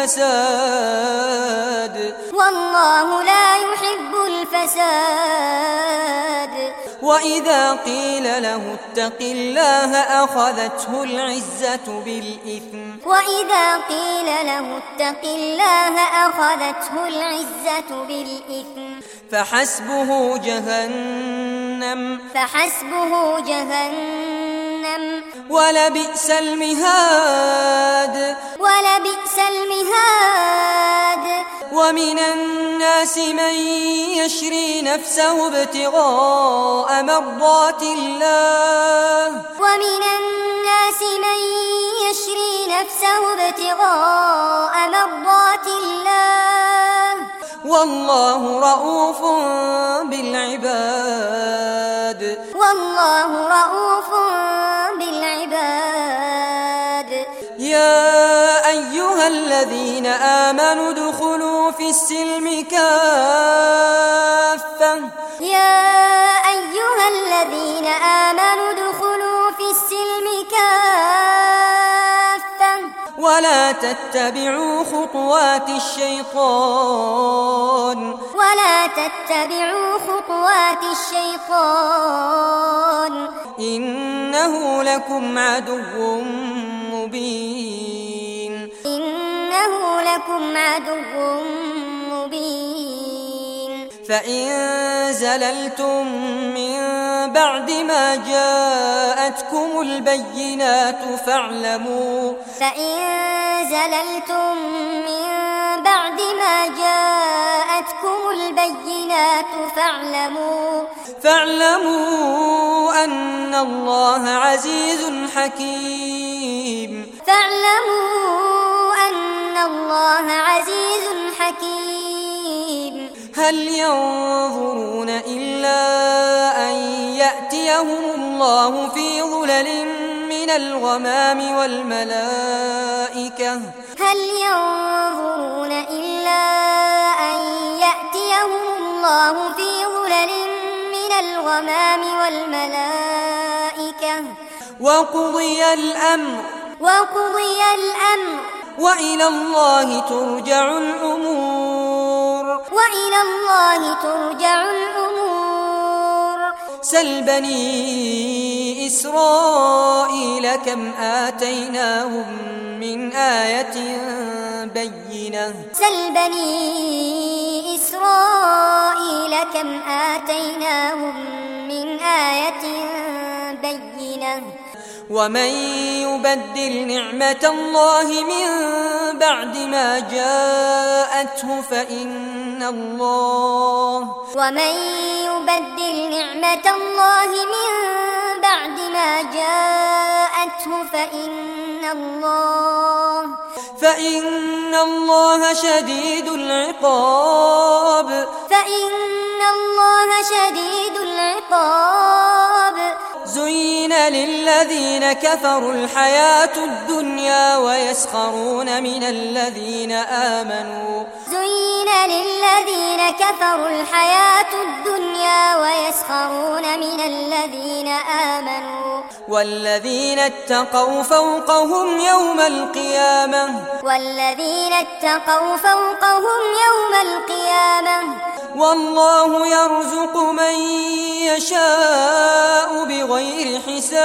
الفساد والله لا يحب الفساد وإذا قيل له اتق الله أخذته العزة بالإثم وإذا قيل له اتق الله أخذته العزة بالإثم فحسبه جهنم فحسبه جهنم ولبئس المهاد ولبئس المهاد ومن الناس من يشري نفسه ابتغاء مرضات الله ومن الناس من يشري نفسه ابتغاء مرضات الله والله رؤوف بالعباد والله رؤوف بالعباد يا أيها الذين آمنوا ادخلوا في السلم كافة يا أيها الذين آمنوا ادخلوا في السلم كافة ولا تتبعوا خطوات الشيطان ولا تتبعوا خطوات الشيطان إنه لكم عدو مبين إنه لكم عدو مبين فإن زللتم من بعد ما جاءتكم البينات فاعلموا فإن زللتم من بعد ما جاءتكم البينات فاعلموا فاعلموا أن الله عزيز حكيم فاعلموا أن الله عزيز حكيم هل ينظرون إلا أن يأتيهم الله في ظلل من الغمام والملائكة هل ينظرون إلا أن يأتيهم الله في ظلل من الغمام والملائكة وقضي الأمر وقضي الأمر وإلى الله ترجع الأمور وإلى الله ترجع الأمور سل بني إسرائيل كم آتيناهم من آية بينة سل بني إسرائيل كم آتيناهم من آية بينة ومن يبدل نعمة الله من بعد ما جاءته فإن الله ومن يبدل نعمة الله من بعد ما جاءته فإن الله فإن الله شديد العقاب فإن الله شديد العقاب زين للذين كفروا الحياة الدنيا ويسخرون من الذين آمنوا زين للذين كفروا الحياة الدنيا ويسخرون من الذين آمنوا والذين اتقوا فوقهم يوم القيامة والذين اتقوا فوقهم يوم القيامة والله يرزق من يشاء بغير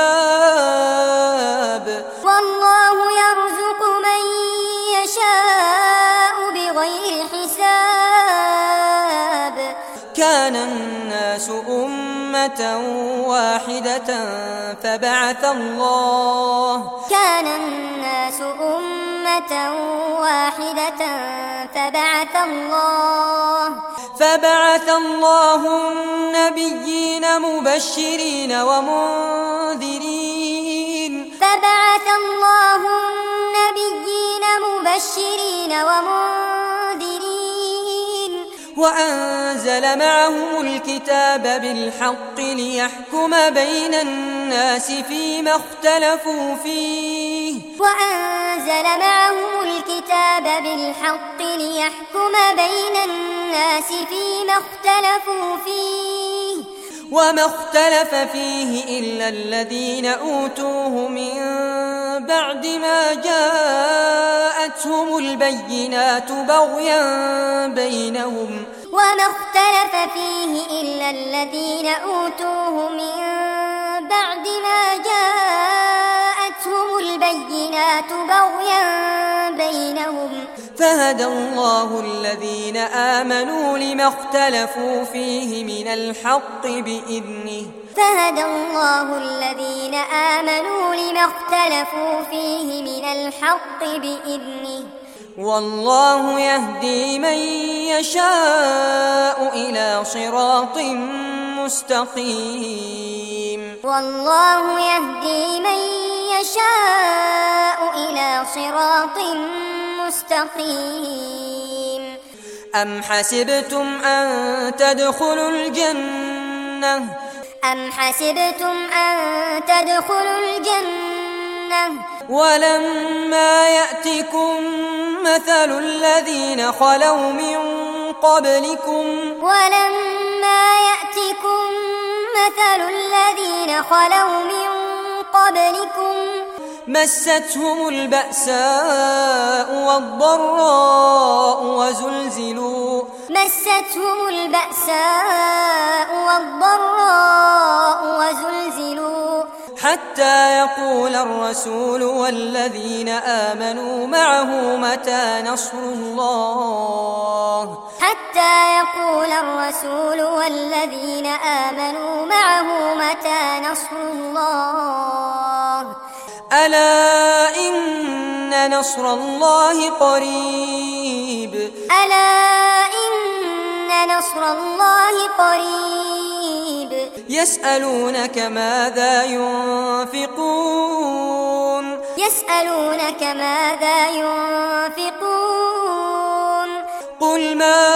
حساب والله يرزق من يشاء بغير حساب كان الناس أمة واحدة فبعث الله كان الناس أمة واحدة فبعث الله فبعث الله النبيين مبشرين ومنذرين فبعث الله النبيين مبشرين ومنذرين وأنزل معهم الكتاب بالحق ليحكم بين الناس فيما اختلفوا فيه وأنزل معهم الكتاب بالحق ليحكم بين الناس فيما اختلفوا فيه وما اختلف فيه إلا الذين أوتوه من بعد ما جاءتهم البينات بغيا بينهم وما اختلف فيه إلا الذين أوتوه من بعد ما جاءتهم البينات بغيا بينهم فهدى الله الذين آمنوا لما اختلفوا فيه من الحق بإذنه فهدى الله الذين آمنوا لما اختلفوا فيه من الحق بإذنه والله يهدي من يشاء إلى صراط مستقيم والله يهدي من يشاء إلى صراط مستقيم أم حسبتم أن تدخلوا الجنة أم حسبتم أن تدخلوا الجنة ولما يأتكم مثل الذين خلوا من قبلكم ولما يأتكم مثل الذين خلوا من قبلكم مستهم البأساء والضراء وزلزلوا مستهم البأساء والضراء وزلزلوا حتى يقول الرسول والذين آمنوا معه متى نصر الله حتى يقول الرسول والذين آمنوا معه متى نصر الله ألا إن نصر الله قريب ألا إن نصر الله قريب يسألونك ماذا ينفقون يسألونك ماذا ينفقون قل ما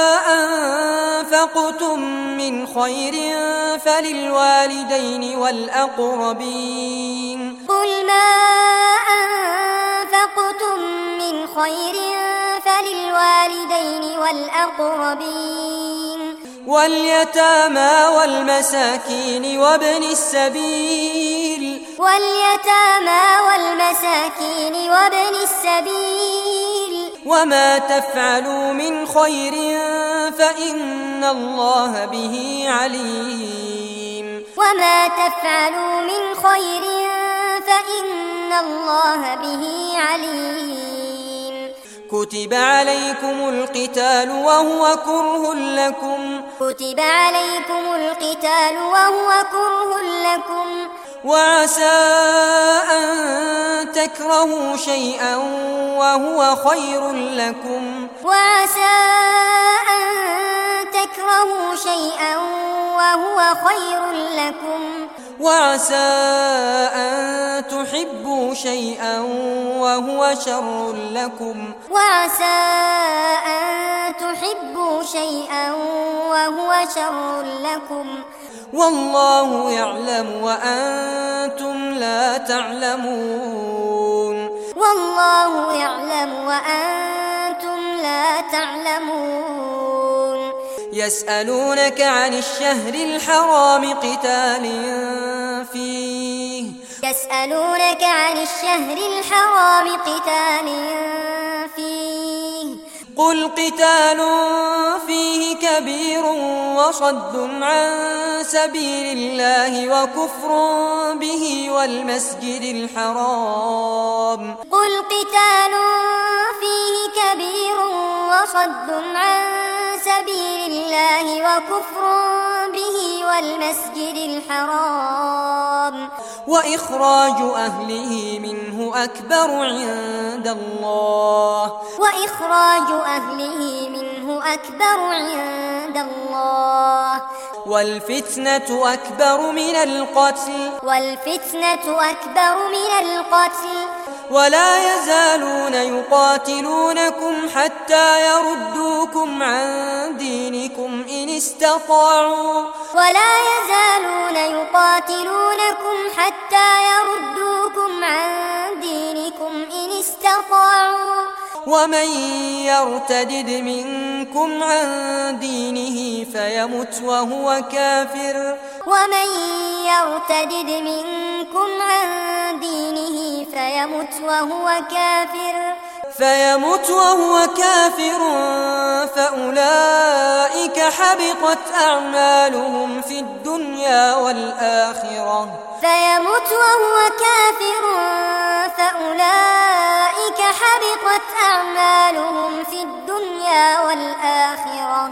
أنفقتم من خير فللوالدين والأقربين قل ما أنفقتم من خير فللوالدين والأقربين واليتامى والمساكين وابن السبيل واليتامى والمساكين وابن السبيل وما تفعلوا من خير فإن الله به عليم وما تفعلوا من خير فإن الله به عليم كتب عليكم القتال وهو كره لكم كتب عليكم القتال وهو كره لكم وعسى أن تكرهوا شيئا وهو خير لكم وعسى أن تكرهوا شيئا وهو خير لكم وعسى أن تحبوا شيئا وهو شر لكم وعسى أن تحبوا شيئا وهو شر لكم والله يعلم وأنتم لا تعلمون والله يعلم وأنتم لا تعلمون يسألونك عن الشهر الحرام قتال فيه يسألونك عن الشهر الحرام قتال فيه قل قتال فيه كبير وصد عن سبيل الله وكفر به والمسجد الحرام قل قتال فيه كبير وصد عن سبيل الله وكفر به والمسجد الحرام وإخراج أهله منه أكبر عند الله وإخراج أهله منه أكبر عند الله والفتنة أكبر من القتل والفتنة أكبر من القتل ولا يزالون يقاتلونكم حتى يردوكم عن دينكم إن استطاعوا ولا يزالون يقاتلونكم حتى يردوكم عن دينكم إن استطاعوا ومن يرتدد منكم عن دينه فيمت وهو كافر ومن يرتدد منكم عن دينه فيمت وهو كافر فيمت وهو كافر فأولئك حبطت أعمالهم في الدنيا والآخرة فيمت وهو كافر فأولئك حبطت أعمالهم في الدنيا والآخرة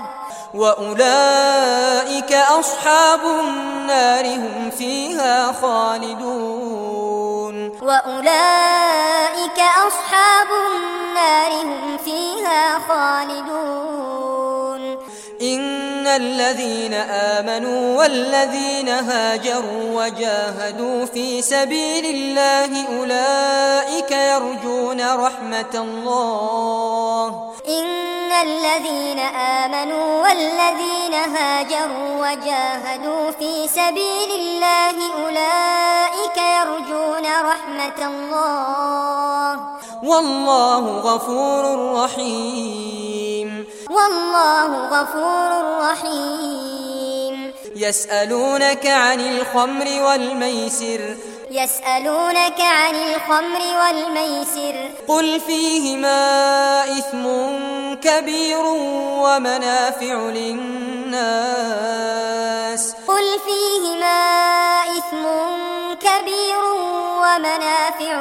وأولئك أصحاب النار هم فيها خالدون وأولئك أصحاب النار هم فيها خالدون إن الذين آمنوا والذين هاجروا وجاهدوا في سبيل الله أولئك يرجون رحمة الله إن الذين آمنوا والذين هاجروا وجاهدوا في سبيل الله أولئك يرجون رحمة الله والله غفور رحيم والله غفور رحيم يسألونك عن الخمر والميسر يسألونك عن الخمر والميسر قل فيهما إثم كبير ومنافع للناس قل فيهما إثم كبير كبير ومنافع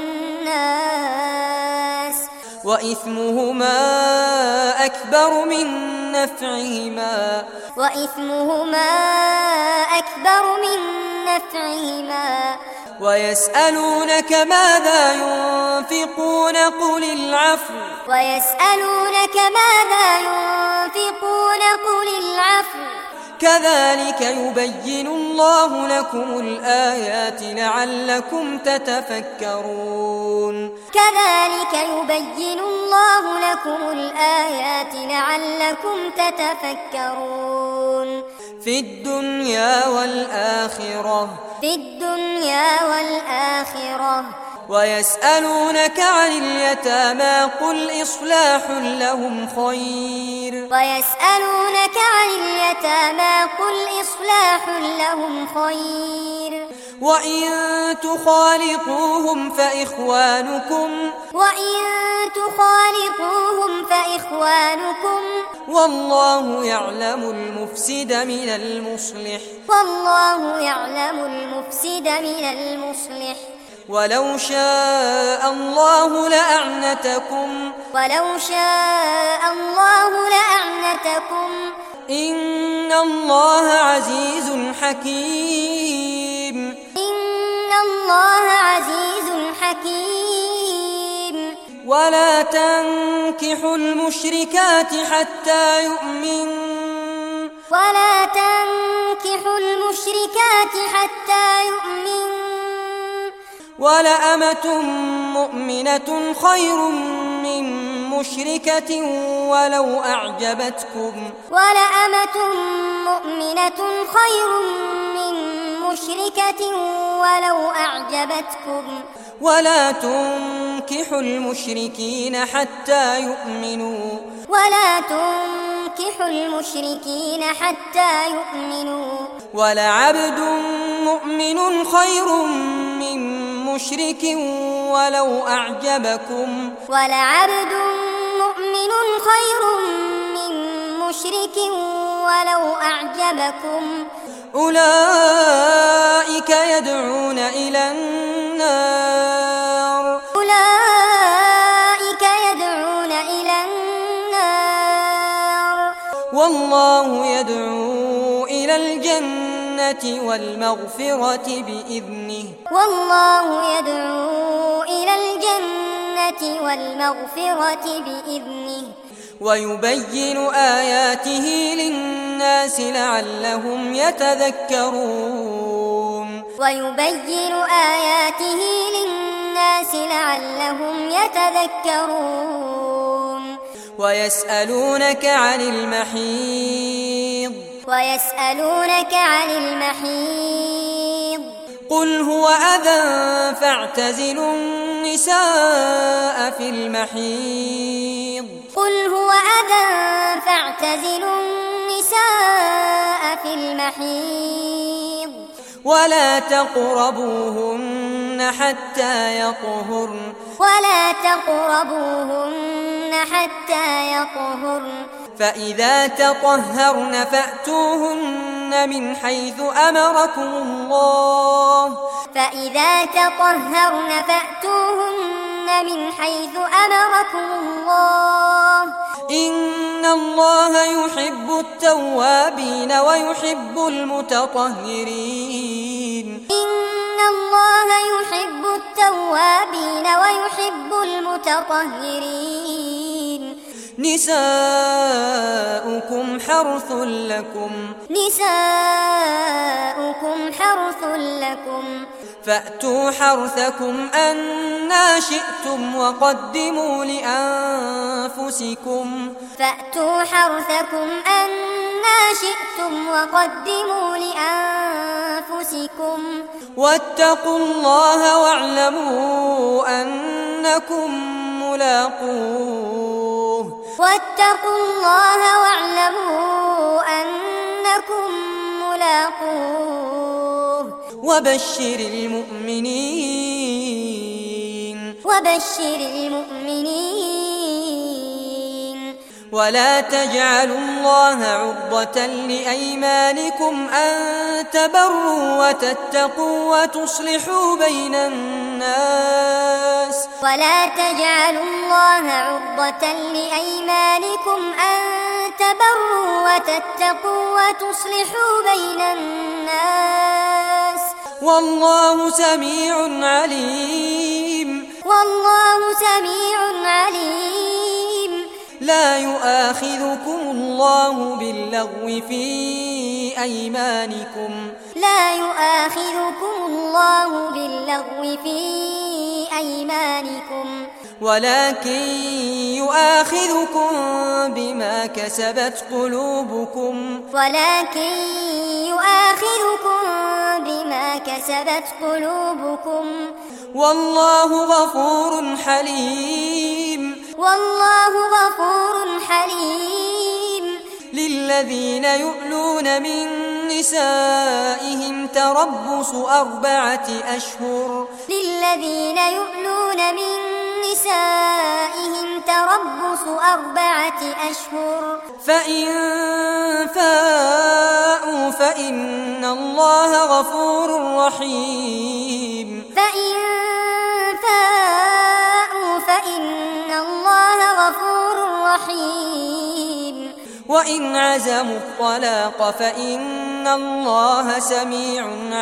للناس وإثمهما أكبر من نفعهما وإثمهما أكبر من نفعهما ويسألونك ماذا ينفقون قل العفو ويسألونك ماذا ينفقون قل العفو كذلك يبين الله لكم الآيات لعلكم تتفكرون كذلك يبين الله لكم الآيات لعلكم تتفكرون في الدنيا والآخرة في الدنيا والآخرة ويسألونك عن اليتامى قل إصلاح لهم خير ويسألونك عن اليتامى قل إصلاح لهم خير وإن تخالطوهم فإخوانكم وإن تخالطوهم فإخوانكم والله يعلم المفسد من المصلح والله يعلم المفسد من المصلح ولو شاء الله لأعنتكم ولو شاء الله لأعنتكم إن الله عزيز حكيم إن الله عزيز حكيم ولا تنكحوا المشركات حتى يؤمنوا ولا تنكحوا المشركات حتى يؤمنوا ولأمة مؤمنة خير من مشركة ولو أعجبتكم ولأمة مؤمنة خير من مشركة ولو أعجبتكم ولا تنكحوا المشركين حتى يؤمنوا ولا تنكحوا المشركين حتى يؤمنوا ولعبد مؤمن خير من مشرك ولو أعجبكم ولعبد مؤمن خير من مشرك ولو أعجبكم أولئك يدعون إلى النار أولئك يدعون إلى النار والله يدعو إلى الجنة والمغفرة بإذنه والله يدعو إلى الجنة والمغفرة بإذنه ويبين آياته للناس لعلهم يتذكرون ويبين آياته للناس لعلهم يتذكرون ويسألونك عن المحيض ويسألونك عن المحيض قل هو أذى فاعتزلوا النساء في المحيض قل هو أذى فاعتزلوا النساء في المحيض ولا تقربوهن حتى يطهرن ولا تقربوهن حتى يطهرن فإذا تطهرن فأتوهن من حيث أمركم الله فإذا تطهرن فأتوهن من حيث أمركم الله إن الله يحب التوابين ويحب المتطهرين إن الله يحب التوابين ويحب المتطهرين نساؤكم حرث لكم نساؤكم حرث لكم فأتوا حرثكم أنى شئتم وقدموا لأنفسكم فأتوا حرثكم أنى شئتم وقدموا لأنفسكم واتقوا الله واعلموا أنكم ملاقوه واتقوا الله واعلموا أنكم ملاقوه وبشر المؤمنين وبشر المؤمنين ولا تجعلوا الله عرضة لأيمانكم أن تبروا وتتقوا وتصلحوا بين الناس ولا تجعلوا الله عرضة لأيمانكم أن تبروا وتتقوا وتصلحوا بين الناس والله سميع عليم والله سميع عليم لا يؤاخذكم الله باللغو في أيمانكم لا يؤاخذكم الله باللغو في أيمانكم ولكن يؤاخذكم بما كسبت قلوبكم ولكن يؤاخذكم بما كسبت قلوبكم والله غفور حليم والله غفور حليم للذين يؤلون من نسائهم تربص أربعة أشهر للذين يؤلون من نسائهم تربص أربعة أشهر فإن فاءوا فإن الله غفور رحيم فإن فاءوا فإن الله غفور رحيم وإن عزموا الطلاق فإن الله سميع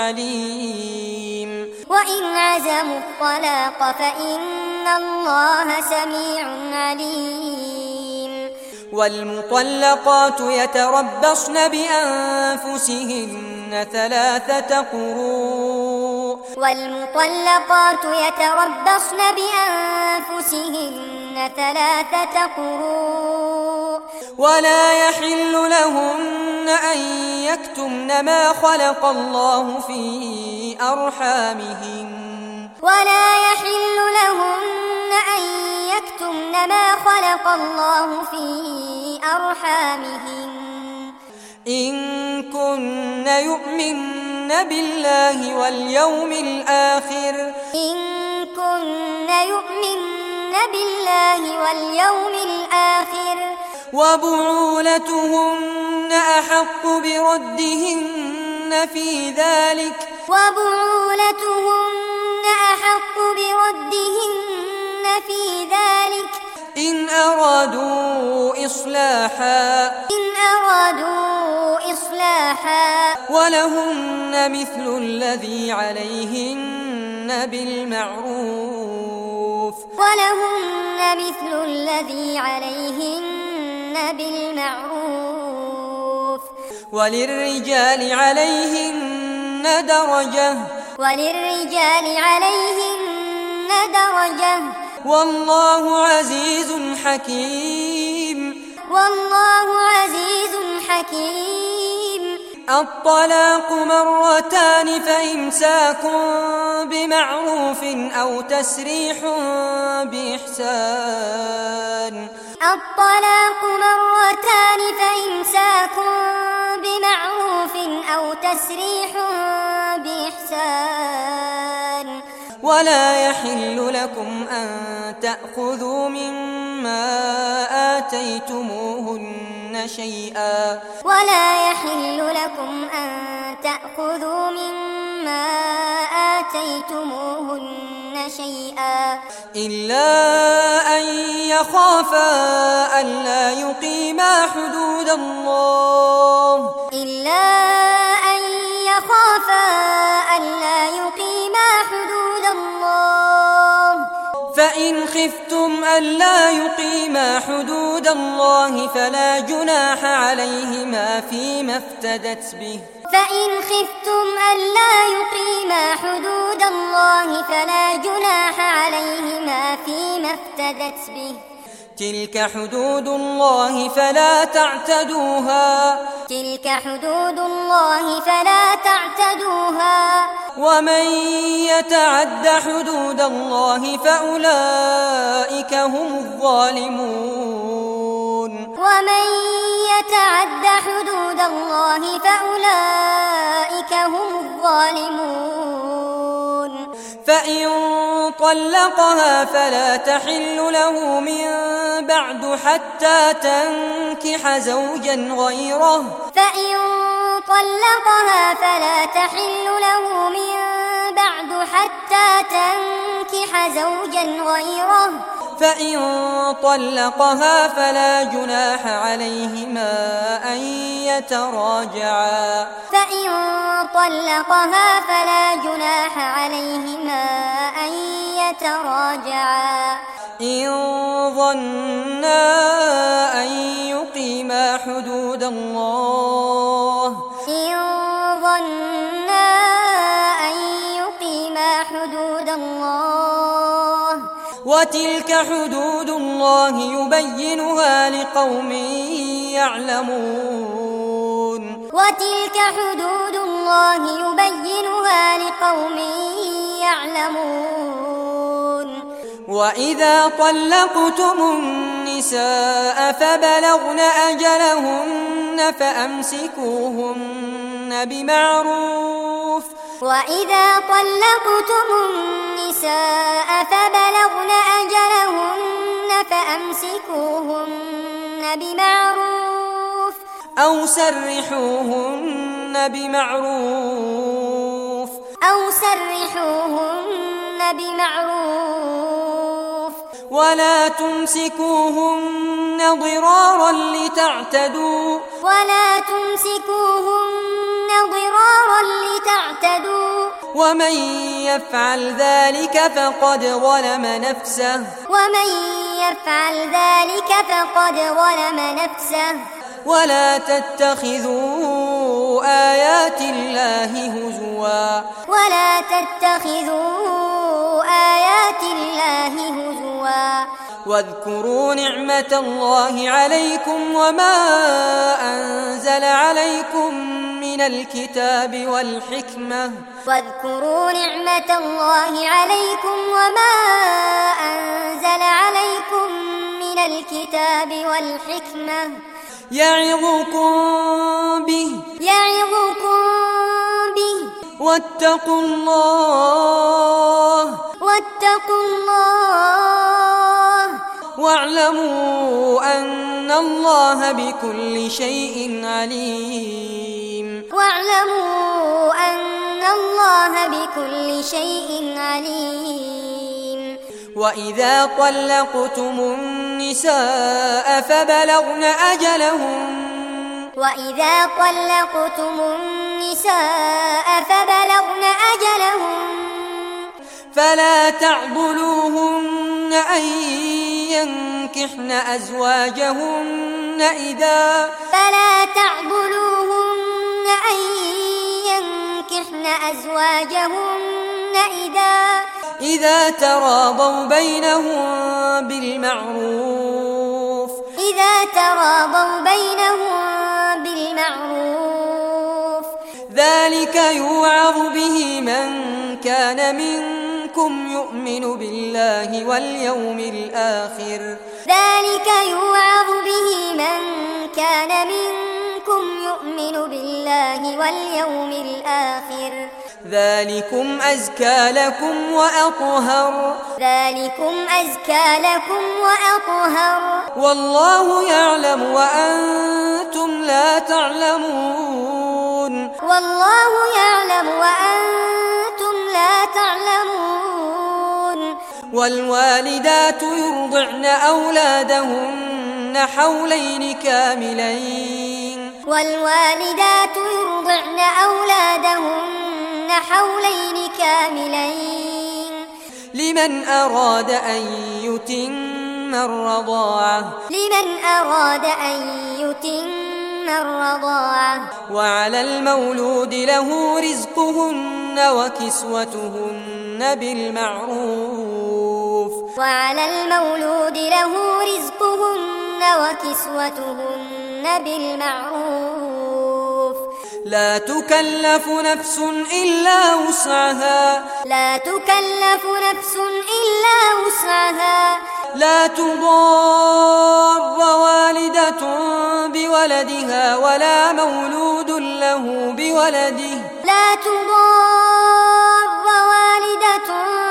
عليم وإن عزموا الطلاق فإن الله سميع عليم والمطلقات يتربصن بأنفسهن ثلاثة قروء والمطلقات يتربصن بأنفسهن ثلاثة قروء ولا يحل لهن أن يكتمن ما خلق الله في أرحامهن ولا يحل لهن أن يكتمن ما خلق الله في أرحامهن إن كن يؤمن بالله واليوم الآخر إن كن يؤمن بالله واليوم الآخر وبعولتهن أحق بردهن في ذلك وبعولتهن أحق بردهن في ذلك إن أرادوا إصلاحا إن أرادوا إصلاحا ولهن مثل الذي عليهن بالمعروف ولهن مثل الذي عليهن بالمعروف وللرجال عليهن درجة وللرجال عليهن درجة والله عزيز حكيم والله عزيز حكيم الطلاق مرتان فإمساك بمعروف أو تسريح بإحسان الطلاق مرتان فإمساك بمعروف أو تسريح بإحسان ولا يحل لكم أن تأخذوا مما آتيتموهن شيئا ولا يحل لكم أن تأخذوا مما آتيتموهن شيئا إلا أن يخافا ألا يقيما حدود الله إلا أن يخافا ألا يقيما حدود الله فإن خفتم ألا يقيما حدود الله فلا جناح عليهما فيما افتدت به فإن خفتم ألا يقيما حدود الله فلا جناح عليهما فيما افتدت به تلك حدود الله فلا تعتدوها تلك حدود الله فلا تعتدوها ومن يتعد حدود الله فأولئك هم الظالمون ومن يتعد حدود الله فأولئك هم الظالمون فإن طلقها فلا تحل له من بعد حتى تنكح زوجا غيره فإن طلقها فلا تحل له من بعد حتى تنكح زوجا غيره فإن طلقها فلا جناح عليهما أن يتراجعا فإن طلقها فلا جناح عليهما أن يتراجعا إن ظنا أن يقيما حدود الله إن ظنا أن يقيما حدود الله وتلك حدود الله يبينها لقوم يعلمون وتلك حدود الله يبينها لقوم يعلمون وإذا طلقتم النساء فبلغن أجلهن فأمسكوهن بمعروف وإذا طلقتم النساء فبلغن أجلهن فأمسكوهن بمعروف أو سرحوهن بمعروف أو سرحوهن بمعروف ولا تمسكوهن ضرارا لتعتدوا ولا تمسكوهن ضرارا لتعتدوا ومن يفعل ذلك فقد ظلم نفسه ومن يفعل ذلك فقد ظلم نفسه ولا تتخذوا آيات الله هزوا ولا تتخذوا آيات الله هزوا واذكروا نعمة الله عليكم وما أنزل عليكم من الكتاب والحكمة واذكروا نعمة الله عليكم وما أنزل عليكم من الكتاب والحكمة يعظكم به يعظكم به واتقوا الله واتقوا الله واعلموا أن الله بكل شيء عليم واعلموا أن الله بكل شيء عليم وإذا طلقتم النساء فبلغن أجلهن وإذا طلقتم النساء فبلغن أجلهن فلا تعضلوهن أن ينكحن أزواجهن إذا فلا تعضلوهن أن ينكحن أزواجهن إذا إذا تراضوا بينهم بالمعروف إذا تراضوا بينهم بالمعروف ذلك يوعظ به من كان منكم يؤمن بالله واليوم الآخر ذلك يوعظ به من كان منكم يؤمن بالله واليوم الآخر ذلكم أزكى لكم وأطهر ذلكم أزكى لكم وأطهر والله يعلم وأنتم لا تعلمون والله يعلم وأنتم لا تعلمون والوالدات يرضعن أولادهن حولين كاملين والوالدات يرضعن أولادهن حولين كاملين لمن أراد أن يتم الرضاعة لمن أراد أن يتم الرضاعة وعلى المولود له رزقهن وكسوتهن بالمعروف وعلى المولود له رزقهن وكسوتهن بالمعروف لا تكلف نفس إلا وسعها لا تكلف نفس إلا وسعها لا تضار والدة بولدها ولا مولود له بولده لا تضار والدة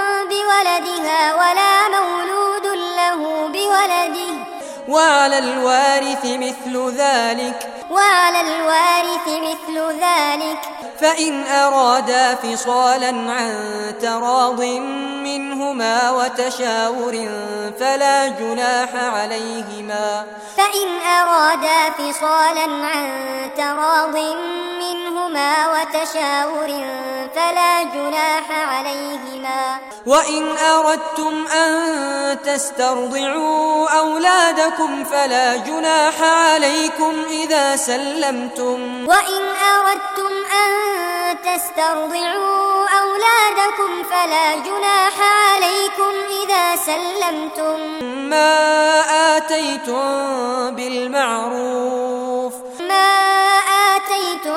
بولدها ولا مولود له بولده وعلى الوارث مثل ذلك وعلى الوارث مثل ذلك فإن أرادا فصالا عن تراض منهما وتشاور فلا جناح عليهما فإن أرادا فصالا عن تراض منهما وتشاور فلا جناح عليهما وإن أردتم أن تسترضعوا أولادكم فلا جناح عليكم إذا سلمتم وإن أردتم أن تسترضعوا أولادكم فلا جناح عليكم إذا سلمتم ما آتيتم بالمعروف ما آتيتم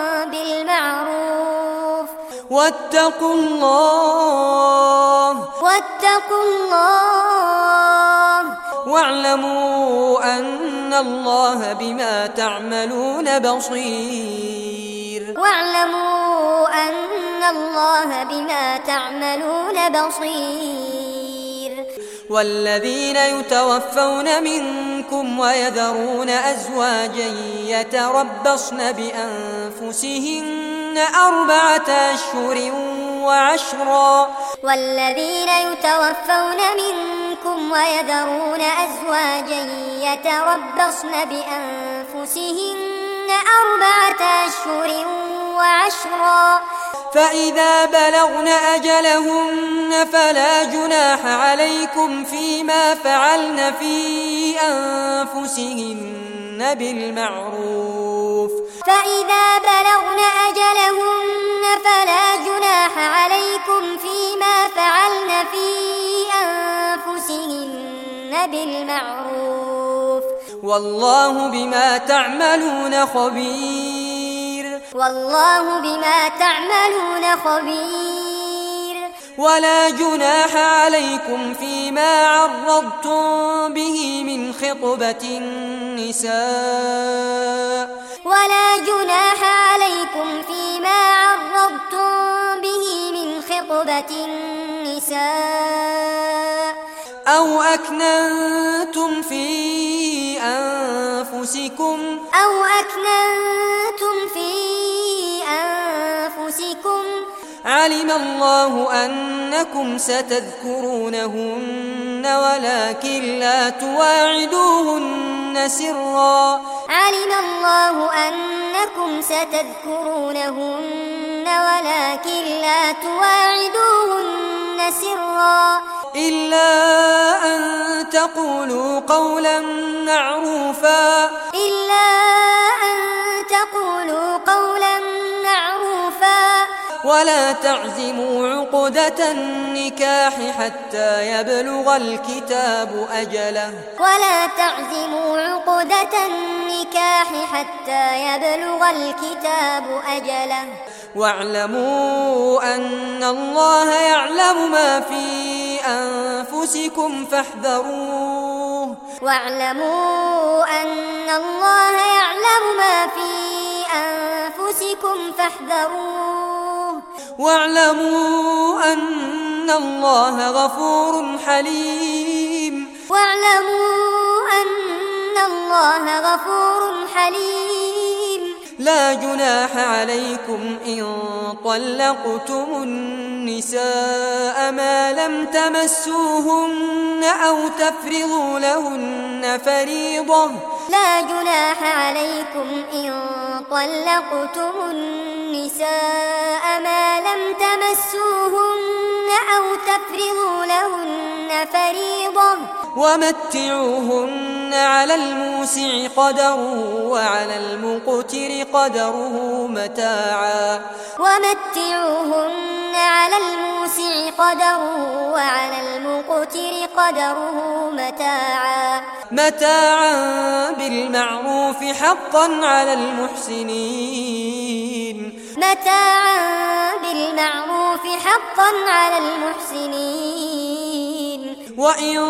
بالمعروف واتقوا الله واتقوا الله واعلموا أن الله بما تعملون بصير واعلموا أن الله بما تعملون بصير والذين يتوفون منكم ويذرون أزواجا يتربصن بأنفسهن أربعة أشهر وعشرا والذين يتوفون منكم ويذرون أزواجا يتربصن بأنفسهن أربعة أشهر وعشرا فإذا بلغن أجلهن فلا جناح عليكم فيما فعلن في أنفسهن بالمعروف فإذا بلغن أجلهن فلا جناح عليكم فيما فعلن في أنفسهن بالمعروف والله بما تعملون خبير والله بما تعملون خبير ولا جناح عليكم فيما عرضتم به من خطبة النساء ولا جناح عليكم فيما عرضتم به من خطبة النساء أو أكننتم في أنفسكم أو أكننتم في أنفسكم علم الله أنكم ستذكرونهن ولكن لا تواعدوهن سرا علم الله أنكم ستذكرونهن ولكن لا تواعدوهن سرا إلا أن تقولوا قولا معروفا إلا أن تقولوا قولا معروفا ولا تعزموا عقدة النكاح حتى يبلغ الكتاب أجله ولا تعزموا عقدة النكاح حتى يبلغ الكتاب أجله واعلموا أن الله يعلم ما في أنفسكم فاحذروه واعلموا أن الله يعلم ما في أنفسكم فاحذروه واعلموا أن الله غفور حليم واعلموا أن الله غفور حليم لا جناح عليكم إن طلقتم النساء ما لم تمسوهن أو تفرضوا لهن فريضة لا جناح عليكم إن طلقتم النساء ما لم تمسوهن أو تفرضوا لهن فريضة ومتعوهن على الموسع قدره وعلى المقتر قدره متاعا ومتعوهن على الموسع قدره وعلى المقتر قدره متاعا متاعا بالمعروف حقا على المحسنين متاعا بالمعروف حقا على المحسنين وإن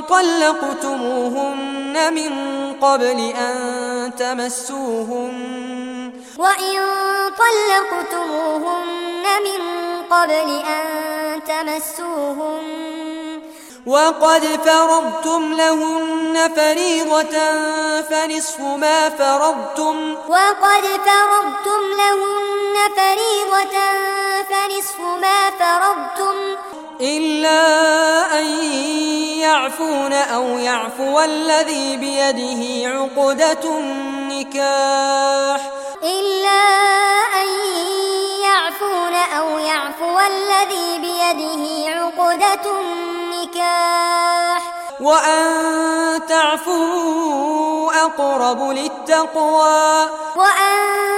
طلقتموهن من قبل أن تمسوهن وإن طلقتموهن من قبل أن تمسوهن وقد فرضتم لهن فريضة فنصف ما فرضتم وقد فرضتم لهن فريضة فنصف ما فرضتم إلا أن يعفون أو يعفو الذي بيده عقدة النكاح إلا أن يعفون أو يعفو الذي بيده عقدة النكاح وأن تعفوا أقرب للتقوى وأن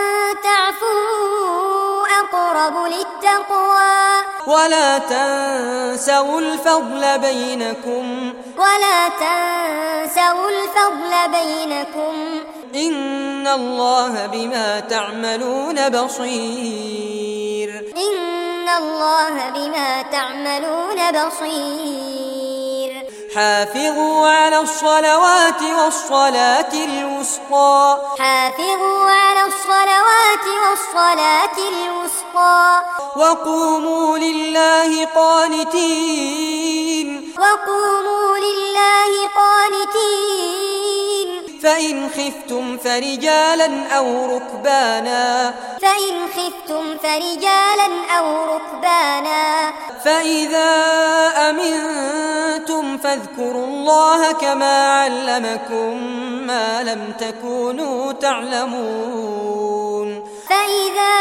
تعفوا أقرب للتقوى ولا تنسوا الفضل بينكم ولا تنسوا الفضل بينكم إن الله بما تعملون بصير إن الله بما تعملون بصير حافظوا على الصلوات والصلاة الوسطى حافظوا على الصلوات والصلاة الوسطى وقوموا لله قانتين وقوموا لله قانتين فإن خفتم فرجالا أو ركبانا فإن خفتم فرجالا أو ركبانا فإذا أمنتم فاذكروا الله كما علمكم ما لم تكونوا تعلمون فإذا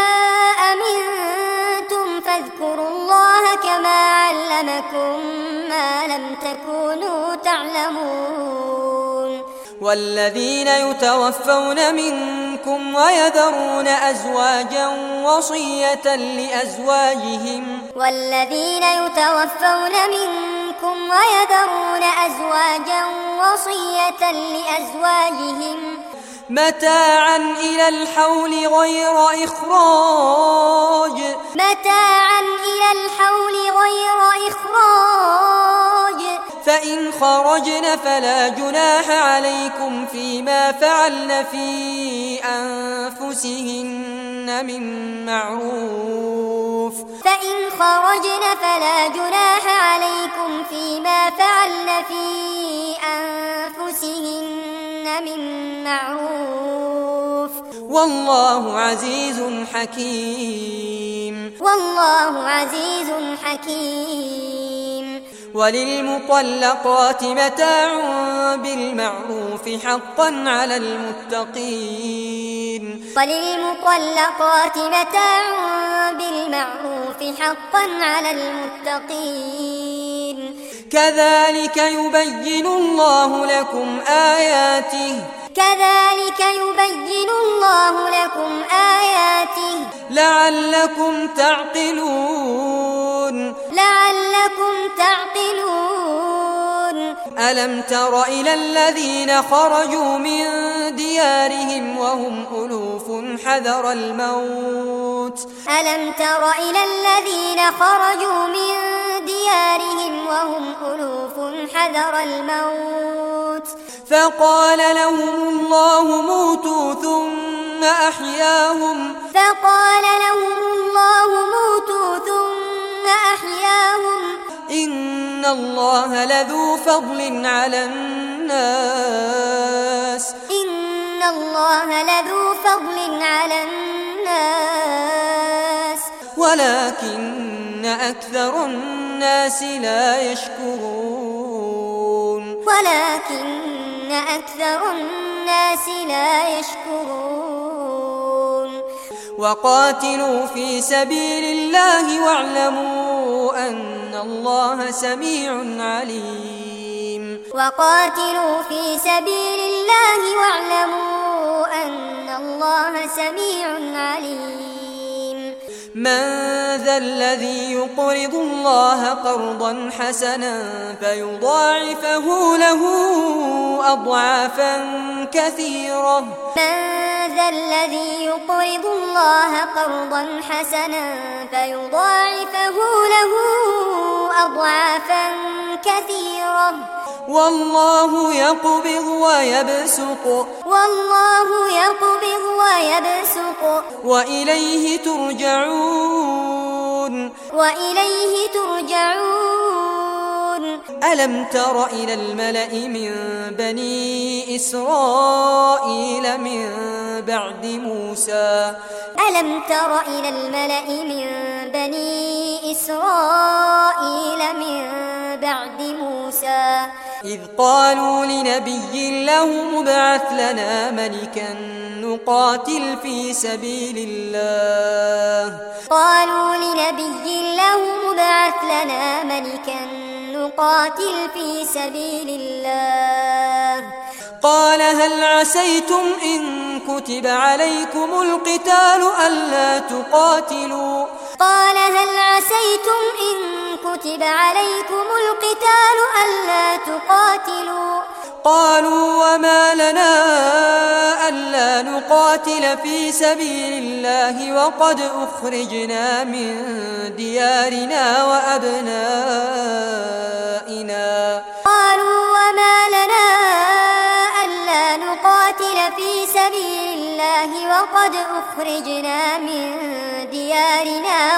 أمنتم فاذكروا الله كما علمكم ما لم تكونوا تعلمون والذين يتوفون منكم ويذرون أزواجا وصية لأزواجهم والذين يتوفون منكم ويذرون أزواجا وصية لأزواجهم متاعا إلى الحول غير إخراج متاعا إلى الحول غير إخراج فإن خرجن فلا جناح عليكم فيما فعلن في أنفسهن من معروف فإن خرجن فلا جناح عليكم فيما فعلن في أنفسهن من معروف والله عزيز حكيم والله عزيز حكيم وللمطلقات متاع بالمعروف حقا على المتقين وللمطلقات متاع بالمعروف حقا على المتقين كذلك يبين الله لكم آياته كذلك يبين الله لكم آياته لعلكم تعقلون لعلكم تعقلون ألم تر إلى الذين خرجوا من ديارهم وهم ألوف حذر الموت ألم تر إلى الذين خرجوا من ديارهم وهم ألوف حذر الموت فقال لهم الله موتوا ثم أحياهم فقال لهم الله موتوا ثم أحياهم إن الله لذو فضل على الناس إن الله لذو فضل على الناس ولكن أكثر الناس لا يشكرون ولكن أكثر الناس لا يشكرون وقاتلوا في سبيل الله واعلموا أن الله سميع عليم وقاتلوا في سبيل الله واعلموا أن الله سميع عليم من ذا الذي يقرض الله قرضا حسنا فيضاعفه له أضعافا كثيرة من ذا الذي يقرض الله قرضا حسنا فيضاعفه له أضعافا كثيرة والله يقبض ويبسط والله يقبض ويبسط وإليه ترجعون وإليه ترجعون. ألم تر إلى الملأ من بني إسرائيل من بعد موسى ألم تر إلى الملأ من بني إسرائيل من بعد موسى إذ قالوا لنبي له ابعث لنا ملكا نقاتل في سبيل الله قالوا لنبي له ابعث لنا ملكا نقاتل في سبيل الله قال هل عسيتم إن كتب عليكم القتال ألا تقاتلوا قال هل عسيتم إن كتب عليكم القتال ألا تقاتلوا قالوا وما لنا ألا نقاتل في سبيل الله وقد أخرجنا من ديارنا وأبنائنا قالوا وما لنا ألا نقاتل في سبيل الله وقد أخرجنا من ديارنا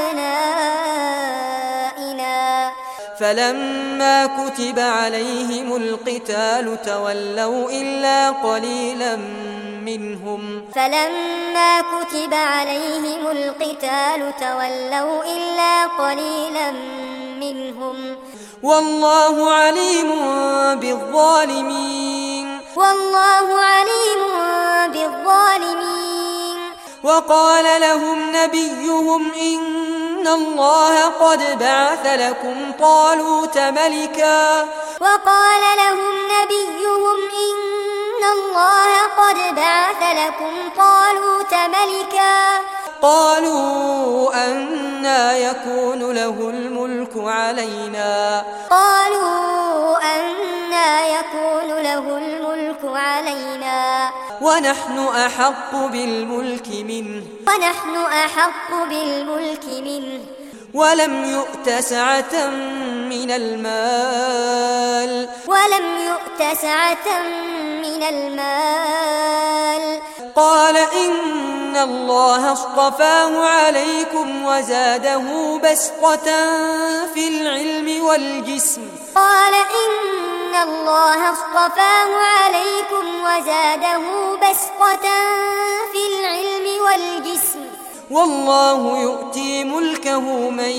وأبنائنا فلما كتب عليهم القتال تولوا إلا قليلا منهم فلما كتب عليهم القتال تولوا إلا قليلا منهم والله عليم بالظالمين والله عليم بالظالمين وقال لهم نبيهم إن الله قد بعث لكم طالوت ملكا وقال لهم نبيهم إن الله قد بعث لكم طالوت ملكا قالوا أنى يكون له الملك علينا قالوا أنى يكون له الملك علينا ونحن أحق بالملك منه ونحن أحق بالملك منه ولم يؤت سعة من المال ولم يؤت سعة من المال قال إن الله اصطفاه عليكم وزاده بسطة في العلم والجسم قال إن الله اصطفاه عليكم وزاده بسطة في العلم والجسم والله يؤتي ملكه من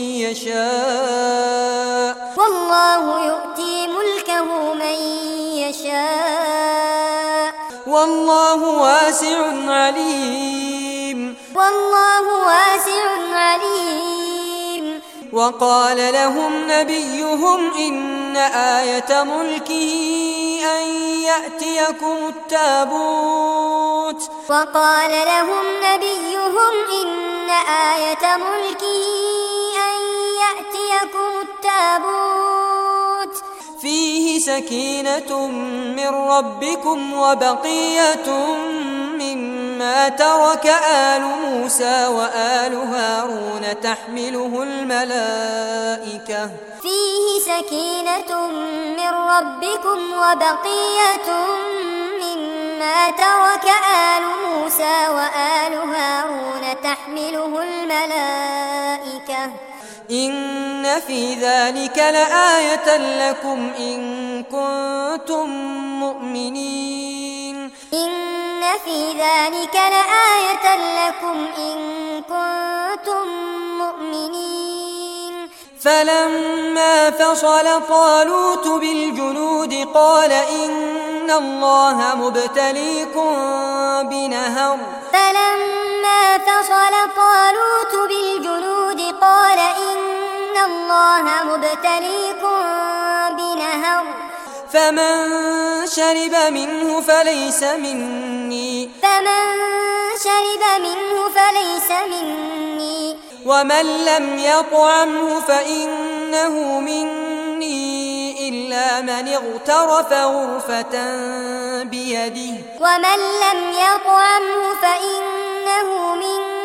يشاء والله يؤتي ملكه من يشاء والله واسع عليم والله واسع عليم وقال لهم نبيهم إن آية ملكه أن يأتيكم التابوت وقال لهم نبيهم إن آية ملكه أن يأتيكم التابوت فيه سكينة من ربكم وبقية مما ترك آل موسى وآل هارون تحمله الملائكة فيه سكينة من ربكم وبقية مما ترك آل موسى وآل هارون تحمله الملائكة إن في ذلك لآية لكم إن كنتم مؤمنين إن في ذلك لآية لكم إن كنتم مؤمنين فلما فصل طالوت بالجنود قال إن الله مبتليكم بنهر فلما فصل طالوت بالجنود قال إن الله مبتليكم بنهر فمن شرب منه فليس مني فمن شرب منه فليس مني ومن لم يطعمه فإنه مني إلا من اغترف غرفة بيده ومن لم يطعمه فإنه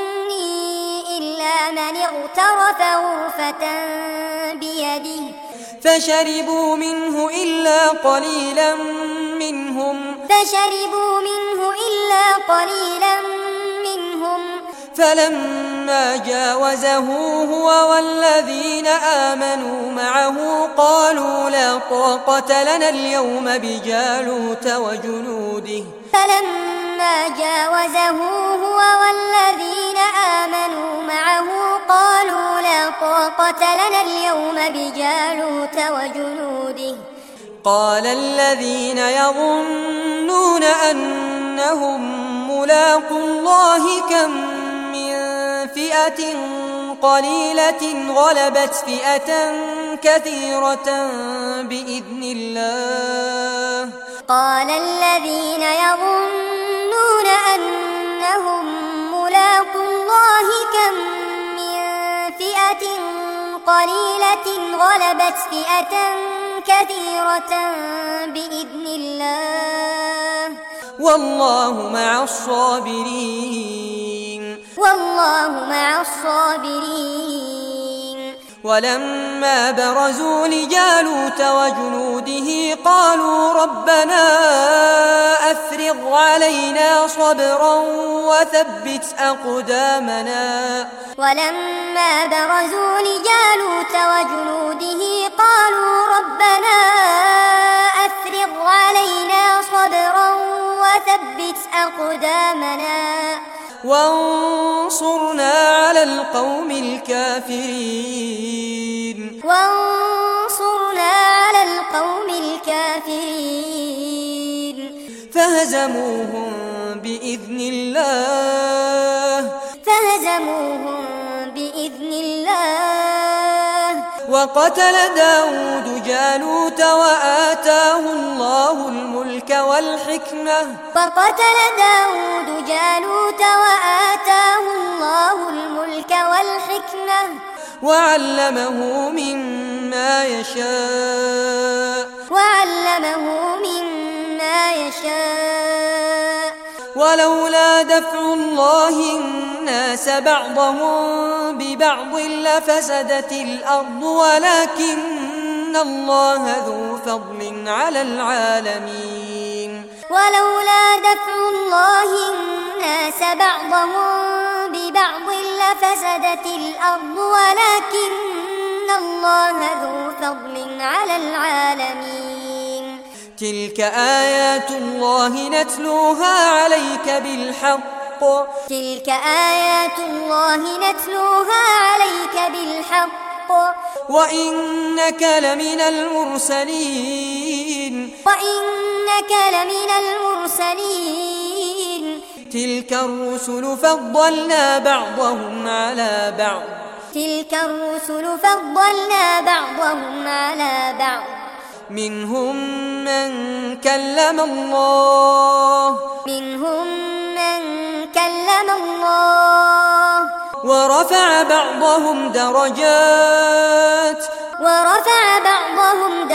مني إلا من اغترف غرفة بيده فشربوا منه إلا قليلا منهم فشربوا منه إلا قليلا منهم فلما فلما جاوزه هو والذين آمنوا معه قالوا لا طاقة لنا اليوم بجالوت وجنوده فلما جاوزه هو والذين آمنوا معه قالوا لا طاقة لنا اليوم بجالوت وجنوده قال الذين يظنون أنهم ملاقو الله كم من فئة قليلة غلبت فئة كثيرة بإذن الله قال الذين يظنون أنهم ملاقو الله كم من فئة قليلة غلبت فئة كثيرة بإذن الله والله مع الصابرين والله مع الصابرين ولما برزوا لجالوت وجنوده قالوا ربنا أفرغ علينا صبرا وثبت أقدامنا ولما برزوا لجالوت وجنوده قالوا ربنا أفرغ علينا صبرا وثبت أقدامنا وانصرنا على القوم الكافرين وانصرنا على القوم الكافرين فهزموهم بإذن الله فهزموهم بإذن الله وقتل داود جالوت وآتاه الله الملك والحكمة وقتل داود جالوت وآتاه الله الملك والحكمة وعلمه مما يشاء وعلمه مما يشاء ولولا دفع الله الناس بعضهم ببعض لفسدت الأرض ولكن الله ذو فضل على العالمين ولولا دفع الله الناس بعضهم ببعض لفسدت الأرض ولكن الله ذو فضل على العالمين تلك آيات الله نتلوها عليك بالحق تلك آيات الله نتلوها عليك بالحق وإنك لمن المرسلين وإنك لمن المرسلين تلك الرسل فضلنا بعضهم على بعض تلك الرسل فضلنا بعضهم على بعض منهم من كلم الله منهم من كلم الله ورفع بعضهم درجات ورفع بعضهم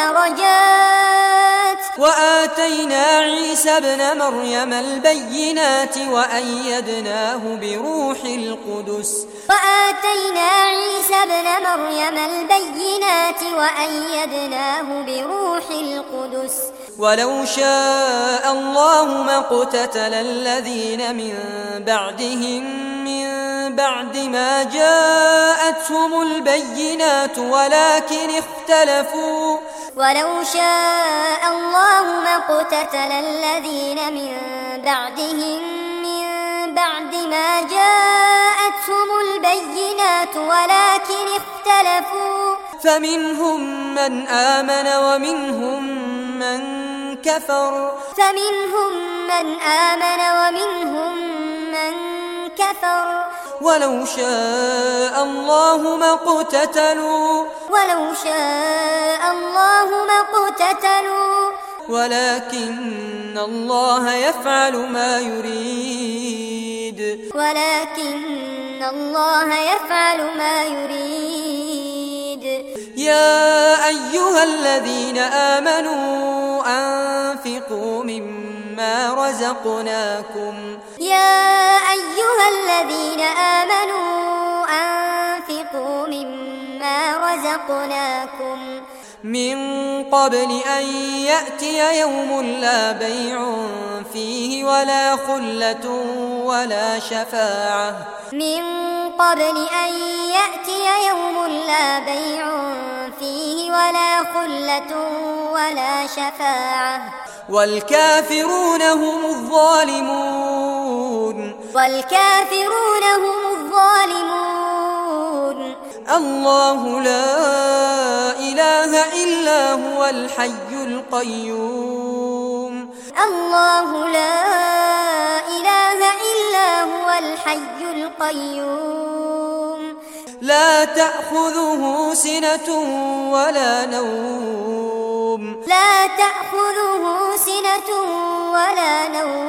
درجات وآتينا عيسى ابن مريم البينات وأيدناه بروح القدس وآتينا عيسى ابن مريم البينات وأيدناه بروح القدس ولو شاء الله ما اقتتل الذين من بعدهم من بعد ما جاءتهم البينات ولكن اختلفوا ولو شاء الله ما اقتتل الذين من بعدهم من بعد ما جاءتهم البينات ولكن اختلفوا فمنهم من آمن ومنهم من كفر فمنهم من آمن ومنهم من كفر ولو شاء الله ما اقتتلوا ولو شاء الله ما اقتتلوا ولكن الله يفعل ما يريد ولكن الله يفعل ما يريد يا أيها الذين آمنوا أنفقوا مما رزقناكم يا أيها الذين آمنوا أنفقوا مما رزقناكم من قبل أن يأتي يوم لا بيع فيه ولا خلة ولا شفاعة من قبل أن يأتي يوم لا بيع فيه ولا خلة ولا شفاعة والكافرون هم الظالمون والكافرون هم الظالمون الله لا إله إلا هو الحي القيوم الله لا إله إلا هو الحي القيوم لا تأخذه سنة ولا نوم لا تأخذه سنة ولا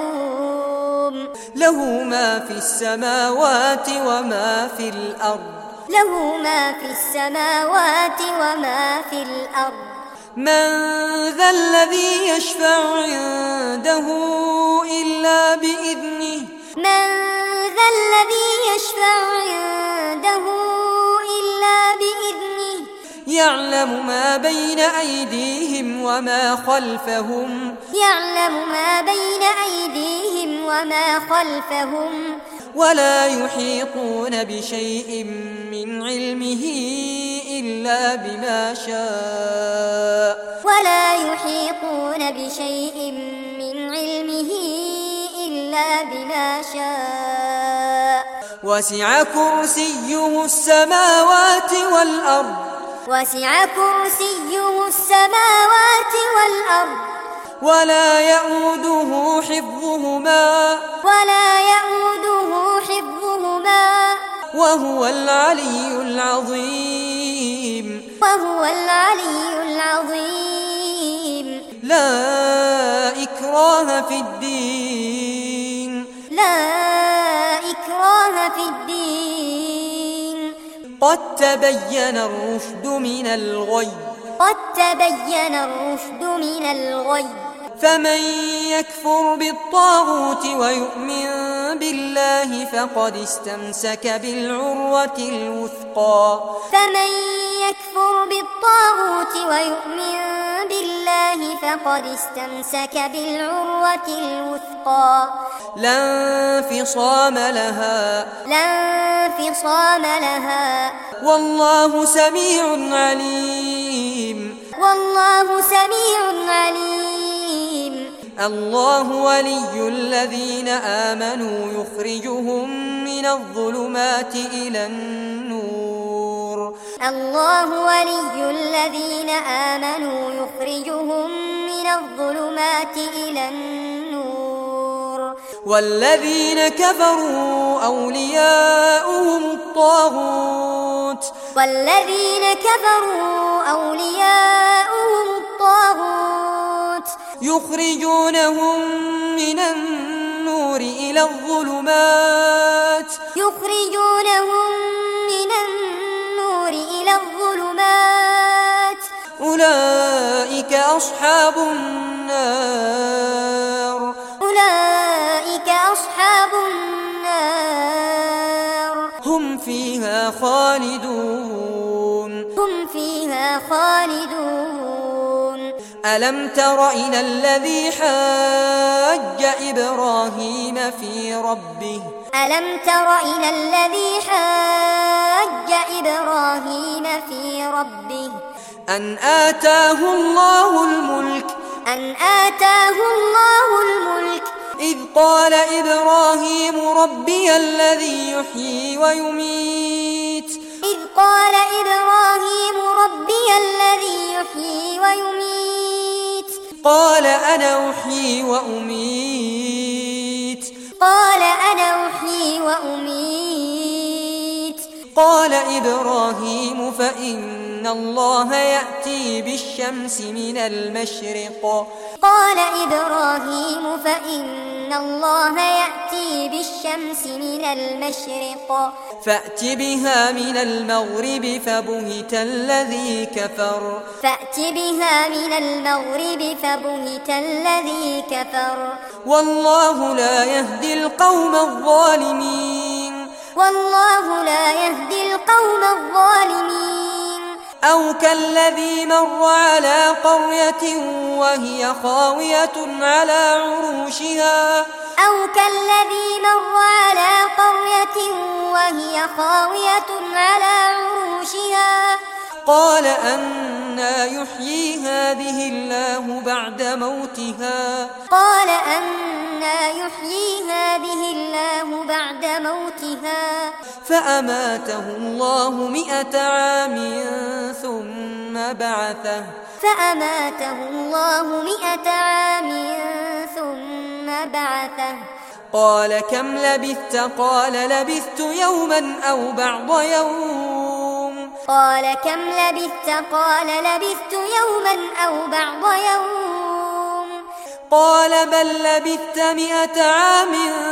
نوم له ما في السماوات وما في الأرض له ما في السماوات وما في الأرض من ذا الذي يشفع عنده إلا بإذنه من ذا الذي يشفع عنده إلا بإذنه يعلم ما بين أيديهم وما خلفهم يعلم ما بين أيديهم وما خلفهم ولا يحيطون بشيء من علمه إلا بما شاء ولا يحيطون بشيء من علمه إلا بما شاء وسع كرسيه السماوات والأرض وسع كرسيه السماوات والأرض ولا يؤوده حفظهما ولا يؤوده حفظهما وهو العلي العظيم وهو العلي العظيم لا إكراه في الدين لا إكراه في الدين قد تبين الرشد من الغي قد تبين الرشد من الغي فمن يكفر بالطاغوت ويؤمن بالله فقد استمسك بالعروة الوثقى فمن يكفر بالطاغوت ويؤمن بالله فقد استمسك بالعروة الوثقى لا انفصام لها لا انفصام لها والله سميع عليم والله سميع عليم الله ولي الذين آمنوا يخرجهم من الظلمات إلى النور الله ولي الذين آمنوا يخرجهم من الظلمات إلى النور والذين كفروا أولياؤهم الطاغوت والذين كفروا أولياؤهم الطاغوت يخرجونهم من النور إلى الظلمات يخرجونهم من النور إلى الظلمات أولئك أصحاب النار أولئك أصحاب النار هم فيها خالدون هم فيها خالدون ألم تر إلى الذي حاج إبراهيم في ربه ألم تر إلى الذي حاج إبراهيم في ربه أن آتاه الله الملك أن آتاه الله الملك إذ قال إبراهيم ربي الذي يحيي ويميت إذ قال إبراهيم ربي الذي يحيي ويميت قال أنا أحيي وأميت قال أنا أحيي وأميت قال إبراهيم فإن الله يأتي بالشمس من المشرق قال إبراهيم فإن الله يأتي بالشمس من المشرق فأت بها من المغرب فبهت الذي كفر فأت بها من المغرب فبهت الذي كفر والله لا يهدي القوم الظالمين والله لا يهدي القوم الظالمين أو كالذي مر على قرية وهي خاوية على عروشها أو كالذي مر على قرية وهي خاوية على عروشها قال أنى يحيي هذه الله بعد موتها قال أنى يحيي هذه الله بعد موتها فأماته الله مئة عام ثم بعثه فأماته الله مئة عام ثم بعثه قال كم لبثت قال لبثت يوما أو بعض يوم قال كم لبثت قال لبثت يوما أو بعض يوم قال بل لبثت مئة عام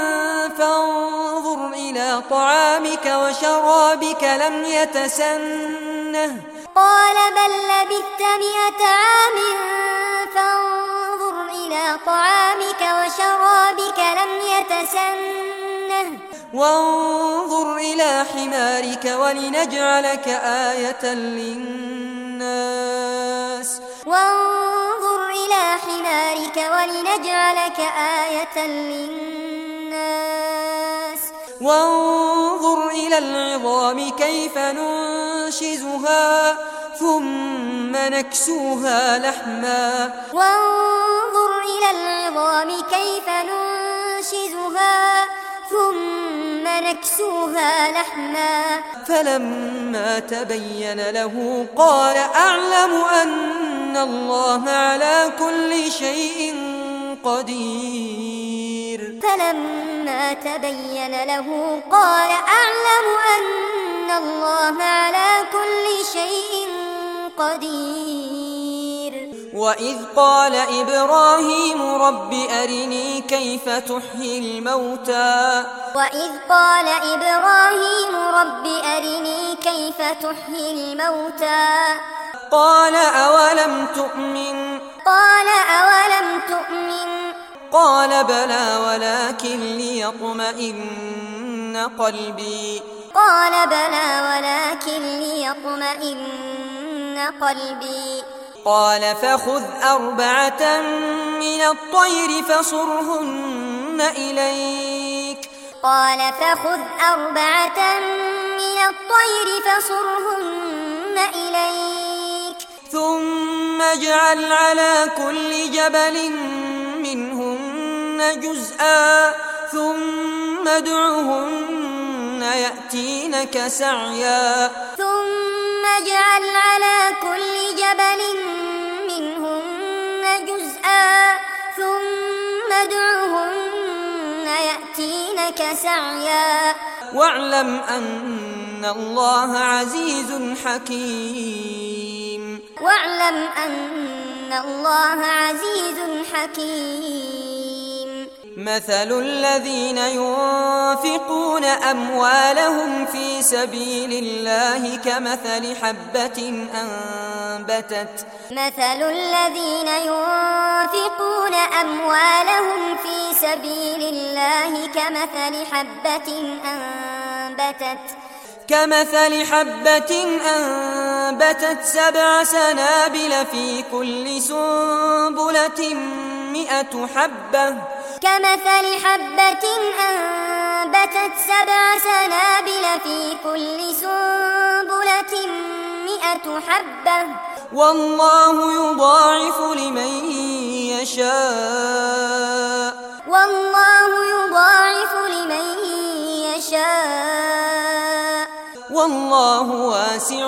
فانظر إلى طعامك وشرابك لم يتسنه قال بل لبثت مئة عام فانظر إلى طعامك وشرابك لم يتسنه وانظر إلى حمارك ولنجعلك آية للناس وانظر إلى حمارك ولنجعلك آية للناس وانظر إلى العظام كيف ننشزها ثم نكسوها لحما وانظر إلى العظام كيف ننشزها ثم نكسوها لحما فلما تبين له قال أعلم أن الله على كل شيء قدير فلما تبين له قال أعلم أن الله على كل شيء قدير وإذ قال إبراهيم رب أرني كيف تحيي الموتى وإذ قال إبراهيم رب أرني كيف تحيي الموتى قال أولم تؤمن قال أولم تؤمن قال بلى ولكن ليطمئن قلبي قال بلى ولكن ليطمئن قلبي قال فخذ أربعة من الطير فصرهن إليك قال فخذ أربعة من الطير فصرهن إليك ثم اجعل على كل جبل منهن جزءا ثم ادعهن يأتينك سعيا ثم اجعل على كل جبل منهن جزءا ثم ادعهن يأتينك سعيا واعلم أن الله عزيز حكيم واعلم أن الله عزيز حكيم مثل الذين ينفقون أموالهم في سبيل الله كمثل حبة أنبتت مثل الذين ينفقون أموالهم في سبيل الله كمثل حبة أنبتت كمثل حبة أنبتت سبع سنابل في كل سنبلة مئة حبة كمثل حبة أنبتت سبع سنابل في كل سنبلة مئة حبة والله يضاعف لمن يشاء والله يضاعف لمن يشاء والله واسع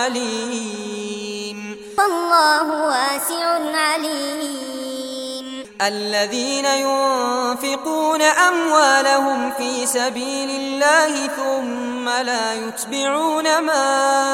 عليم والله واسع عليم الذين ينفقون أموالهم في سبيل الله ثم لا يتبعون ما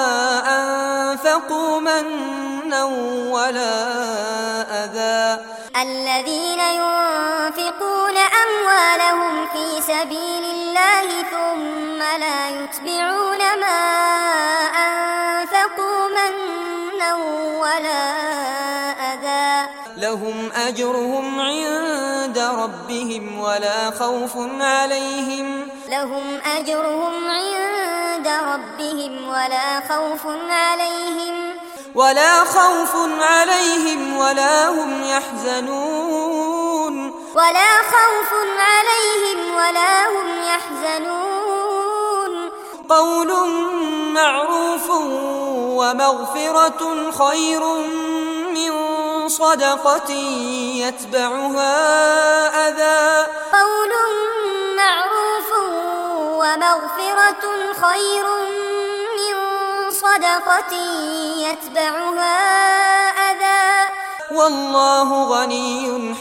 أنفقوا منا ولا أذى الذين ينفقون أموالهم في سبيل الله ثم لا يتبعون ما أنفقوا منا ولا أذى لهم أجرهم عند ربهم ولا خوف عليهم لهم أجرهم عند ربهم ولا خوف عليهم ولا خوف عليهم ولا هم يحزنون ولا خوف عليهم ولا هم يحزنون قول معروف ومغفرة خير من صدقة يتبعها أذى قول معروف ومغفرة خير من صدقة يتبعها أذى والله غني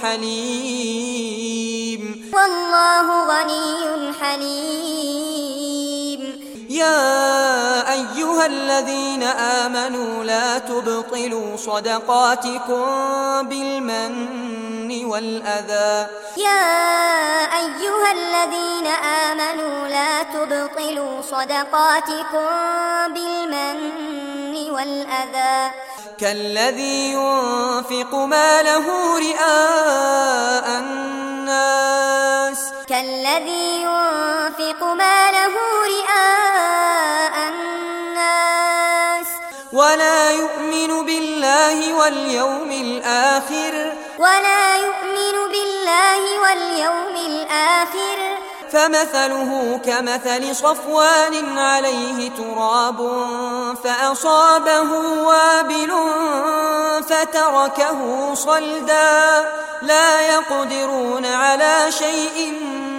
حليم والله غني حليم يا أيها الذين آمنوا لا تبطلوا صدقاتكم بالمن والأذى يا أيها الذين آمنوا لا تبطلوا صدقاتكم بالمن والأذى كالذي ينفق ماله رئاء الناس كالذي ينفق ماله رئاء الناس ولا يؤمن بالله واليوم الآخر ولا يؤمن بالله واليوم الآخر فمثله كمثل صفوان عليه تراب فأصابه وابل فتركه صلدا لا يقدرون على شيء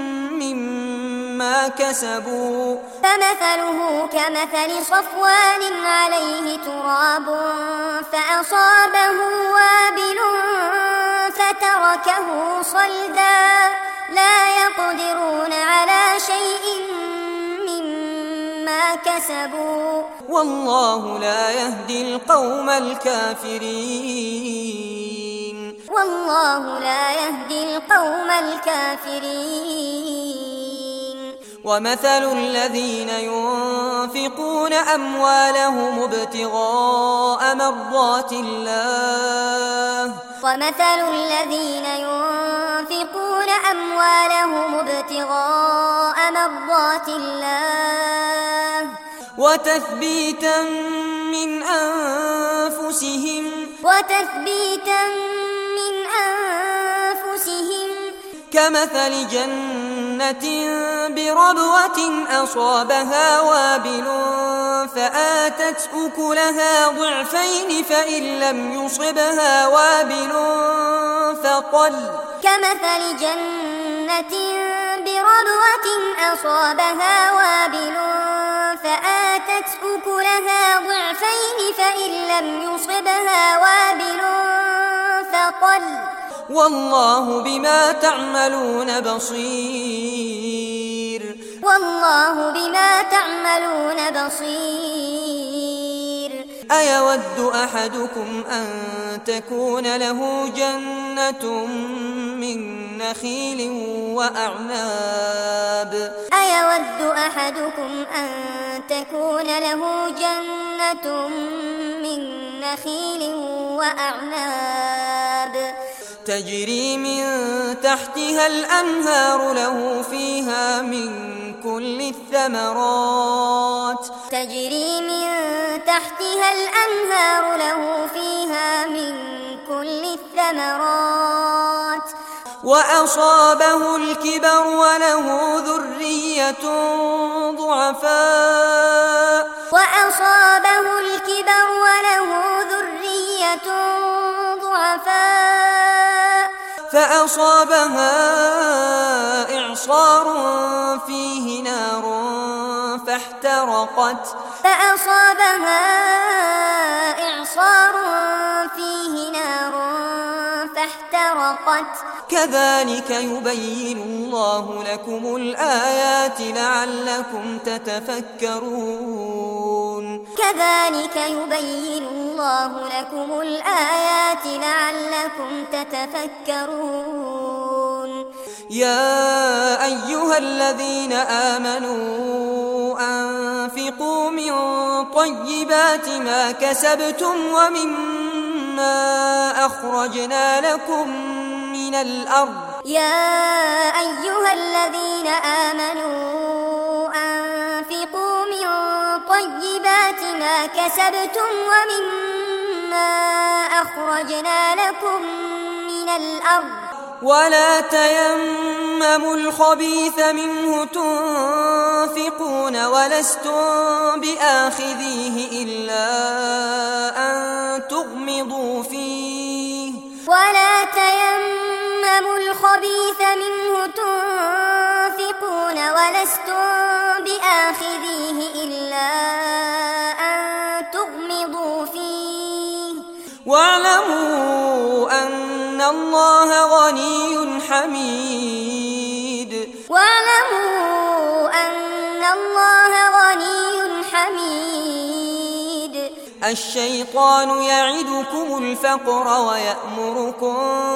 مما كسبوا فمثله كمثل صفوان عليه تراب فأصابه وابل فتركه صلدا لا يقدرون على شيء مما كسبوا والله لا يهدي القوم الكافرين والله لا يهدي القوم الكافرين ومثل الذين ينفقون أموالهم ابتغاء مرضات الله ومثل الذين ينفقون أموالهم ابتغاء مرضات الله وتثبيتا من أنفسهم وتثبيتا من أنفسهم كمثل جنة بربوة أصابها وابل فآتت أكلها ضعفين فإن لم يصبها وابل فطل كمثل جنة بربوة أصابها وابل فآتت أكلها ضعفين فإن لم يصبها وابل فطل والله بما تعملون بصير والله بما تعملون بصير أيود أحدكم أن تكون له جنة من نخيل وأعناب أيود أحدكم أن تكون له جنة من نخيل وأعناب تجري من تحتها الأنهار له فيها من كل الثمرات تجري من تحتها الأنهار له فيها من كل الثمرات وأصابه الكبر وله ذرية ضعفاء وأصابه الكبر وله ذرية ضعفاء فأصابها إعصار فيه نار فاحترقت فأصابها إعصار فيه نار فاحترقت كذلك يبين الله لكم الآيات لعلكم تتفكرون كذلك يبين الله لكم الآيات لعلكم تتفكرون يا أيها الذين آمنوا أنفقوا من طيبات ما كسبتم ومما أخرجنا لكم من الأرض يا أيها الذين آمنوا أنفقوا من طيبات ما كسبتم ومما مما أخرجنا لكم من الأرض ولا تيمموا الخبيث منه تنفقون ولستم بآخذيه إلا أن تغمضوا فيه ولا تيمموا الخبيث منه تنفقون ولستم بآخذيه إلا أن تغمضوا فيه واعلموا أن الله غني حميد واعلموا أن الله غني حميد الشيطان يعدكم الفقر ويأمركم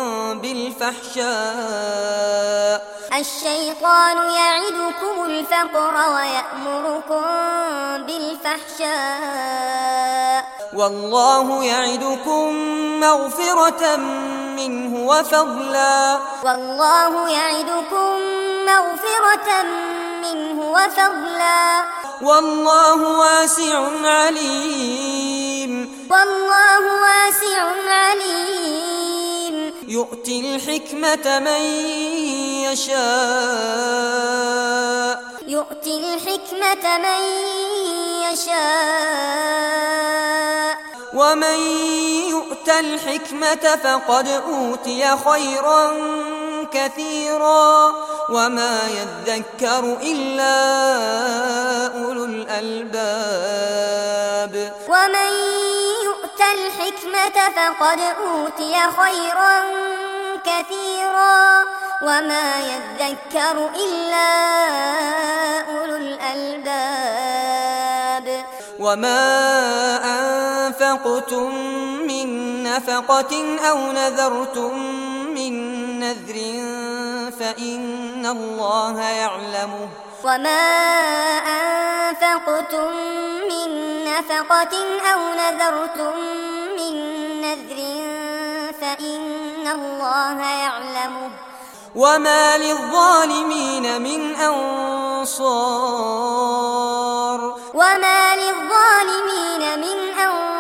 بالفحشاء الشيطان يعدكم الفقر ويأمركم بالفحشاء والله يعدكم مغفرة منه وفضلا والله يعدكم مغفرة منه وفضلا والله واسع عليم والله واسع عليم يؤتي الحكمة من يشاء يؤتي الحكمة من يشاء ومن يؤت الحكمة فقد أوتي خيرا كثيرا وما يذكر إلا أولو الألباب ومن يؤت الحكمة فقد أوتي خيرا كثيرا وما يذكر إلا أولو الألباب وما أنفقتم من نفقة أو نذرتم من نذر فإن الله يعلمه وما أنفقتم من نفقة أو نذرتم من نذر فإن الله يعلمه وما للظالمين من أنصار وما للظالمين من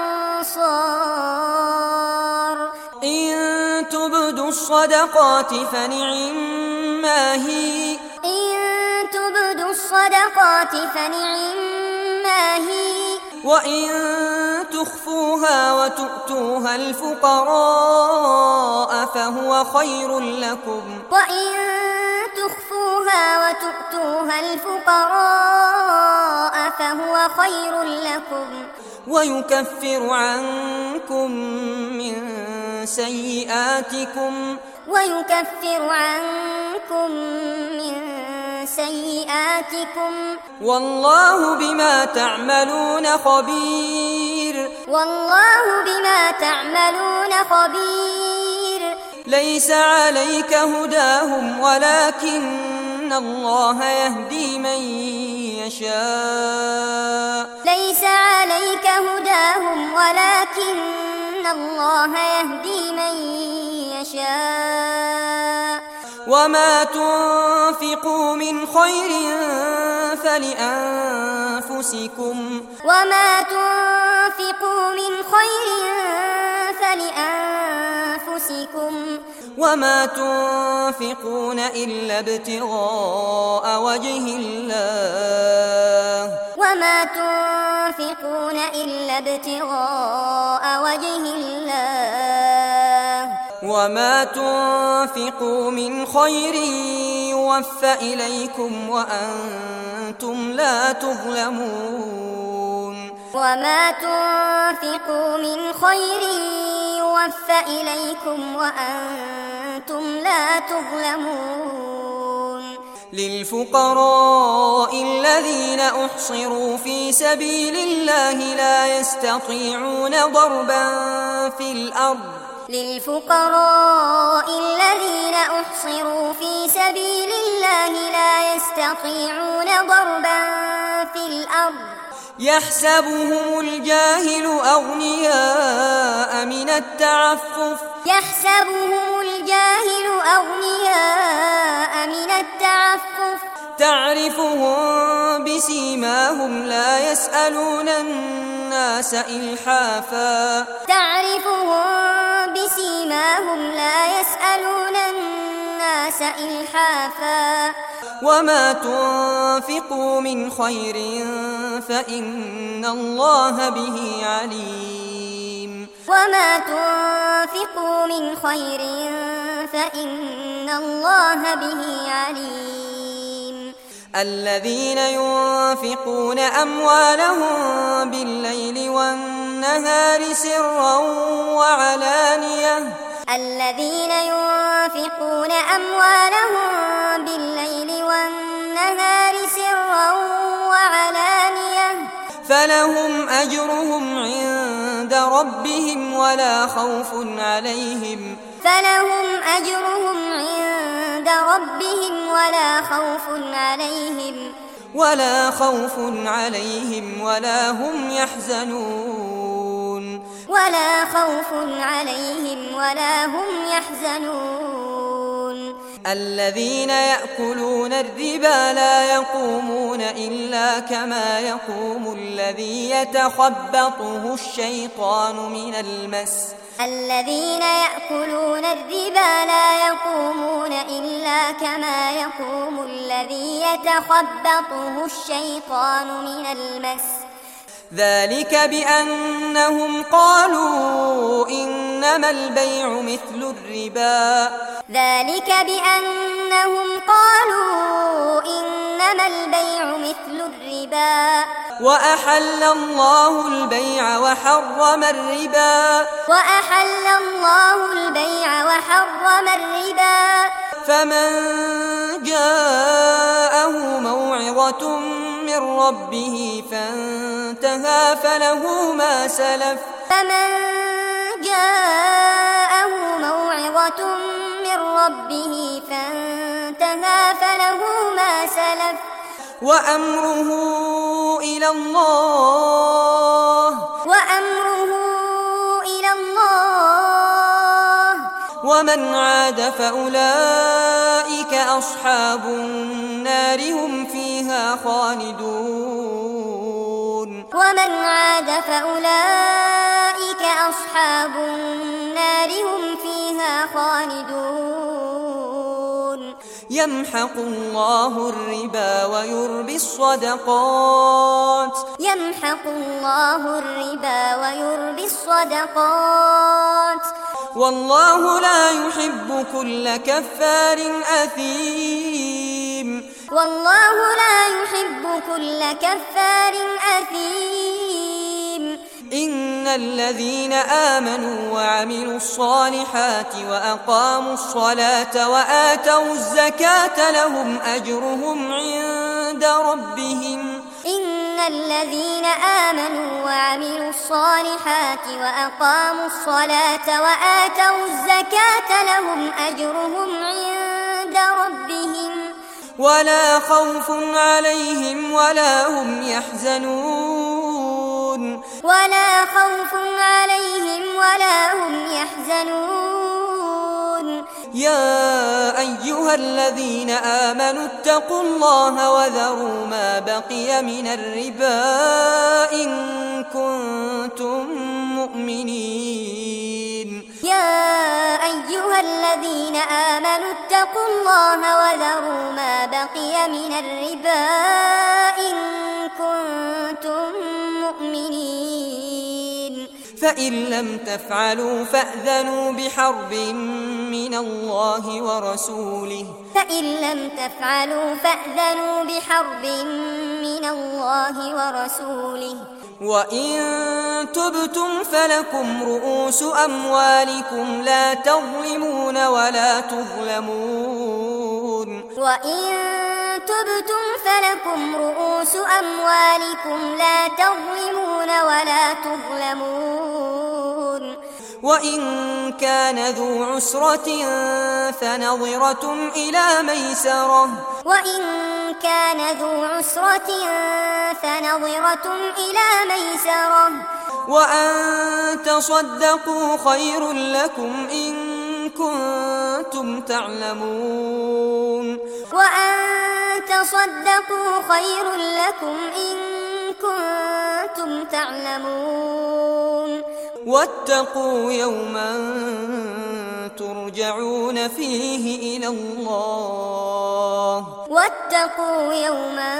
أنصار إن تبدوا الصدقات فنعما هي إن تبدوا الصدقات فنعما هي وإن تخفوها وتؤتوها الفقراء فهو خير لكم وإن تخفوها وتؤتوها الفقراء فهو خير لكم ويكفر عنكم من سيئاتكم ويكفر عنكم من سيئاتكم والله بما تعملون خبير والله بما تعملون خبير ليس عليك هداهم ولكن الله يهدي من يشاء ليس عليك هداهم ولكن الله يهدي من يشاء وما تنفقوا من خير فلأنفسكم وما تنفقوا من خير فلأنفسكم وما تنفقون إلا ابتغاء وجه الله وما تنفقون إلا ابتغاء وجه الله وما تنفقوا من خير يوفى إليكم وأنتم لا تظلمون وما تنفقوا من خير يوفى إليكم وأنتم لا تظلمون للفقراء الذين أحصروا في سبيل الله لا يستطيعون ضربا في الأرض للفقراء الذين أحصروا في سبيل الله لا يستطيعون ضربا في الأرض يحسبهم الجاهل أغنياء من التعفف يحسبهم الجاهل أغنياء من التعفف تعرفهم بسيماهم لا يسألون الناس إلحافا تعرفهم بسيماهم لا يسألون الناس إلحافا وما تنفقوا من خير فإن الله به عليم وما تنفقوا من خير فإن الله به عليم الذين ينفقون أموالهم بالليل والنهار سرا وعلانية الذين ينفقون أموالهم بالليل والنهار سرا وعلانية فلهم أجرهم عند ربهم ولا خوف عليهم فلهم أجرهم عند ربهم ولا خوف عليهم ولا خوف عليهم ولا هم يحزنون ولا خوف عليهم ولا هم يحزنون الذين يأكلون الربا لا يقومون إلا كما يقوم الذي يتخبطه الشيطان من المس الذين يأكلون الربا لا يقومون إلا كما يقوم الذي يتخبطه الشيطان من المس ذلك بأنهم قالوا إنما البيع مثل الربا ذلك بأنهم قالوا إنما البيع مثل الربا وأحل الله البيع وحرم الربا وأحل الله البيع وحرم الربا فمن جاءه موعظة من ربه فانتهى فله ما سلف فمن جاءه موعظة من ربه فانتهى فله ما سلف وأمره إلى الله وأمره إلى الله ومن عاد فأولئك أصحاب النار هم فيها خالدون ومن عاد فأولئك أصحاب النار هم فيها خالدون يمحق الله الربا ويربي الصدقات يمحق الله الربا ويربي الصدقات والله لا يحب كل كفار أثيم والله لا يحب كل كفار أثيم إن الذين آمنوا وعملوا الصالحات وأقاموا الصلاة وآتوا الزكاة لهم أجرهم عند ربهم إن الذين آمنوا وعملوا الصالحات وأقاموا الصلاة وآتوا الزكاة لهم أجرهم عند ربهم ولا خوف عليهم ولا هم يحزنون ولا خوف عليهم ولا هم يحزنون يا أيها الذين آمنوا اتقوا الله وذروا ما بقي من الربا إن كنتم مؤمنين يا أيها الذين آمنوا اتقوا الله وذروا ما بقي من الربا إن كنتم مؤمنين فإن لم تفعلوا فأذنوا بحرب من الله ورسوله فإن لم تفعلوا فأذنوا بحرب من الله ورسوله وإن تبتم فلكم رؤوس أموالكم لا تظلمون ولا تظلمون وإن تبتم فلكم رؤوس أموالكم لا تظلمون ولا تظلمون وإن كان ذو عسرة فنظرة إلى ميسرة وإن كان ذو عسرة فنظرة إلى ميسرة وأن تصدقوا خير لكم إن كنتم تعلمون وأن تصدقوا خير لكم إن كنتم تعلمون واتقوا يوما ترجعون فيه إلى الله واتقوا يوما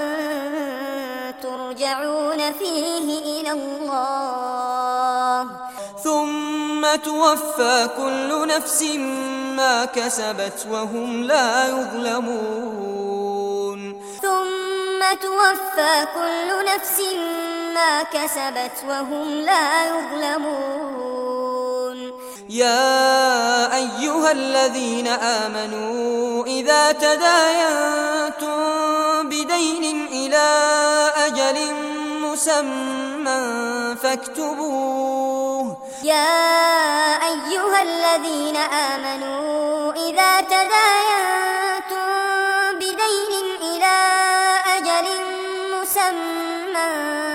ترجعون فيه إلى الله ثم توفى كل نفس ما كسبت وهم لا يظلمون ثم توفى كل نفس ما كسبت وهم لا يظلمون يا أيها الذين آمنوا إذا تداينتم بدين إلى أجل مسمى فاكتبوه يا أيها الذين آمنوا إذا تداينتم بدين إلى أجل مسمى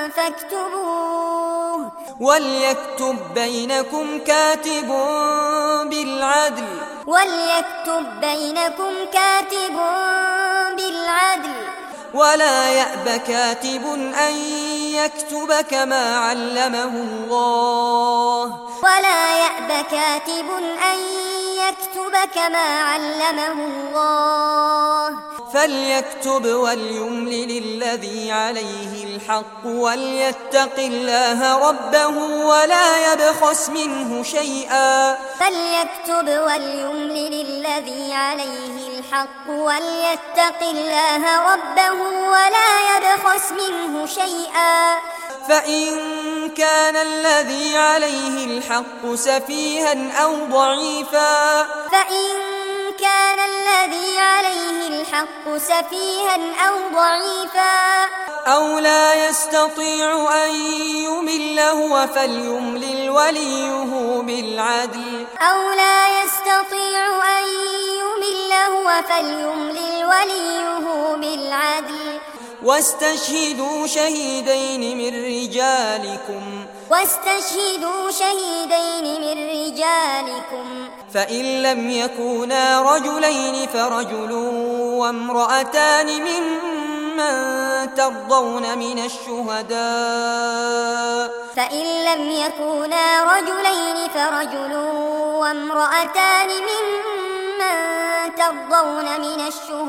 فاكتبوه وليكتب بينكم كاتب بالعدل وليكتب بينكم كاتب بالعدل ولا يأب كاتب أن يكتب كما علمه الله ولا يأب كاتب أن يكتب كما علمه الله فليكتب وليملل الذي عليه الحق وليتق الله ربه ولا يبخس منه شيئا فليكتب وليملل الذي عليه الحق وليتق الله ربه ولا يبخس منه شيئا فإن كان الذي عليه الحق سفيها أو ضعيفا فإن كان الذي عليه الحق سفيها أو ضعيفا أو لا يستطيع أن يمل هو فليملل وليه بالعدل أو لا يستطيع أن يمل هو فليملل وليه بالعدل واستشهدوا شهيدين من رجالكم واستشهدوا شهيدين من رجالكم فإن لم يكونا رجلين فرجل وامرأتان ممن ترضون من الشهداء فإن لم يكونا رجلين فرجل وامرأتان ممن ترضون من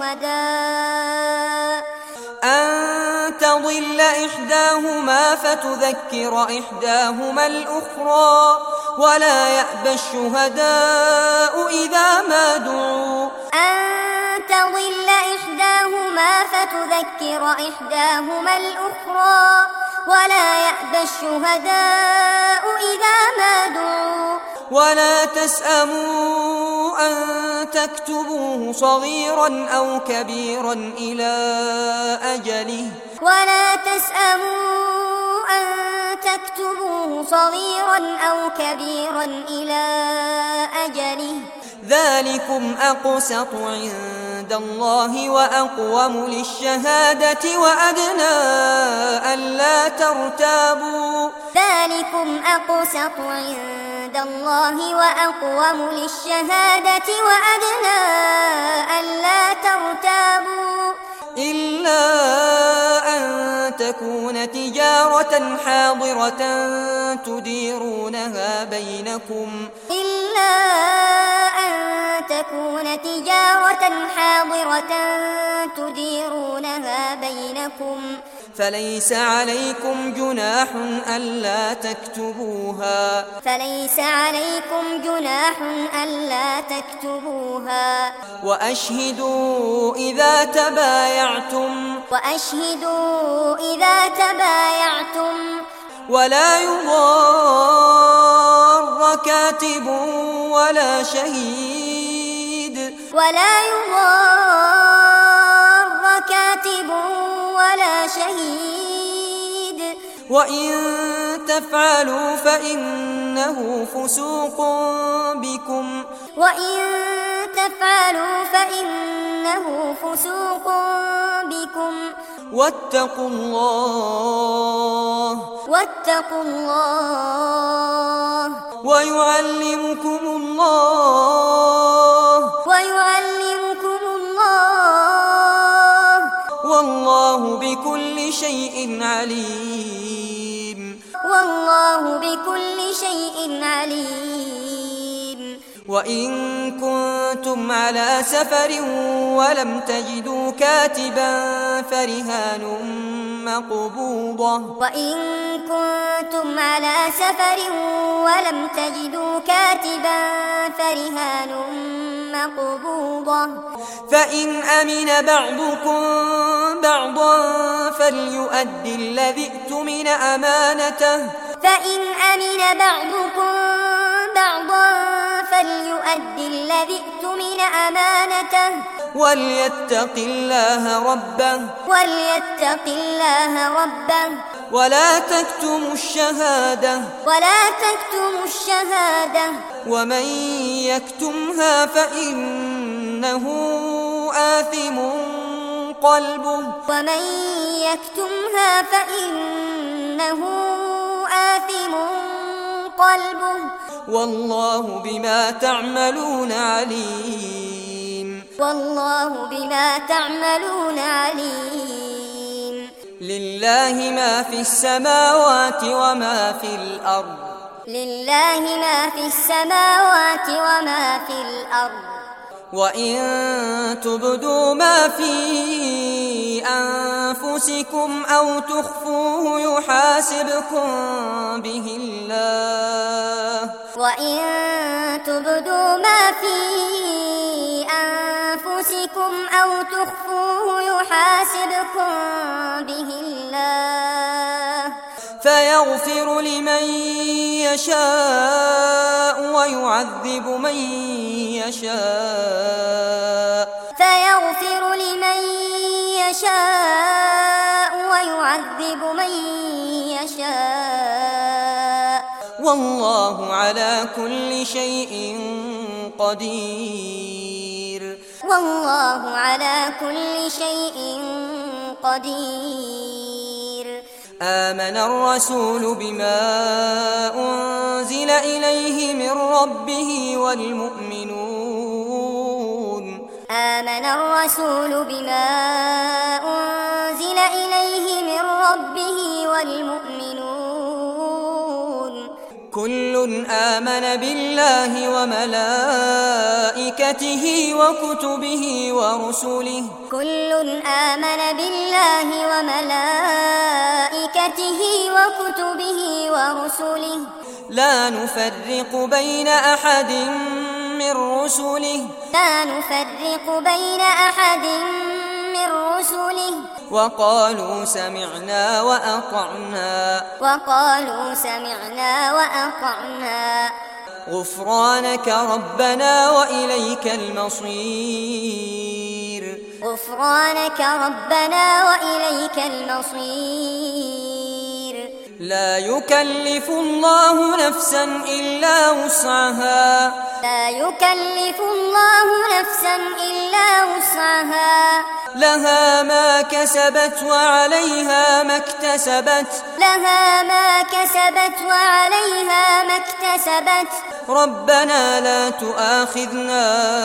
الشهداء أن تضل إحداهما فتذكر إحداهما الأخرى ولا يأبى الشهداء إذا ما دعوا أن تضل إحداهما فتذكر إحداهما الأخرى ولا يأبى الشهداء إذا ما دعوا ولا تسأموا أن تكتبوه صغيرا أو كبيرا إلى أجله ولا تسأموا أن تكتبوه صغيرا أو كبيرا إلى أجله ذلكم أقسط عند الله وأقوم للشهادة وأدنى ألا ترتابوا ذلكم أقسط عند الله وأقوم للشهادة وأدنى ألا ترتابوا إلا أن تكون تجارة حاضرة تديرونها بينكم إلا أن تكون تجارة حاضرة تديرونها بينكم فليس عليكم جناح ألا تكتبوها فليس عليكم جناح ألا تكتبوها وأشهدوا إذا تبايعتم وأشهدوا إذا تبايعتم ولا يضار كاتب ولا شهيد ولا يضار كاتب ولا شهيد وإن تفعلوا فإنه فسوق بكم وإن تفعلوا فإنه فسوق بكم واتقوا الله واتقوا الله ويعلمكم الله ويعلمكم الله والله بكل شيء عليم. وإن كنتم على سفر ولم تجدوا كاتبا فرهان مقبوضة وإن كنتم على سفر ولم تجدوا كاتبا فرهان مقبوضة فإن أمن بعضكم بعضا فليؤد الذي اؤتمن أمانته فإن أمن بعضكم بعضا فليؤد الذي اؤتمن أمانته وليتق الله ربه وليتق الله ربه ولا تكتموا الشهادة ولا تكتموا الشهادة ومن يكتمها فإنه آثم قلبه ومن يكتمها فإنه آثم قلبه والله بما تعملون عليم والله بما تعملون عليم. لله ما في السماوات وما في الأرض لله ما في السماوات وما في الأرض وإن تبدوا ما في أنفسكم أو تخفوه يحاسبكم به الله وإن تبدوا ما في أنفسكم أو تخفوه يحاسبكم به الله فيغفر لمن يشاء ويعذب من يشاء فيغفر لمن يشاء ويعذب من يشاء والله على كل شيء قدير والله على كل شيء قدير. آمن الرسول بما أنزل إليه من ربه والمؤمنون آمن الرسول بما أنزل إليه من ربه والمؤمنون كل آمن بالله وملائكته وكتبه ورسله كل آمن بالله وملائكته وكتبه ورسله لا نفرق بين أحد من رسله لا نفرق بين أحد من رسله وقالوا سمعنا وأطعنا وقالوا سمعنا وأطعنا غفرانك ربنا وإليك المصير غفرانك ربنا وإليك المصير. لا يكلف الله نفسا إلا وسعها لا يكلف الله نفسا إلا وسعها لها ما كسبت وعليها ما اكتسبت لها ما كسبت وعليها ما اكتسبت ربنا لا تؤاخذنا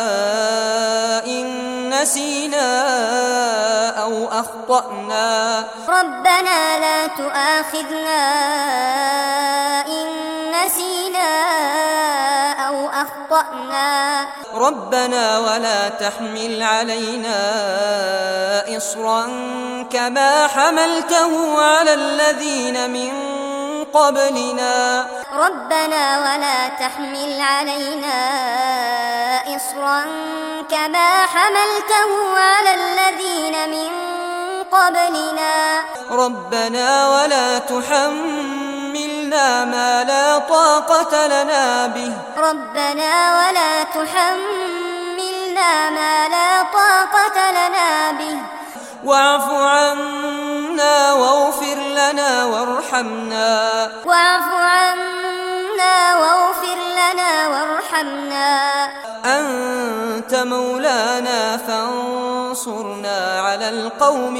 إن نسينا أو أخطأنا ربنا لا تؤاخذنا إن نسينا أو أخطأنا ربنا ولا تحمل علينا إصرا كما حملته على الذين من قبلنا ربنا ولا تحمل علينا إصرا كما حملته على الذين من قبلنا ربنا ولا تحملنا ما لا طاقة لنا به ربنا ولا تحملنا ما لا طاقة لنا به واعف عنا واغفر لنا وارحمنا واعف عنا واغفر لنا وارحمنا أنت مولانا فانصرنا على القوم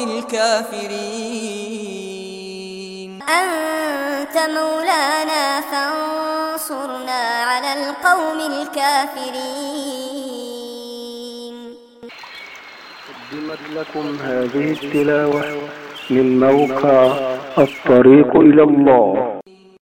الكافرين أنت مولانا فانصرنا على القوم الكافرين. قدمت لكم هذه التلاوة من موقع الطريق إلى الله.